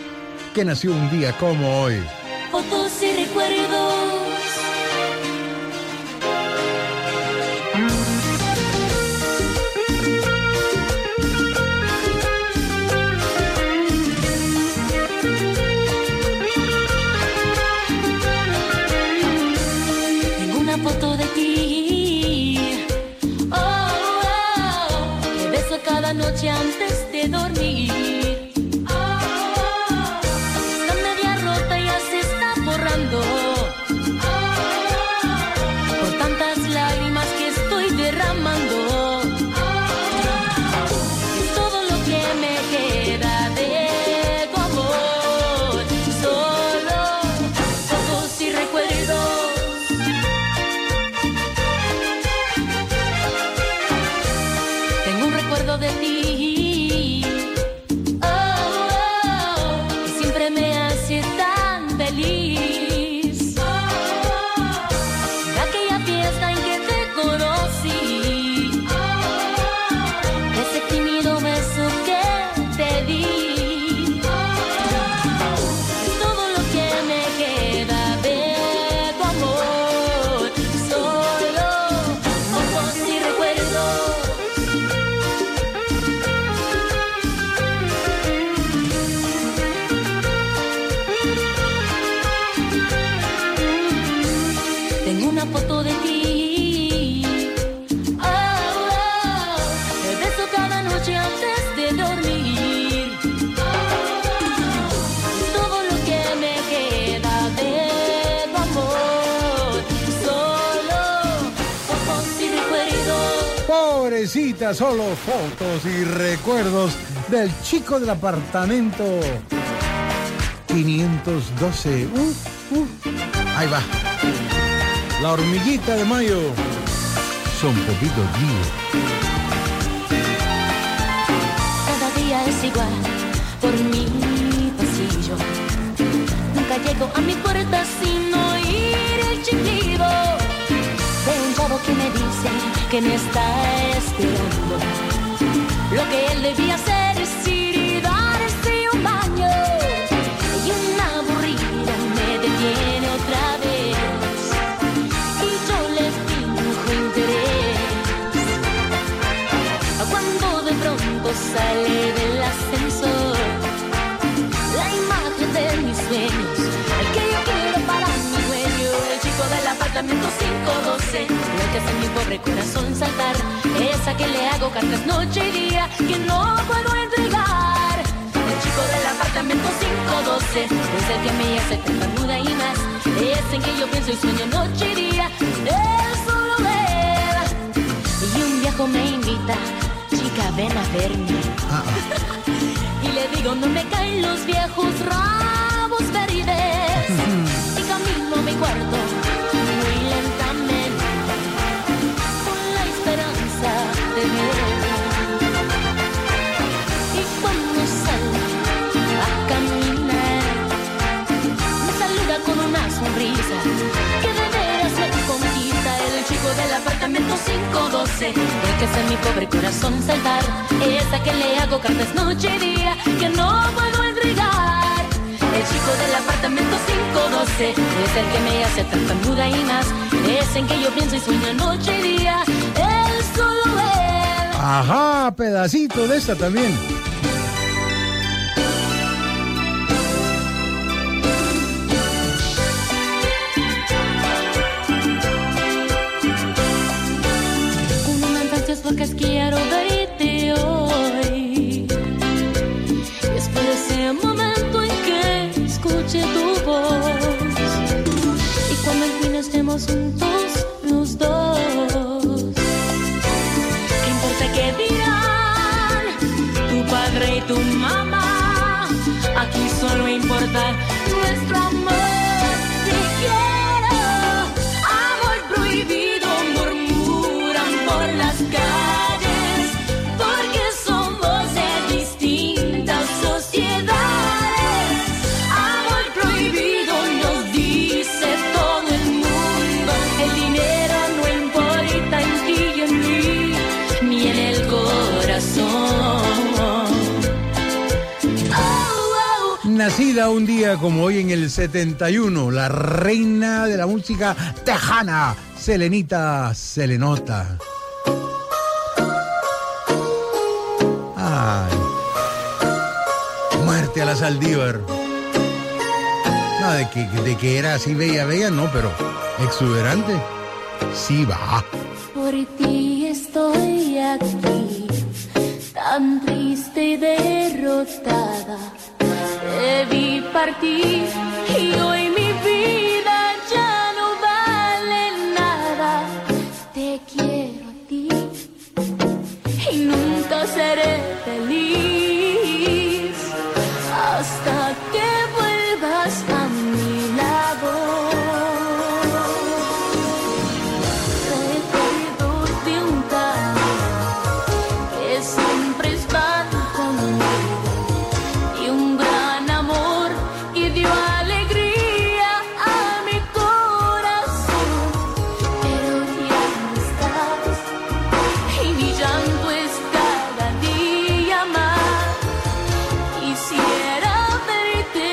que nació un día como hoy. Fotos y recuerdos. Tengo una foto de ti. Oh, oh, te beso cada noche antes de dormir. Oh, está media rota, ya se está borrando. Oh, suavecita, solo fotos y recuerdos del chico del apartamento quinientos doce. Uh, uh. Ahí va. La hormiguita de mayo. Son poquitos días. Cada día es igual por mi pasillo. Nunca llego a mi puerta sin oír el chiflido de un chavo que me dice que me está esperando. Lo que él debía hacer es ir y darse un baño. Y una aburrida me detiene otra vez. Y yo le finjo interés. Cuando de pronto sale del ascensor la imagen de mis sueños, el que yo quiero para mi dueño, el chico del apartamento quinientos doce. Lo que hace mi pobre corazón saltar, esa que le hago cartas noche y día, que no puedo entregar. El chico del apartamento quinientos doce es el que me hace tartamuda y más, es en que yo pienso y sueño noche y día, él solo él. Y un viejo me invita, chica ven a verme. Ah, y le digo no me caen los viejos rabos verdes. Y camino a mi cuarto muy lentamente, con la esperanza de ver. Y cuando salgo a caminar, me saluda con una sonrisa que de veras me conquista. El chico del apartamento quinientos doce, el que hace mi pobre corazón saltar, esa que le hago cartas noche y día, que no puedo entregar. El chico del apartamento quinientos doce es el que me hace tartamuda y más, es en que yo pienso y sueño noche y día, él solo él. Ajá, pedacito de esta también. Porque quiero verte hoy. Y espero ese momento en que escuche tu voz. Y cuando al fin estemos juntos los dos, ¿qué importa qué dirán tu padre y tu mamá? Aquí solo importa nuestro amor. Te quiero, amor prohibido, murmuran por las calles, porque somos de distintas sociedades. Amor prohibido nos dice todo el mundo. El dinero no importa en ti y en mí, ni en el corazón. Oh, oh. Nacida un día como hoy en el setenta y uno, la reina de la música tejana, Selenita Selenota. Ay, muerte a la Saldívar. No, de que, de que era así bella, bella, no, pero exuberante, sí va. Por ti estoy aquí, tan triste y derrotada. Te vi partir y hoy mi vida ya no vale nada. Te quiero a ti y nunca seré feliz hasta que vuelvas a mi lado. Recuerdos de un cariño que siempre están conmigo, y un gran amor que dio alegría a mi corazón. Pero ya no estás y mi llanto es cada día más. Quisiera verte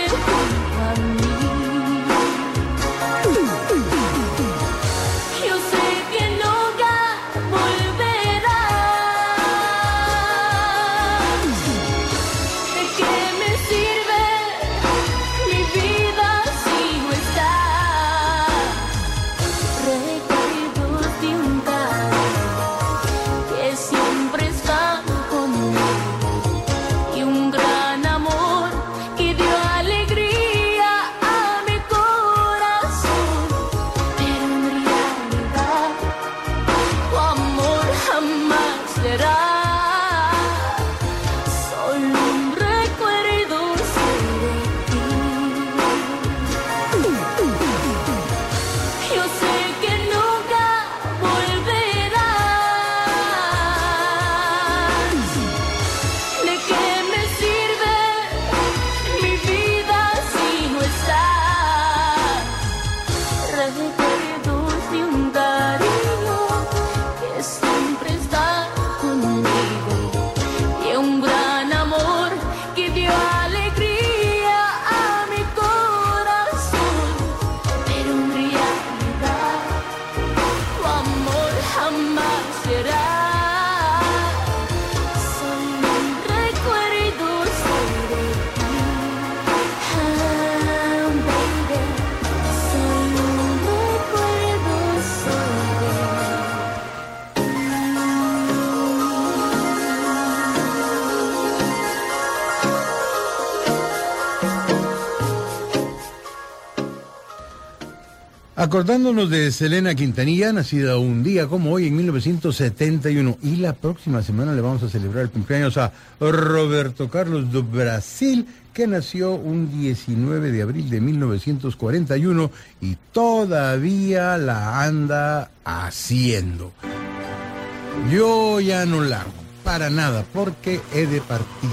Acordándonos de Selena Quintanilla, nacida un día como hoy en mil novecientos setenta y uno. Y la próxima semana le vamos a celebrar el cumpleaños a Roberto Carlos do Brasil, que nació un diecinueve de abril de mil novecientos cuarenta y uno y todavía la anda haciendo. Yo ya no la hago para nada porque he de partir.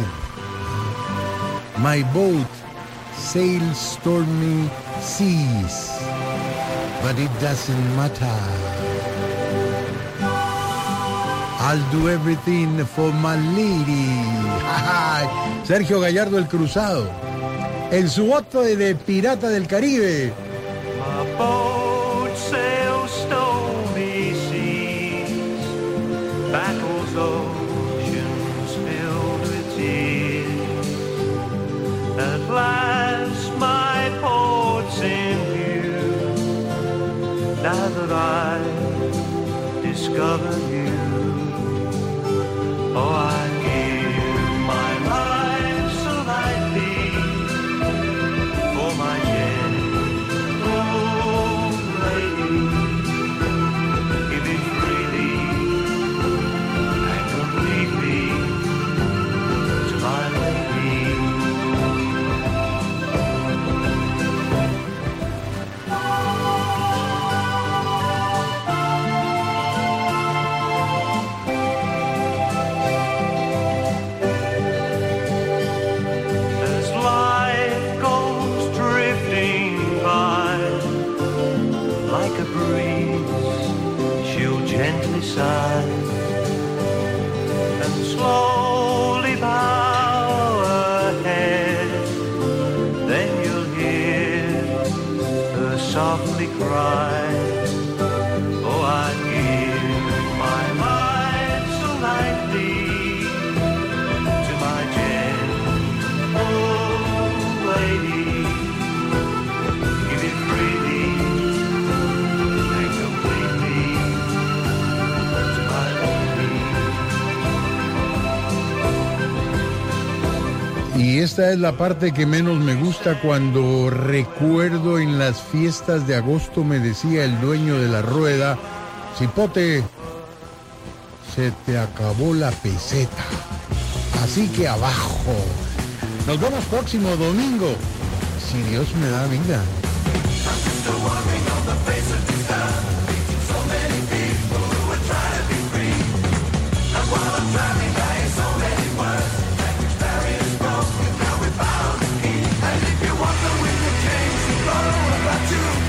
My boat sails stormy seas, but it doesn't matter. I'll do everything for my lady. Sergio Gallardo el Cruzado, en su bote de Pirata del Caribe. My boat sails stormy seas, battles oceans filled with tears. At last my port's in view, now that I've discovered you. Oh, I give my life so lightly for my gentle lady. Give it freely and completely to my lady. And slowly bow ahead, then you'll hear her softly cry. Oh, I give my life so lightly to my gentle lady. Give it freely and completely. Y esta es la parte que menos me gusta cuando recuerdo en las fiestas de agosto me decía el dueño de la rueda, Cipote, se te acabó la peseta, así que abajo. Nos vemos próximo domingo, si Dios me da vida. And if you want to win the game, you gotta know about you.